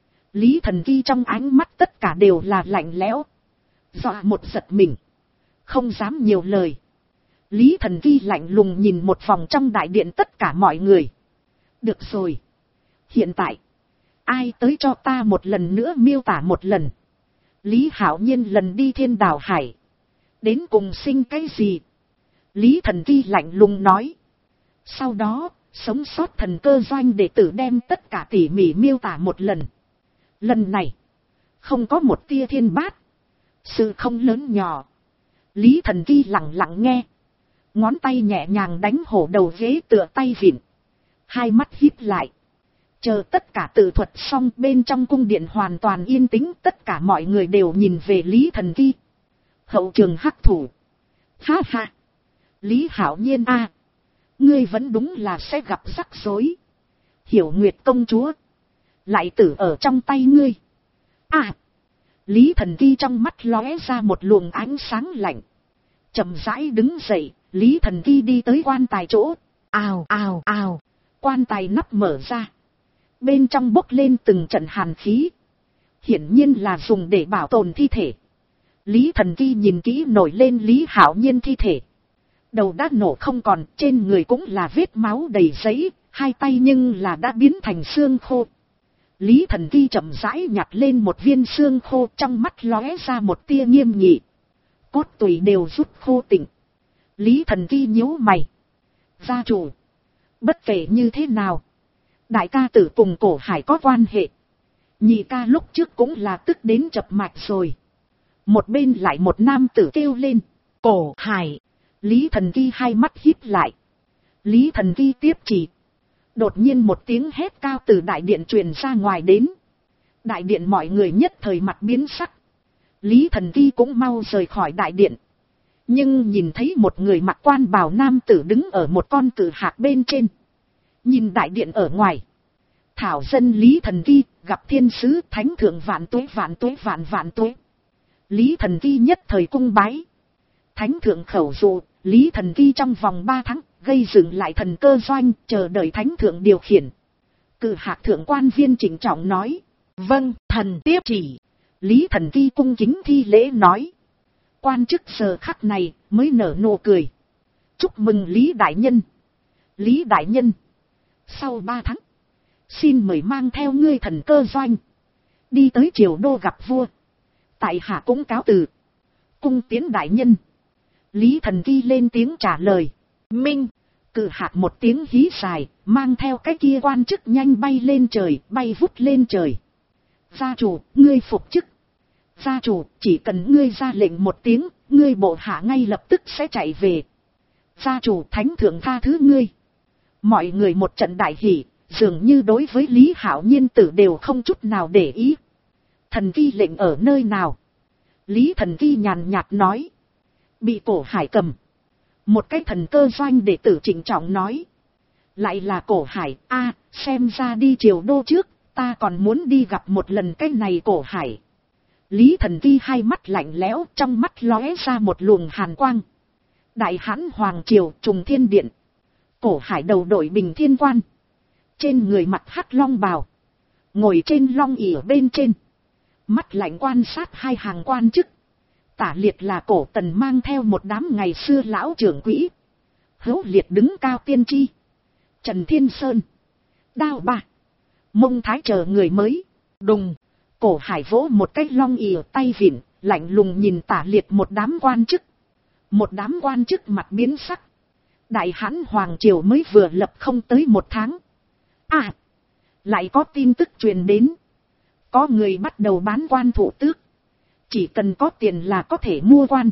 S1: Lý Thần Kỳ trong ánh mắt tất cả đều là lạnh lẽo. Dọa một giật mình. Không dám nhiều lời. Lý Thần Kỳ lạnh lùng nhìn một vòng trong đại điện tất cả mọi người. Được rồi. Hiện tại. Ai tới cho ta một lần nữa miêu tả một lần. Lý Hạo Nhiên lần đi Thiên Đào Hải. Đến cùng sinh cái gì? Lý Thần Kỳ lạnh lùng nói. Sau đó, sống sót thần cơ doanh đệ tử đem tất cả tỉ mỉ miêu tả một lần. Lần này, không có một tia thiên bát. Sự không lớn nhỏ. Lý Thần Kỳ lặng lặng nghe. Ngón tay nhẹ nhàng đánh hổ đầu ghế tựa tay vịn. Hai mắt híp lại. Chờ tất cả tự thuật xong, bên trong cung điện hoàn toàn yên tĩnh, tất cả mọi người đều nhìn về Lý Thần Kỳ. Hậu trường hắc thủ. Ha ha. Lý Hạo Nhiên a, ngươi vẫn đúng là sẽ gặp rắc rối. Hiểu Nguyệt công chúa. Lại tử ở trong tay ngươi. À. Lý Thần Kỳ trong mắt lóe ra một luồng ánh sáng lạnh. Chậm rãi đứng dậy, Lý Thần Kỳ đi tới quan tài chỗ. Ào ào ào. Quan tài nắp mở ra. Bên trong bốc lên từng trận hàn khí. Hiển nhiên là dùng để bảo tồn thi thể. Lý Thần Kỳ nhìn kỹ nổi lên Lý Hạo Nhiên thi thể. Đầu đã nổ không còn, trên người cũng là vết máu đầy giấy, hai tay nhưng là đã biến thành xương khô. Lý Thần Kỳ chậm rãi nhặt lên một viên xương khô, trong mắt lóe ra một tia nghiêm nghị. Cốt tủy đều rút khô tịnh. Lý Thần Kỳ nhíu mày. Gia chủ. Bất kể như thế nào. Đại ca tử cùng Cổ Hải có quan hệ. Nhị ca lúc trước cũng là tức đến chập mạch rồi. Một bên lại một nam tử kêu lên. Cổ Hải. Lý Thần Kỳ hai mắt híp lại. Lý Thần Kỳ tiếp chỉ. Đột nhiên một tiếng hét cao từ đại điện truyền ra ngoài đến. Đại điện mọi người nhất thời mặt biến sắc. Lý Thần Kỳ cũng mau rời khỏi đại điện. Nhưng nhìn thấy một người mặc quan bào nam tử đứng ở một con cự hạc bên trên. Nhìn đại điện ở ngoài. Thảo dân Lý Thần Kỳ gặp thiên sứ thánh thượng vạn tuế vạn tuế vạn vạn tuế. Lý Thần Kỳ nhất thời cung bái. Thánh thượng khẩu dụ, Lý Thần Kỳ trong vòng 3 tháng gây dựng lại thần cơ doanh, chờ đợi thánh thượng điều khiển. Cự hạc thượng quan viên chỉnh trọng nói. Vâng, thần tiếp chỉ. Lý Thần Kỳ cung kính thi lễ nói. Quan chức giờ khắc này mới nở nụ cười. Chúc mừng Lý đại nhân. Lý đại nhân. Sau 3 tháng. Xin mời mang theo ngươi thần cơ doanh. Đi tới triều đô gặp vua. Tại hạ cũng cáo từ. Cung tiến đại nhân. Lý Thần Kỳ lên tiếng trả lời. Minh. Cự hạc một tiếng hí dài. Mang theo cái kia quan chức nhanh bay lên trời. Bay vút lên trời. Gia chủ, ngươi phục chức. Gia chủ, chỉ cần ngươi ra lệnh một tiếng. Ngươi bộ hạ ngay lập tức sẽ chạy về. Gia chủ, thánh thượng tha thứ ngươi. Mọi người một trận đại hỉ. Dường như đối với Lý Hạo Nhiên tử đều không chút nào để ý. Thần Kỳ lệnh ở nơi nào? Lý Thần Kỳ nhàn nhạt nói. Bị Cổ Hải cầm. Một cái thần cơ doanh đệ tử trịnh trọng nói. Lại là Cổ Hải, xem ra đi triều đô trước, ta còn muốn đi gặp một lần cái này Cổ Hải. Lý Thần Kỳ hai mắt lạnh lẽo, trong mắt lóe ra một luồng hàn quang. Đại Hãn Hoàng Triều Trùng Thiên Điện. Cổ Hải đầu đội bình thiên quan. Trên người mặc hắc long bào. Ngồi trên long ỷ bên trên. Mắt lạnh quan sát hai hàng quan chức. Tả liệt là Cổ Tần mang theo một đám ngày xưa lão trưởng quỹ. Hữu liệt đứng cao tiên tri. Trần Thiên Sơn. Đao Ba. Mông Thái chờ người mới. Đùng. Cổ Hải vỗ một cái long ỷ tay vịn. Lạnh lùng nhìn tả liệt một đám quan chức. Một đám quan chức mặt biến sắc. Đại Hán Hoàng Triều mới vừa lập không tới 1 tháng. Lại có tin tức truyền đến. Có người bắt đầu bán quan thụ tước. Chỉ cần có tiền là có thể mua quan.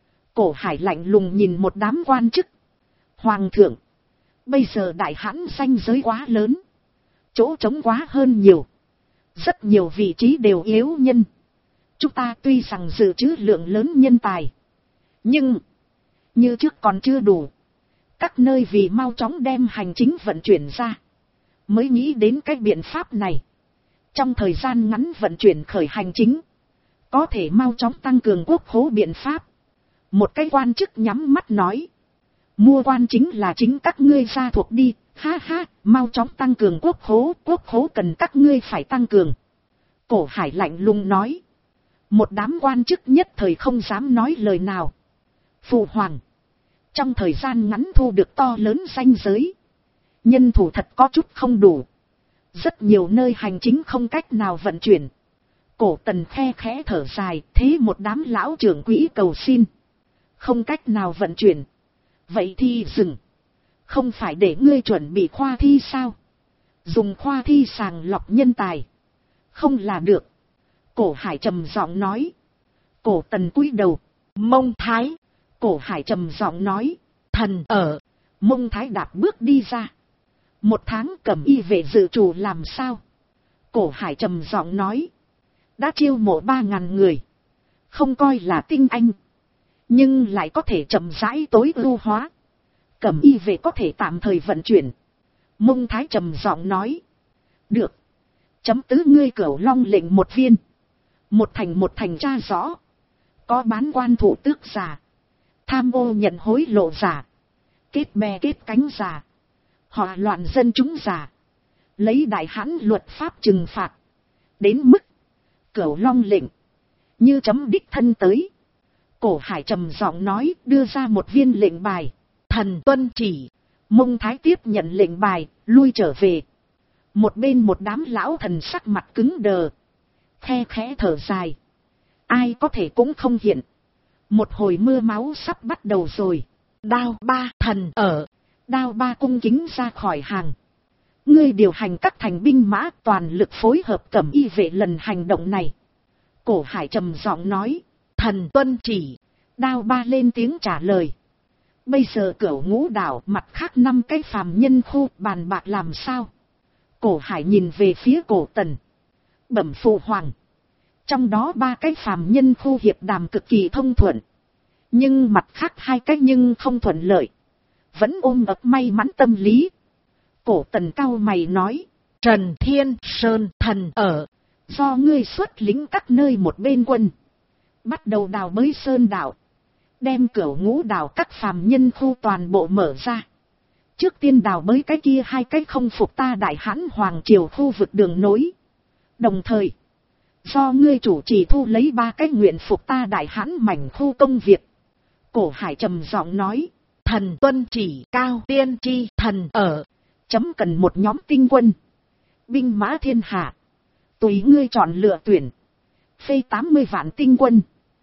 S1: Cổ Hải lạnh lùng nhìn một đám quan chức. Hoàng thượng, bây giờ Đại Hán ranh giới quá lớn. Chỗ trống quá hơn nhiều. Rất nhiều vị trí đều yếu nhân. Chúng ta tuy rằng dự trữ lượng lớn nhân tài. Nhưng, như trước còn chưa đủ. Các nơi vì mau chóng đem hành chính vận chuyển ra. Mới nghĩ đến cái biện pháp này. Trong thời gian ngắn vận chuyển khởi hành chính. Có thể mau chóng tăng cường quốc khố biện pháp. Một cái quan chức nhắm mắt nói. Mua quan chính là chính các ngươi gia thuộc đi. Ha ha, mau chóng tăng cường quốc khố cần các ngươi phải tăng cường. Cổ Hải lạnh lùng nói. Một đám quan chức nhất thời không dám nói lời nào. Phụ hoàng, trong thời gian ngắn thu được to lớn ranh giới. Nhân thủ thật có chút không đủ. Rất nhiều nơi hành chính không cách nào vận chuyển. Cổ Tần khe khẽ thở dài, thế một đám lão trưởng quỹ cầu xin. Không cách nào vận chuyển. Vậy thì dừng. Không phải để ngươi chuẩn bị khoa thi sao? Dùng khoa thi sàng lọc nhân tài. Không là được. Cổ Hải trầm giọng nói. Cổ Tần cúi đầu. Mông Thái. Cổ Hải trầm giọng nói. Thần ở. Mông Thái đạp bước đi ra. 1 tháng Cẩm Y vệ dự trù làm sao? Cổ Hải trầm giọng nói. Đã chiêu mộ 3.000 người. Không coi là tinh anh. Nhưng lại có thể chậm rãi tối ưu hóa. Cẩm Y vệ có thể tạm thời vận chuyển. Mông Thái trầm giọng nói. Được. Chấm tứ ngươi Cửu Long lệnh 1 viên. Một thành tra rõ. Có bán quan thủ tước giả. Tham ô nhận hối lộ giả. Kết bè kết cánh giả. Họa loạn dân chúng giả. Lấy Đại Hán luật pháp trừng phạt. Đến mức Cửu Long lệnh. Như chấm đích thân tới. Cổ Hải trầm giọng nói, đưa ra 1 viên lệnh bài. Thần tuân chỉ. Mông Thái tiếp nhận lệnh bài, lui trở về. Một bên một đám lão thần sắc mặt cứng đờ. Khe khẽ thở dài. Ai có thể cũng không hiện. Một hồi mưa máu sắp bắt đầu rồi. Đao Ba thần ở. Đao Ba cung kính ra khỏi hàng. Ngươi điều hành các thành binh mã toàn lực phối hợp Cẩm Y vệ lần hành động này. Cổ Hải trầm giọng nói. Thần tuân chỉ. Đao Ba lên tiếng trả lời. Bây giờ Cửu Ngũ đảo mặt khác 5 cái phàm nhân khu bàn bạc làm sao? Cổ Hải nhìn về phía Cổ Tần. Bẩm phụ hoàng. Trong đó 3 cái phàm nhân khu hiệp đàm cực kỳ thông thuận. Nhưng mặt khác 2 cái nhưng không thuận lợi. Vẫn ôm ấp may mắn tâm lý. Cổ Tần cau mày nói. Trần Thiên Sơn thần ở. Do ngươi xuất lính các nơi một bên quân. Bắt đầu đào bới sơn đảo. Đem Cửu Ngũ đảo các phàm nhân khu toàn bộ mở ra. Trước tiên đào bới cái kia 2 cái không phục ta Đại Hán Hoàng Triều khu vực đường nối. Đồng thời, do ngươi chủ trì thu lấy 3 cái nguyện phục ta Đại Hán mảnh khu công việc. Cổ Hải trầm giọng nói. Thần tuân chỉ. Cao tiên tri thần ở. Chấm cần một nhóm tinh quân. Binh mã thiên hạ. Tùy ngươi chọn lựa tuyển. Phê 80 vạn tinh quân.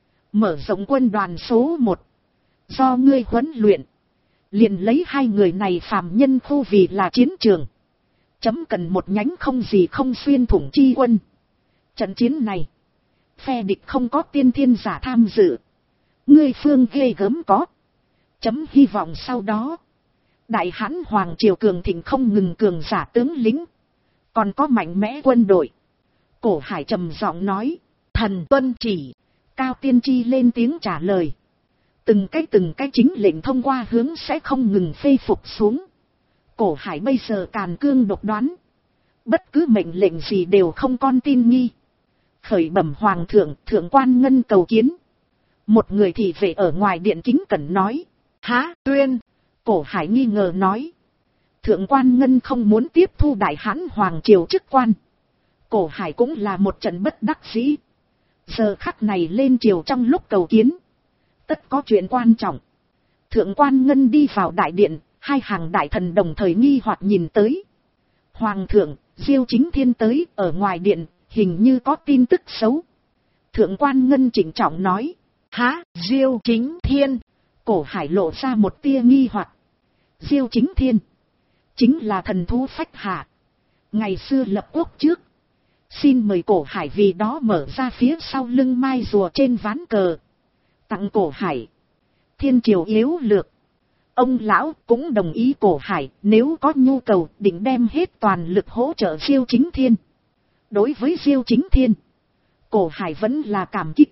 S1: Mở rộng quân đoàn số 1. Do ngươi huấn luyện. Liền lấy 2 người này phàm nhân khu vì là chiến trường. Chấm cần một nhánh không gì không xuyên thủng chi quân. Trận chiến này. Phe địch không có tiên thiên giả tham dự. Ngươi phương ghê gớm có. Chấm hy vọng sau đó. Đại Hán Hoàng Triều cường thịnh không ngừng cường giả tướng lính. Còn có mạnh mẽ quân đội. Cổ Hải trầm giọng nói. Thần tuân chỉ. Cao tiên tri lên tiếng trả lời. Từng cái chính lệnh thông qua hướng sẽ không ngừng phê phục xuống. Cổ Hải bây giờ càn cương độc đoán. Bất cứ mệnh lệnh gì đều không con tin nghi. Khởi bẩm hoàng thượng, thượng quan ngân cầu kiến. Một người thị vệ ở ngoài điện kính cẩn nói. Há tuyên. Cổ Hải nghi ngờ nói. Thượng quan ngân không muốn tiếp thu Đại Hán Hoàng Triều chức quan. Cổ Hải cũng là một trận bất đắc dĩ. Giờ khắc này lên triều trong lúc cầu kiến. Tất có chuyện quan trọng. Thượng quan ngân đi vào đại điện. 2 hàng đại thần đồng thời nghi hoặc nhìn tới. Hoàng thượng, Diêu Chính Thiên tới ở ngoài điện. Hình như có tin tức xấu. Thượng quan ngân chỉnh trọng nói. Hả, Diêu Chính Thiên. Cổ Hải lộ ra một tia nghi hoặc. Diêu Chính Thiên chính là thần thú phách hạ. Ngày xưa lập quốc trước, xin mời Cổ Hải vì đó mở ra phía sau lưng mai rùa trên ván cờ. Tặng Cổ Hải thiên triều yếu lược. Ông lão cũng đồng ý Cổ Hải nếu có nhu cầu định đem hết toàn lực hỗ trợ Diêu Chính Thiên. Đối với Diêu Chính Thiên, Cổ Hải vẫn là cảm kích.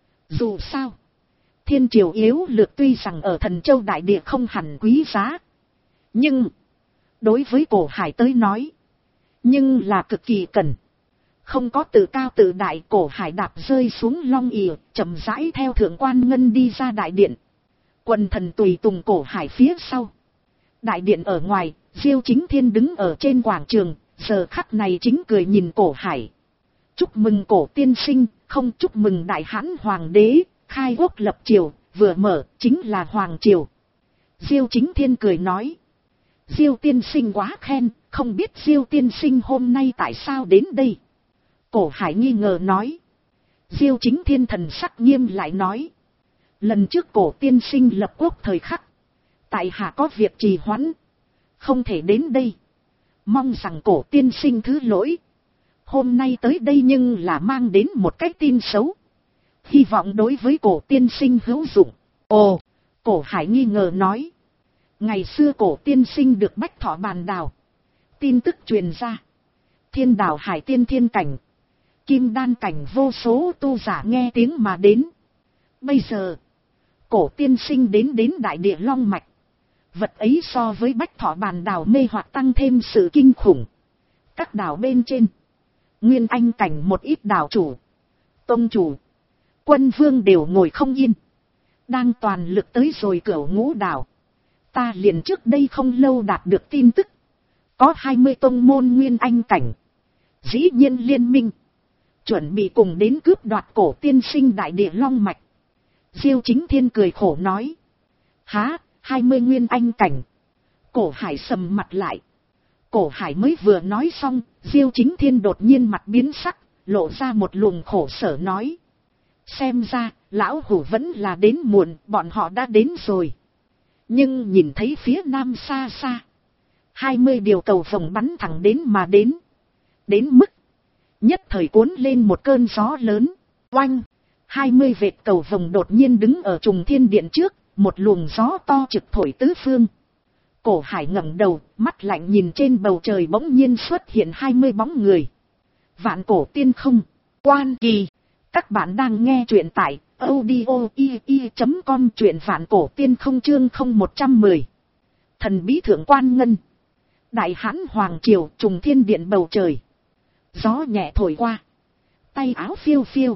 S1: Dù sao, thiên triều yếu lược tuy rằng ở Thần Châu Đại Địa không hẳn quý giá, nhưng đối với Cổ Hải tới nói, nhưng là cực kỳ cần. Không có tự cao tự đại, Cổ Hải đạp rơi xuống long ỉa, chậm rãi theo Thượng Quan Ngân đi ra đại điện. Quần thần tùy tùng Cổ Hải phía sau. Đại điện ở ngoài, Diêu Chính Thiên đứng ở trên quảng trường, giờ khắc này chính cười nhìn Cổ Hải. Chúc mừng Cổ tiên sinh, không chúc mừng Đại Hãn Hoàng đế, khai quốc lập triều, vừa mở chính là Hoàng triều. Diêu Chính Thiên cười nói. Diêu tiên sinh quá khen, không biết Diêu tiên sinh hôm nay tại sao đến đây? Cổ Hải nghi ngờ nói. Diêu Chính Thiên thần sắc nghiêm lại nói. Lần trước Cổ tiên sinh lập quốc thời khắc, tại hạ có việc trì hoãn, không thể đến đây. Mong rằng Cổ tiên sinh thứ lỗi. Hôm nay tới đây nhưng là mang đến một cái tin xấu. Hy vọng đối với Cổ tiên sinh hữu dụng. Ồ, Cổ Hải nghi ngờ nói. Ngày xưa Cổ tiên sinh được Bách Thọ bàn đào. Tin tức truyền ra. Thiên đảo Hải tiên thiên cảnh, Kim Đan cảnh vô số tu giả nghe tiếng mà đến. Bây giờ, Cổ tiên sinh đến Đại Địa Long Mạch. Vật ấy so với Bách Thọ bàn đảo mê hoặc tăng thêm sự kinh khủng. Các đảo bên trên, Nguyên Anh cảnh một ít đảo chủ, tông chủ, quân vương đều ngồi không yên. Đang toàn lực tới rồi Cửu Ngũ đảo. Ta liền trước đây không lâu đạt được tin tức. Có 20 tông môn Nguyên Anh cảnh. Dĩ nhiên liên minh. Chuẩn bị cùng đến cướp đoạt Cổ tiên sinh Đại Địa Long Mạch. Diêu Chính Thiên cười khổ nói. Há, 20 Nguyên Anh cảnh. Cổ Hải sầm mặt lại. Cổ Hải mới vừa nói xong, Diêu Chính Thiên đột nhiên mặt biến sắc, lộ ra một luồng khổ sở nói. Xem ra, lão hủ vẫn là đến muộn, bọn họ đã đến rồi. Nhưng nhìn thấy phía nam xa xa, 20 điều cầu vồng bắn thẳng đến mà đến. Đến mức, nhất thời cuốn lên một cơn gió lớn, oanh, 20 vệt cầu vồng đột nhiên đứng ở Trùng Thiên Điện trước, một luồng gió to trực thổi tứ phương. Cổ Hải ngẩng đầu, mắt lạnh nhìn trên bầu trời bỗng nhiên xuất hiện 20 bóng người. Vạn Cổ Tiên Không, Quan Kỳ. Các bạn đang nghe truyện tại audio.com, truyện Vạn Cổ Tiên Không chương 0110. Thần bí Thượng Quan Ngân. Đại Hãn Hoàng triều, Trùng Thiên Điện bầu trời. Gió nhẹ thổi qua. Tay áo phiêu phiêu.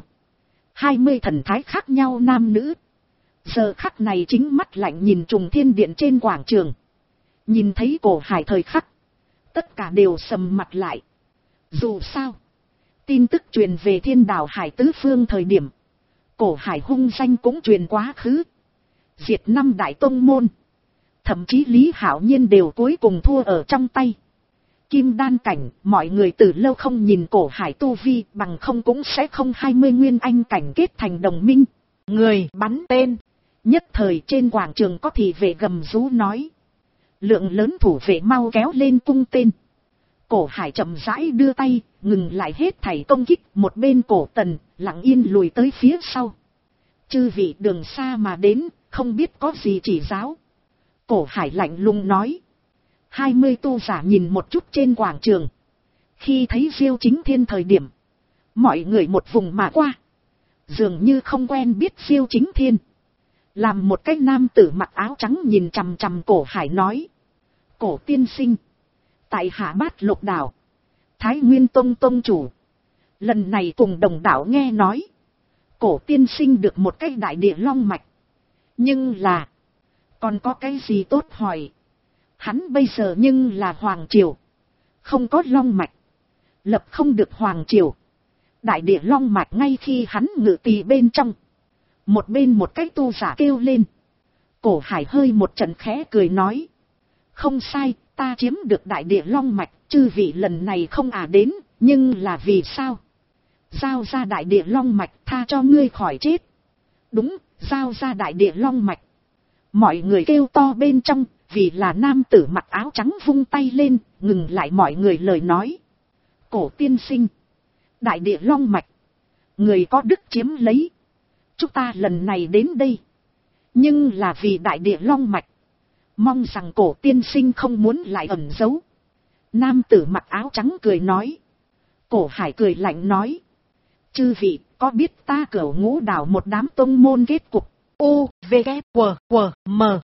S1: 20 thần thái khác nhau nam nữ. Giờ khắc này chính mắt lạnh nhìn Trùng Thiên Điện trên quảng trường. Nhìn thấy Cổ Hải thời khắc, tất cả đều sầm mặt lại. Dù sao, tin tức truyền về Thiên đảo Hải tứ phương thời điểm, Cổ Hải hung danh cũng truyền quá khứ. Diệt 5 đại tông môn. Thậm chí Lý Hạo Nhiên đều cuối cùng thua ở trong tay. Kim Đan cảnh, mọi người từ lâu không nhìn Cổ Hải tu vi, bằng không cũng sẽ không 20 Nguyên Anh cảnh kết thành đồng minh. Người bắn tên. Nhất thời trên quảng trường có thị vệ gầm rú nói. Lượng lớn thủ vệ mau kéo lên cung tên. Cổ Hải chậm rãi đưa tay, ngừng lại hết thảy công kích, một bên Cổ Tần, lặng yên lùi tới phía sau. Chư vị đường xa mà đến, không biết có gì chỉ giáo. Cổ Hải lạnh lùng nói. 20 tu giả nhìn một chút trên quảng trường. Khi thấy Diêu Chính Thiên thời điểm, mọi người một vùng mà qua. Dường như không quen biết Diêu Chính Thiên. Làm một cái nam tử mặc áo trắng nhìn chằm chằm Cổ Hải nói. Cổ tiên sinh, tại Hạ Bát Lục đảo, Thái Nguyên Tông tông chủ. Lần này cùng đồng đảo nghe nói, Cổ tiên sinh được một cái Đại Địa Long Mạch. Nhưng là, còn có cái gì tốt hỏi. Hắn bây giờ nhưng là Hoàng triều, không có Long Mạch, lập không được Hoàng triều. Đại Địa Long Mạch ngay khi hắn ngự tỳ bên trong. Một bên một cái tu giả kêu lên. Cổ Hải hơi một trận khẽ cười nói. Không sai, ta chiếm được Đại Địa Long Mạch, chư vị lần này không đến, nhưng là vì sao? Giao ra Đại Địa Long Mạch, tha cho ngươi khỏi chết. Đúng, giao ra Đại Địa Long Mạch. Mọi người kêu to bên trong, vì là nam tử mặc áo trắng vung tay lên, ngừng lại mọi người lời nói. Cổ tiên sinh, đại địa long mạch, người có đức chiếm lấy. Chúng ta lần này đến đây, nhưng là vì đại địa long mạch. Mong rằng cổ tiên sinh không muốn lại ẩn giấu. Nam tử mặc áo trắng cười nói. Cổ Hải cười lạnh nói. Chư vị có biết ta Cửu Ngũ Đảo một đám tông môn kết cục? U, V, K, W, W, M.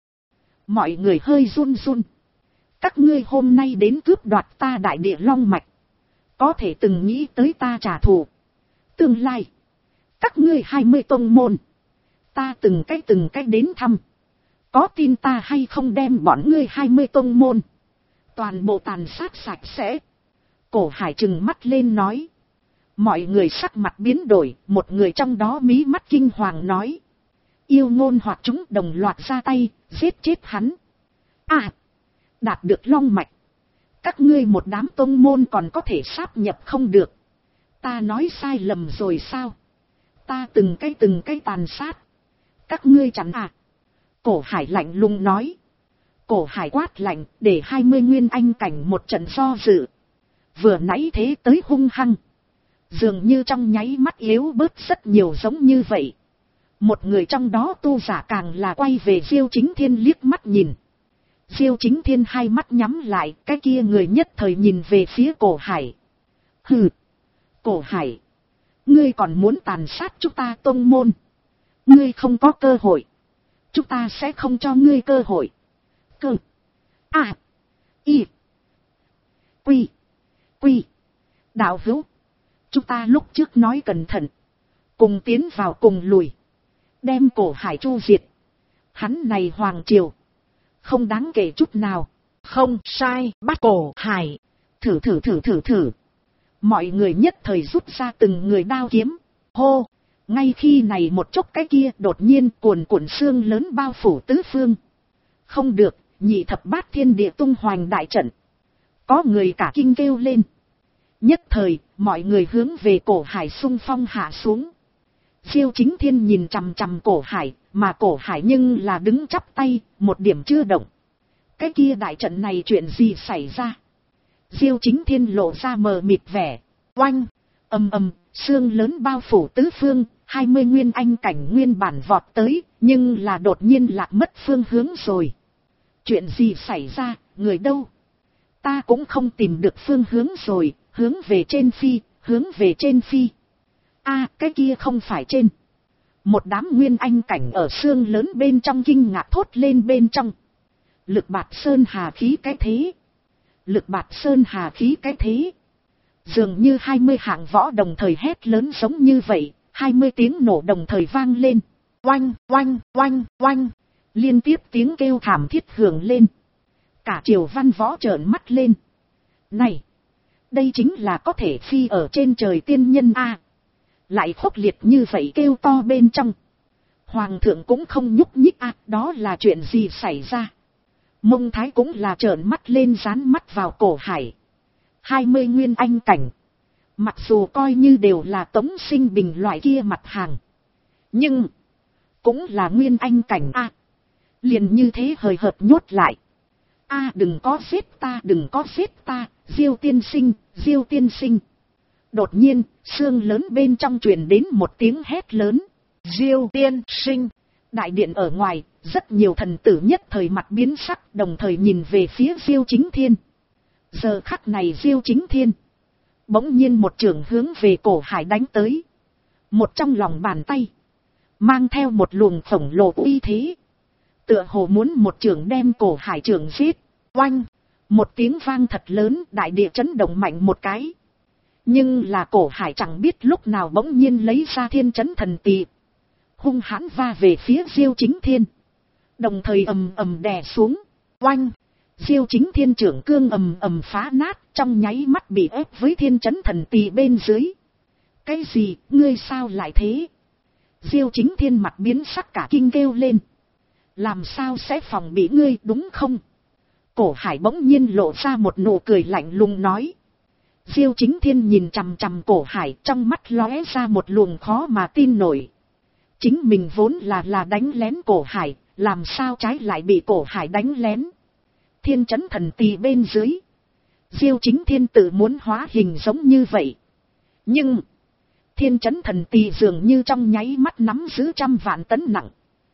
S1: Mọi người hơi run run. Các ngươi hôm nay đến cướp đoạt ta đại địa long mạch, có thể từng nghĩ tới ta trả thù. Tương lai, các ngươi 20 tông môn, ta từng cách đến thăm. Có tin ta hay không đem bọn ngươi 20 tông môn toàn bộ tàn sát sạch sẽ? Cổ Hải trừng mắt lên nói. Mọi người sắc mặt biến đổi, một người trong đó mí mắt kinh hoàng nói. Yêu ngôn hoặc chúng đồng loạt ra tay, giết chết hắn. À, đạt được long mạch, các ngươi một đám tông môn còn có thể sáp nhập không được. Ta nói sai lầm rồi sao? Ta từng cái tàn sát, các ngươi chẳng à? Cổ Hải lạnh lùng nói. Cổ Hải quát lạnh, để 20 nguyên anh cảnh một trận do dự. Vừa nãy thế tới hung hăng, dường như trong nháy mắt yếu bớt rất nhiều giống như vậy. Một người trong đó tu giả càng là quay về Diêu Chính Thiên liếc mắt nhìn. Diêu Chính Thiên hai mắt nhắm lại, cái kia người nhất thời nhìn về phía Cổ Hải. Hừ, Cổ Hải, ngươi còn muốn tàn sát chúng ta tông môn? Ngươi không có cơ hội, chúng ta sẽ không cho ngươi cơ hội. Cơ, a, y, quy, quy, đạo hữu, chúng ta lúc trước nói cẩn thận, cùng tiến vào cùng lùi, đem Cổ Hải chu diệt. Hắn này hoàng triều, không đáng kể chút nào. Không sai, bắt Cổ Hải. Thử. Mọi người nhất thời rút ra từng người đao kiếm. Hô, ngay khi này một chốc cái kia đột nhiên cuồn cuộn sương lớn bao phủ tứ phương. Không được, nhị thập bát thiên địa tung hoành đại trận. Có người cả kinh kêu lên. Nhất thời, mọi người hướng về Cổ Hải xung phong hạ xuống. Diêu Chính Thiên nhìn chằm chằm Cổ Hải, mà Cổ Hải nhưng là đứng chắp tay, một điểm chưa động. Cái kia đại trận này chuyện gì xảy ra? Diêu Chính Thiên lộ ra mờ mịt vẻ. Oanh, ầm, sương lớn bao phủ tứ phương, 20 nguyên anh cảnh nguyên bản vọt tới, nhưng là đột nhiên lạc mất phương hướng rồi. Chuyện gì xảy ra, người đâu? Ta cũng không tìm được phương hướng rồi, hướng về trên phi. A, cái kia không phải trên. Một đám nguyên anh cảnh ở sương lớn bên trong kinh ngạc thốt lên bên trong. Lực bạt sơn hà khí cái thế. Lực bạt sơn hà khí cái thế. Dường như 20 hạng võ đồng thời hét lớn giống như vậy, 20 tiếng nổ đồng thời vang lên. Oanh, oanh, oanh, oanh. Liên tiếp tiếng kêu thảm thiết hưởng lên. Cả triều văn võ trợn mắt lên. Này, đây chính là có thể phi ở trên trời tiên nhân a. Lại khốc liệt như vậy kêu to bên trong. Hoàng thượng cũng không nhúc nhích a, đó là chuyện gì xảy ra? Mông Thái cũng là trợn mắt lên dán mắt vào Cổ Hải. 20 nguyên anh cảnh. Mặc dù coi như đều là Tống Sinh Bình loại kia mặt hàng, nhưng cũng là nguyên anh cảnh a. Liền như thế hời hợt nhốt lại. A, đừng có giết ta, Diêu tiên sinh. Đột nhiên, sương lớn bên trong truyền đến một tiếng hét lớn. Diêu tiên sinh. Đại điện ở ngoài, rất nhiều thần tử nhất thời mặt biến sắc, đồng thời nhìn về phía Diêu Chính Thiên. Giờ khắc này Diêu Chính Thiên bỗng nhiên một chưởng hướng về Cổ Hải đánh tới. Một trong lòng bàn tay mang theo một luồng khổng lồ uy thế, tựa hồ muốn một chưởng đem Cổ Hải chưởng giết. Oanh, một tiếng vang thật lớn, đại địa chấn động mạnh một cái. Nhưng là Cổ Hải chẳng biết lúc nào bỗng nhiên lấy ra thiên chấn thần tỳ, hung hãn va về phía Diêu Chính Thiên, đồng thời ầm đè xuống. Oanh, Diêu Chính Thiên trưởng cương ầm phá nát, trong nháy mắt bị ép với thiên chấn thần tỳ bên dưới. Cái gì, ngươi sao lại thế? Diêu Chính Thiên mặt biến sắc cả kinh kêu lên. Làm sao sẽ phòng bị ngươi đúng không? Cổ Hải bỗng nhiên lộ ra một nụ cười lạnh lùng nói. Diêu Chính Thiên nhìn chằm chằm Cổ Hải, trong mắt lóe ra một luồng khó mà tin nổi. Chính mình vốn là đánh lén Cổ Hải, làm sao trái lại bị Cổ Hải đánh lén? Thiên trấn thần tỳ bên dưới. Diêu Chính Thiên tự muốn hóa hình giống như vậy. Nhưng, Thiên trấn thần tỳ dường như trong nháy mắt nắm giữ 100 vạn tấn nặng.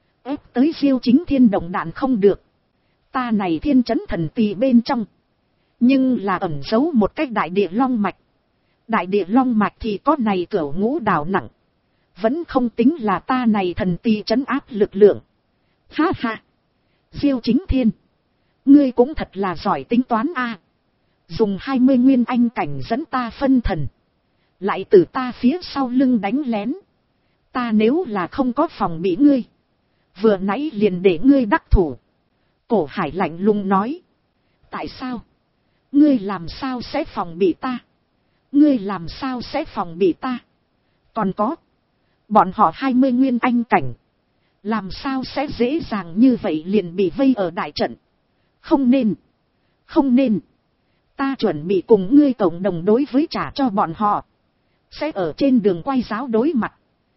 S1: Ép tới Diêu Chính Thiên động đạn không được. Ta này Thiên trấn thần tỳ bên trong. Nhưng là ẩn giấu một cách đại địa long mạch. Đại địa long mạch thì có này cửu ngũ đảo nặng. Vẫn không tính là ta này thần tỳ trấn áp lực lượng. Ha ha. Diêu Chính Thiên. Ngươi cũng thật là giỏi tính toán a. Dùng 20 nguyên anh cảnh dẫn ta phân thần. Lại từ ta phía sau lưng đánh lén. Ta nếu là không có phòng bị ngươi. Vừa nãy liền để ngươi đắc thủ. Cổ Hải lạnh lùng nói. Tại sao? Ngươi làm sao sẽ phòng bị ta? Ngươi làm sao sẽ phòng bị ta? Còn có. Bọn họ 20 nguyên anh cảnh. Làm sao sẽ dễ dàng như vậy liền bị vây ở đại trận? Không nên. Không nên. Ta chuẩn bị cùng ngươi cộng đồng đối với trả cho bọn họ. Sẽ ở trên đường quay giáo đối mặt.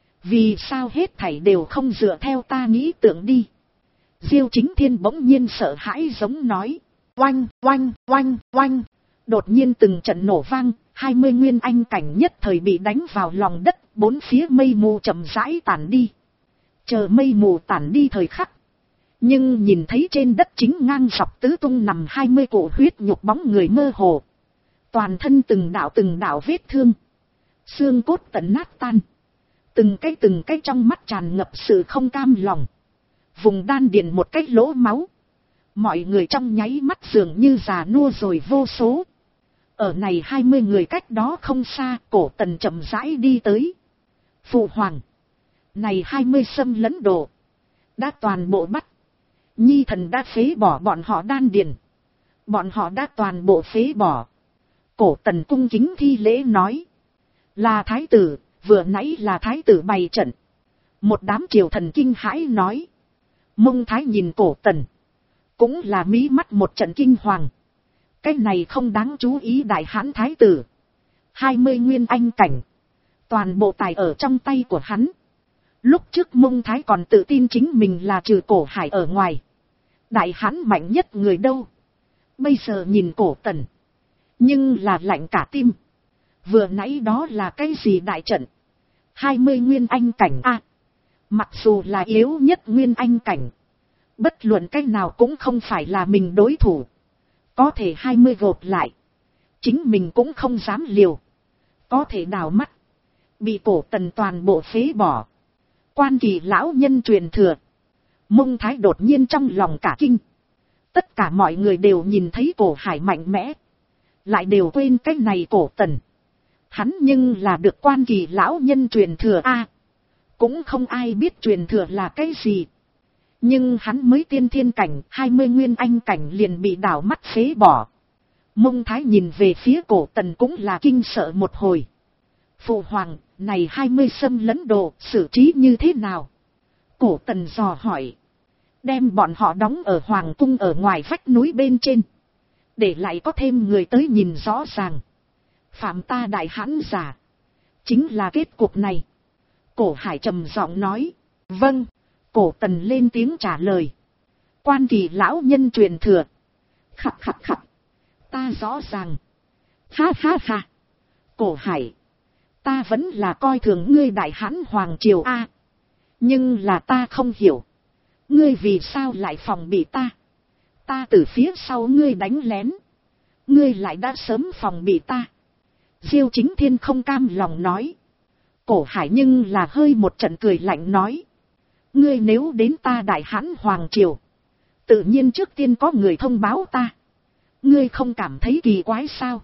S1: Vì sao hết thảy đều không dựa theo ta nghĩ tưởng đi? Diêu Chính Thiên bỗng nhiên sợ hãi giống nói. Oanh, oanh, oanh, oanh. Đột nhiên từng trận nổ vang, 20 nguyên anh cảnh nhất thời bị đánh vào lòng đất, bốn phía mây mù chậm rãi tản đi. Chờ mây mù tản đi thời khắc. Nhưng nhìn thấy trên đất chính ngang dọc tứ tung nằm 20 cổ huyết nhục bóng người mơ hồ. Toàn thân từng đạo vết thương. Xương cốt tận nát tan. Từng cái trong mắt tràn ngập sự không cam lòng. Vùng đan điền một cái lỗ máu. Mọi người trong nháy mắt dường như già nua rồi vô số. Ở này 20 người cách đó không xa, Cổ Tần chậm rãi đi tới. Phụ hoàng. Này 20 xâm lấn đồ. Đã toàn bộ bắt. Nhi thần đã phế bỏ bọn họ đan điền. Bọn họ đã toàn bộ phế bỏ. Cổ Tần cung kính thi lễ nói. Là thái tử, vừa nãy là thái tử bày trận. Một đám triều thần kinh hãi nói. Mông Thái nhìn Cổ Tần. Cũng là mí mắt một trận kinh hoàng. Cái này không đáng chú ý đại hãn thái tử. 20 nguyên anh cảnh. Toàn bộ tài ở trong tay của hắn. Lúc trước Mông Thái còn tự tin chính mình là trừ Cổ Hải ở ngoài. Đại hãn mạnh nhất người đâu. Bây giờ nhìn Cổ Tần. Nhưng là lạnh cả tim. Vừa nãy đó là cái gì đại trận? 20 nguyên anh cảnh a. Mặc dù là yếu nhất nguyên anh cảnh. Bất luận cái nào cũng không phải là mình đối thủ. Có thể 20 gộp lại. Chính mình cũng không dám liều. Có thể đào mắt. Bị Cổ Tần toàn bộ phế bỏ. Quan Kỳ lão nhân truyền thừa. Mông Thái đột nhiên trong lòng cả kinh. Tất cả mọi người đều nhìn thấy Cổ Hải mạnh mẽ. Lại đều quên cái này Cổ Tần. Hắn nhưng là được Quan Kỳ lão nhân truyền thừa a. Cũng không ai biết truyền thừa là cái gì. Nhưng hắn mới tiên thiên cảnh, 20 nguyên anh cảnh liền bị đảo mắt phế bỏ. Mông Thái nhìn về phía Cổ Tần cũng là kinh sợ một hồi. Phụ hoàng, này 20 xâm lấn đồ, xử trí như thế nào? Cổ Tần dò hỏi. Đem bọn họ đóng ở hoàng cung ở ngoài vách núi bên trên. Để lại có thêm người tới nhìn rõ ràng. Phạm ta đại hãn giả. Chính là kết cục này. Cổ Hải trầm giọng nói. Vâng. Cổ Tần lên tiếng trả lời. Quan Kỳ lão nhân truyền thừa. Khặt khặt khặt. Ta rõ ràng. Ha ha ha. Cổ Hải. Ta vẫn là coi thường ngươi đại hãn hoàng triều a. Nhưng là ta không hiểu. Ngươi vì sao lại phòng bị ta? Ta từ phía sau ngươi đánh lén. Ngươi lại đã sớm phòng bị ta. Diêu Chính Thiên không cam lòng nói. Cổ Hải nhưng là hơi một trận cười lạnh nói. Ngươi nếu đến ta đại hãn hoàng triều. Tự nhiên trước tiên có người thông báo ta. Ngươi không cảm thấy kỳ quái sao?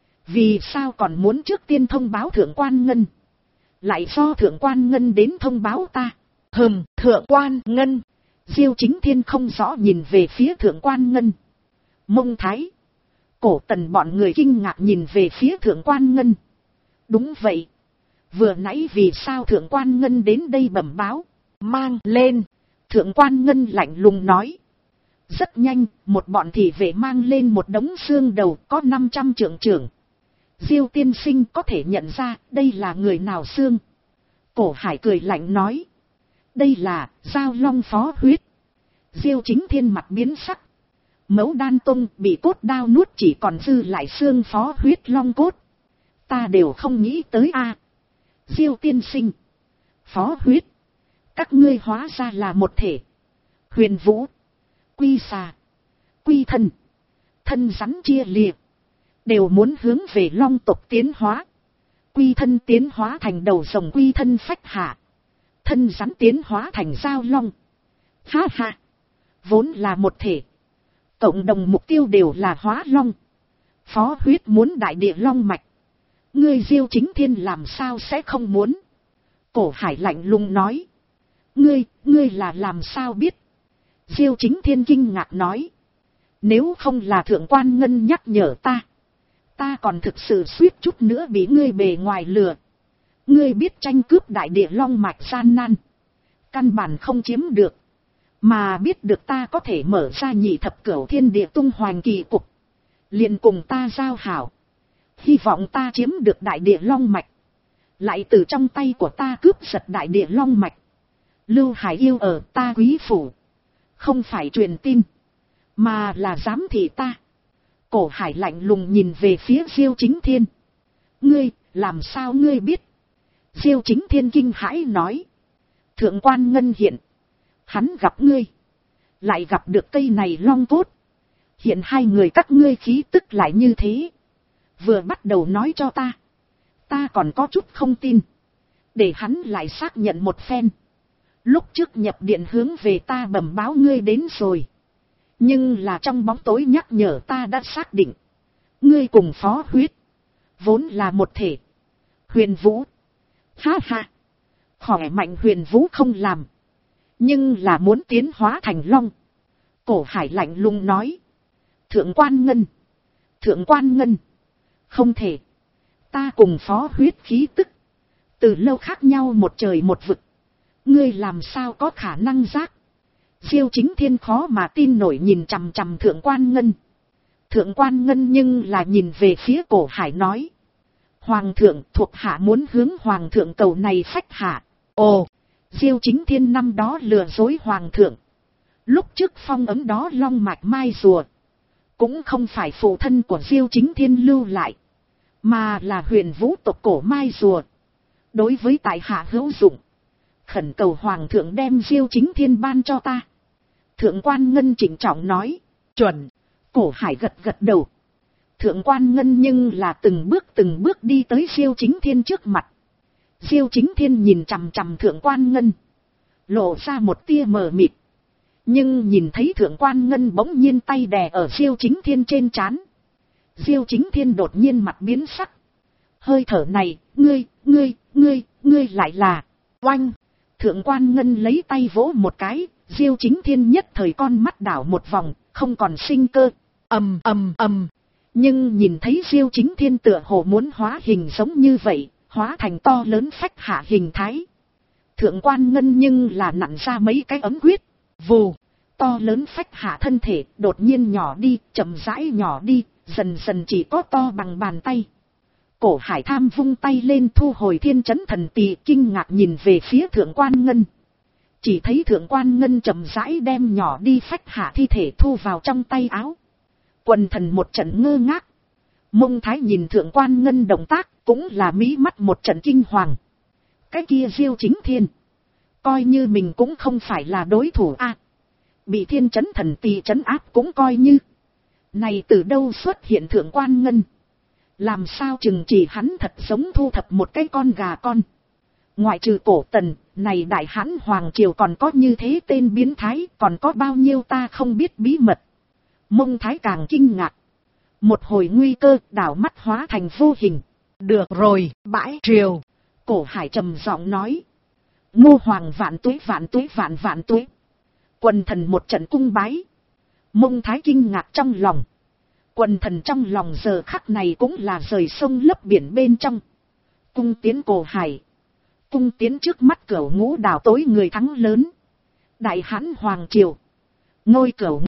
S1: Vì sao còn muốn trước tiên thông báo Thượng Quan Ngân? Lại do Thượng Quan Ngân đến thông báo ta. Thượng Quan Ngân. Diêu Chính Thiên không rõ nhìn về phía Thượng Quan Ngân. Mông Thái. Cổ Tần bọn người kinh ngạc nhìn về phía Thượng Quan Ngân. Đúng vậy. Vừa nãy vì sao Thượng Quan Ngân đến đây bẩm báo? Mang lên. Thượng Quan Ngân lạnh lùng nói. Rất nhanh, một bọn thị vệ mang lên một đống xương đầu có 500 trưởng. Diêu tiên sinh có thể nhận ra đây là người nào xương? Cổ Hải cười lạnh nói. Đây là Giao Long phó huyết. Diêu Chính Thiên mặt biến sắc. Mẫu Đan Tông bị cốt đao nuốt chỉ còn dư lại xương Phó Huyết Long cốt. Ta đều không nghĩ tới a. Diêu tiên sinh, Phó Huyết, các ngươi hóa ra là một thể. Huyền Vũ, Quy Xà, Quy Thân, thân rắn chia liệt, đều muốn hướng về long tộc tiến hóa. Quy Thân tiến hóa thành đầu rồng Quy Thân phách hạ, thân rắn tiến hóa thành giao long. Ha ha, vốn là một thể, cộng đồng mục tiêu đều là hóa long. Phó Huyết muốn đại địa long mạch, ngươi Diêu Chính Thiên làm sao sẽ không muốn? Cổ Hải lạnh lùng nói. Ngươi là làm sao biết? Diêu Chính Thiên kinh ngạc nói. Nếu không là Thượng Quan Ngân nhắc nhở ta còn thực sự suýt chút nữa bị ngươi bề ngoài lừa. Ngươi biết tranh cướp đại địa long mạch gian nan, căn bản không chiếm được, mà biết được ta có thể mở ra nhị thập cửu thiên địa tung hoành kỳ cục, liền cùng ta giao hảo, hy vọng ta chiếm được đại địa long mạch, lại từ trong tay của ta cướp giật đại địa long mạch. Lưu Hải yêu ở ta quý phủ, không phải truyền tin, mà là giám thị ta. Cổ Hải lạnh lùng nhìn về phía Diêu Chính Thiên. Ngươi, làm sao ngươi biết? Diêu Chính Thiên kinh hãi nói. Thượng Quan Ngân hiện, hắn gặp ngươi, lại gặp được cây này long cốt. Hiện hai người các ngươi khí tức lại như thế. Vừa bắt đầu nói cho ta còn có chút không tin, để hắn lại xác nhận một phen. Lúc trước nhập điện hướng về ta bẩm báo ngươi đến rồi, nhưng là trong bóng tối nhắc nhở ta đã xác định, ngươi cùng Phó Huyết vốn là một thể. Huyền Vũ, ha ha, khỏe mạnh Huyền Vũ không làm, nhưng là muốn tiến hóa thành long. Cổ Hải lạnh lùng nói. Thượng Quan Ngân, không thể. Ta cùng Phó Huyết khí tức từ lâu khác nhau một trời một vực, ngươi làm sao có khả năng giác? Diêu Chính Thiên khó mà tin nổi nhìn chằm chằm Thượng Quan Ngân. Thượng Quan Ngân nhưng là nhìn về phía Cổ Hải nói. Hoàng thượng, thuộc hạ muốn hướng Hoàng thượng cầu này phách hạ. Ồ, Diêu Chính Thiên năm đó lừa dối Hoàng thượng. Lúc trước phong ấm đó long mạch mai rùa, cũng không phải phụ thân của Diêu Chính Thiên lưu lại, mà là Huyền Vũ tộc cổ mai rùa. Đối với tại hạ hữu dụng, khẩn cầu Hoàng thượng đem Diêu Chính Thiên ban cho ta. Thượng Quan Ngân trịnh trọng nói. Chuẩn. Cổ Hải gật gật đầu. Thượng Quan Ngân nhưng là từng bước đi tới Diêu Chính Thiên trước mặt. Diêu Chính Thiên nhìn chằm chằm Thượng Quan Ngân, lộ ra một tia mờ mịt. Nhưng nhìn thấy Thượng Quan Ngân bỗng nhiên tay đè ở Diêu Chính Thiên trên trán, Diêu Chính Thiên đột nhiên mặt biến sắc. Hơi thở này, ngươi lại là... Oanh! Thượng Quan Ngân lấy tay vỗ một cái, Diêu Chính Thiên nhất thời con mắt đảo một vòng, không còn sinh cơ. Ầm. Nhưng nhìn thấy Diêu Chính Thiên tựa hồ muốn hóa hình giống như vậy, hóa thành to lớn phách hạ hình thái. Thượng Quan Ngân nhưng là nặn ra mấy cái ấm quyết. Vù! To lớn phách hạ thân thể đột nhiên nhỏ đi, chậm rãi nhỏ đi, dần dần chỉ có to bằng bàn tay. Cổ Hải tham vung tay lên thu hồi thiên chấn thần tỳ, kinh ngạc nhìn về phía Thượng Quan Ngân. Chỉ thấy Thượng Quan Ngân chậm rãi đem nhỏ đi phách hạ thi thể thu vào trong tay áo. Quần thần một trận ngơ ngác. Mông Thái nhìn Thượng Quan Ngân động tác cũng là mí mắt một trận kinh hoàng. Cái kia Diêu Chính Thiên, coi như mình cũng không phải là đối thủ a. Bị thiên chấn thần tỳ trấn áp cũng coi như. Này từ đâu xuất hiện Thượng Quan Ngân? Làm sao chừng chỉ hắn thật giống thu thập một cái con gà con. Ngoại trừ Cổ Tần, này Đại Hãn Hoàng Triều còn có như thế tên biến thái, còn có bao nhiêu ta không biết bí mật. Mông Thái càng kinh ngạc. Một hồi nguy cơ đảo mắt hóa thành vô hình. Được rồi, bãi triều. Cổ Hải trầm giọng nói. Ngô Hoàng vạn tuế vạn tuế. Quần thần một trận cung bái. Mông Thái kinh ngạc trong lòng. Quần thần trong lòng giờ khắc này cũng là rời sông lấp biển bên trong. Cung tiến Cổ Hải. Cung tiến trước mắt Cửu Ngũ đảo tối người thắng lớn. Đại Hãn Hoàng Triều. Ngôi Cửu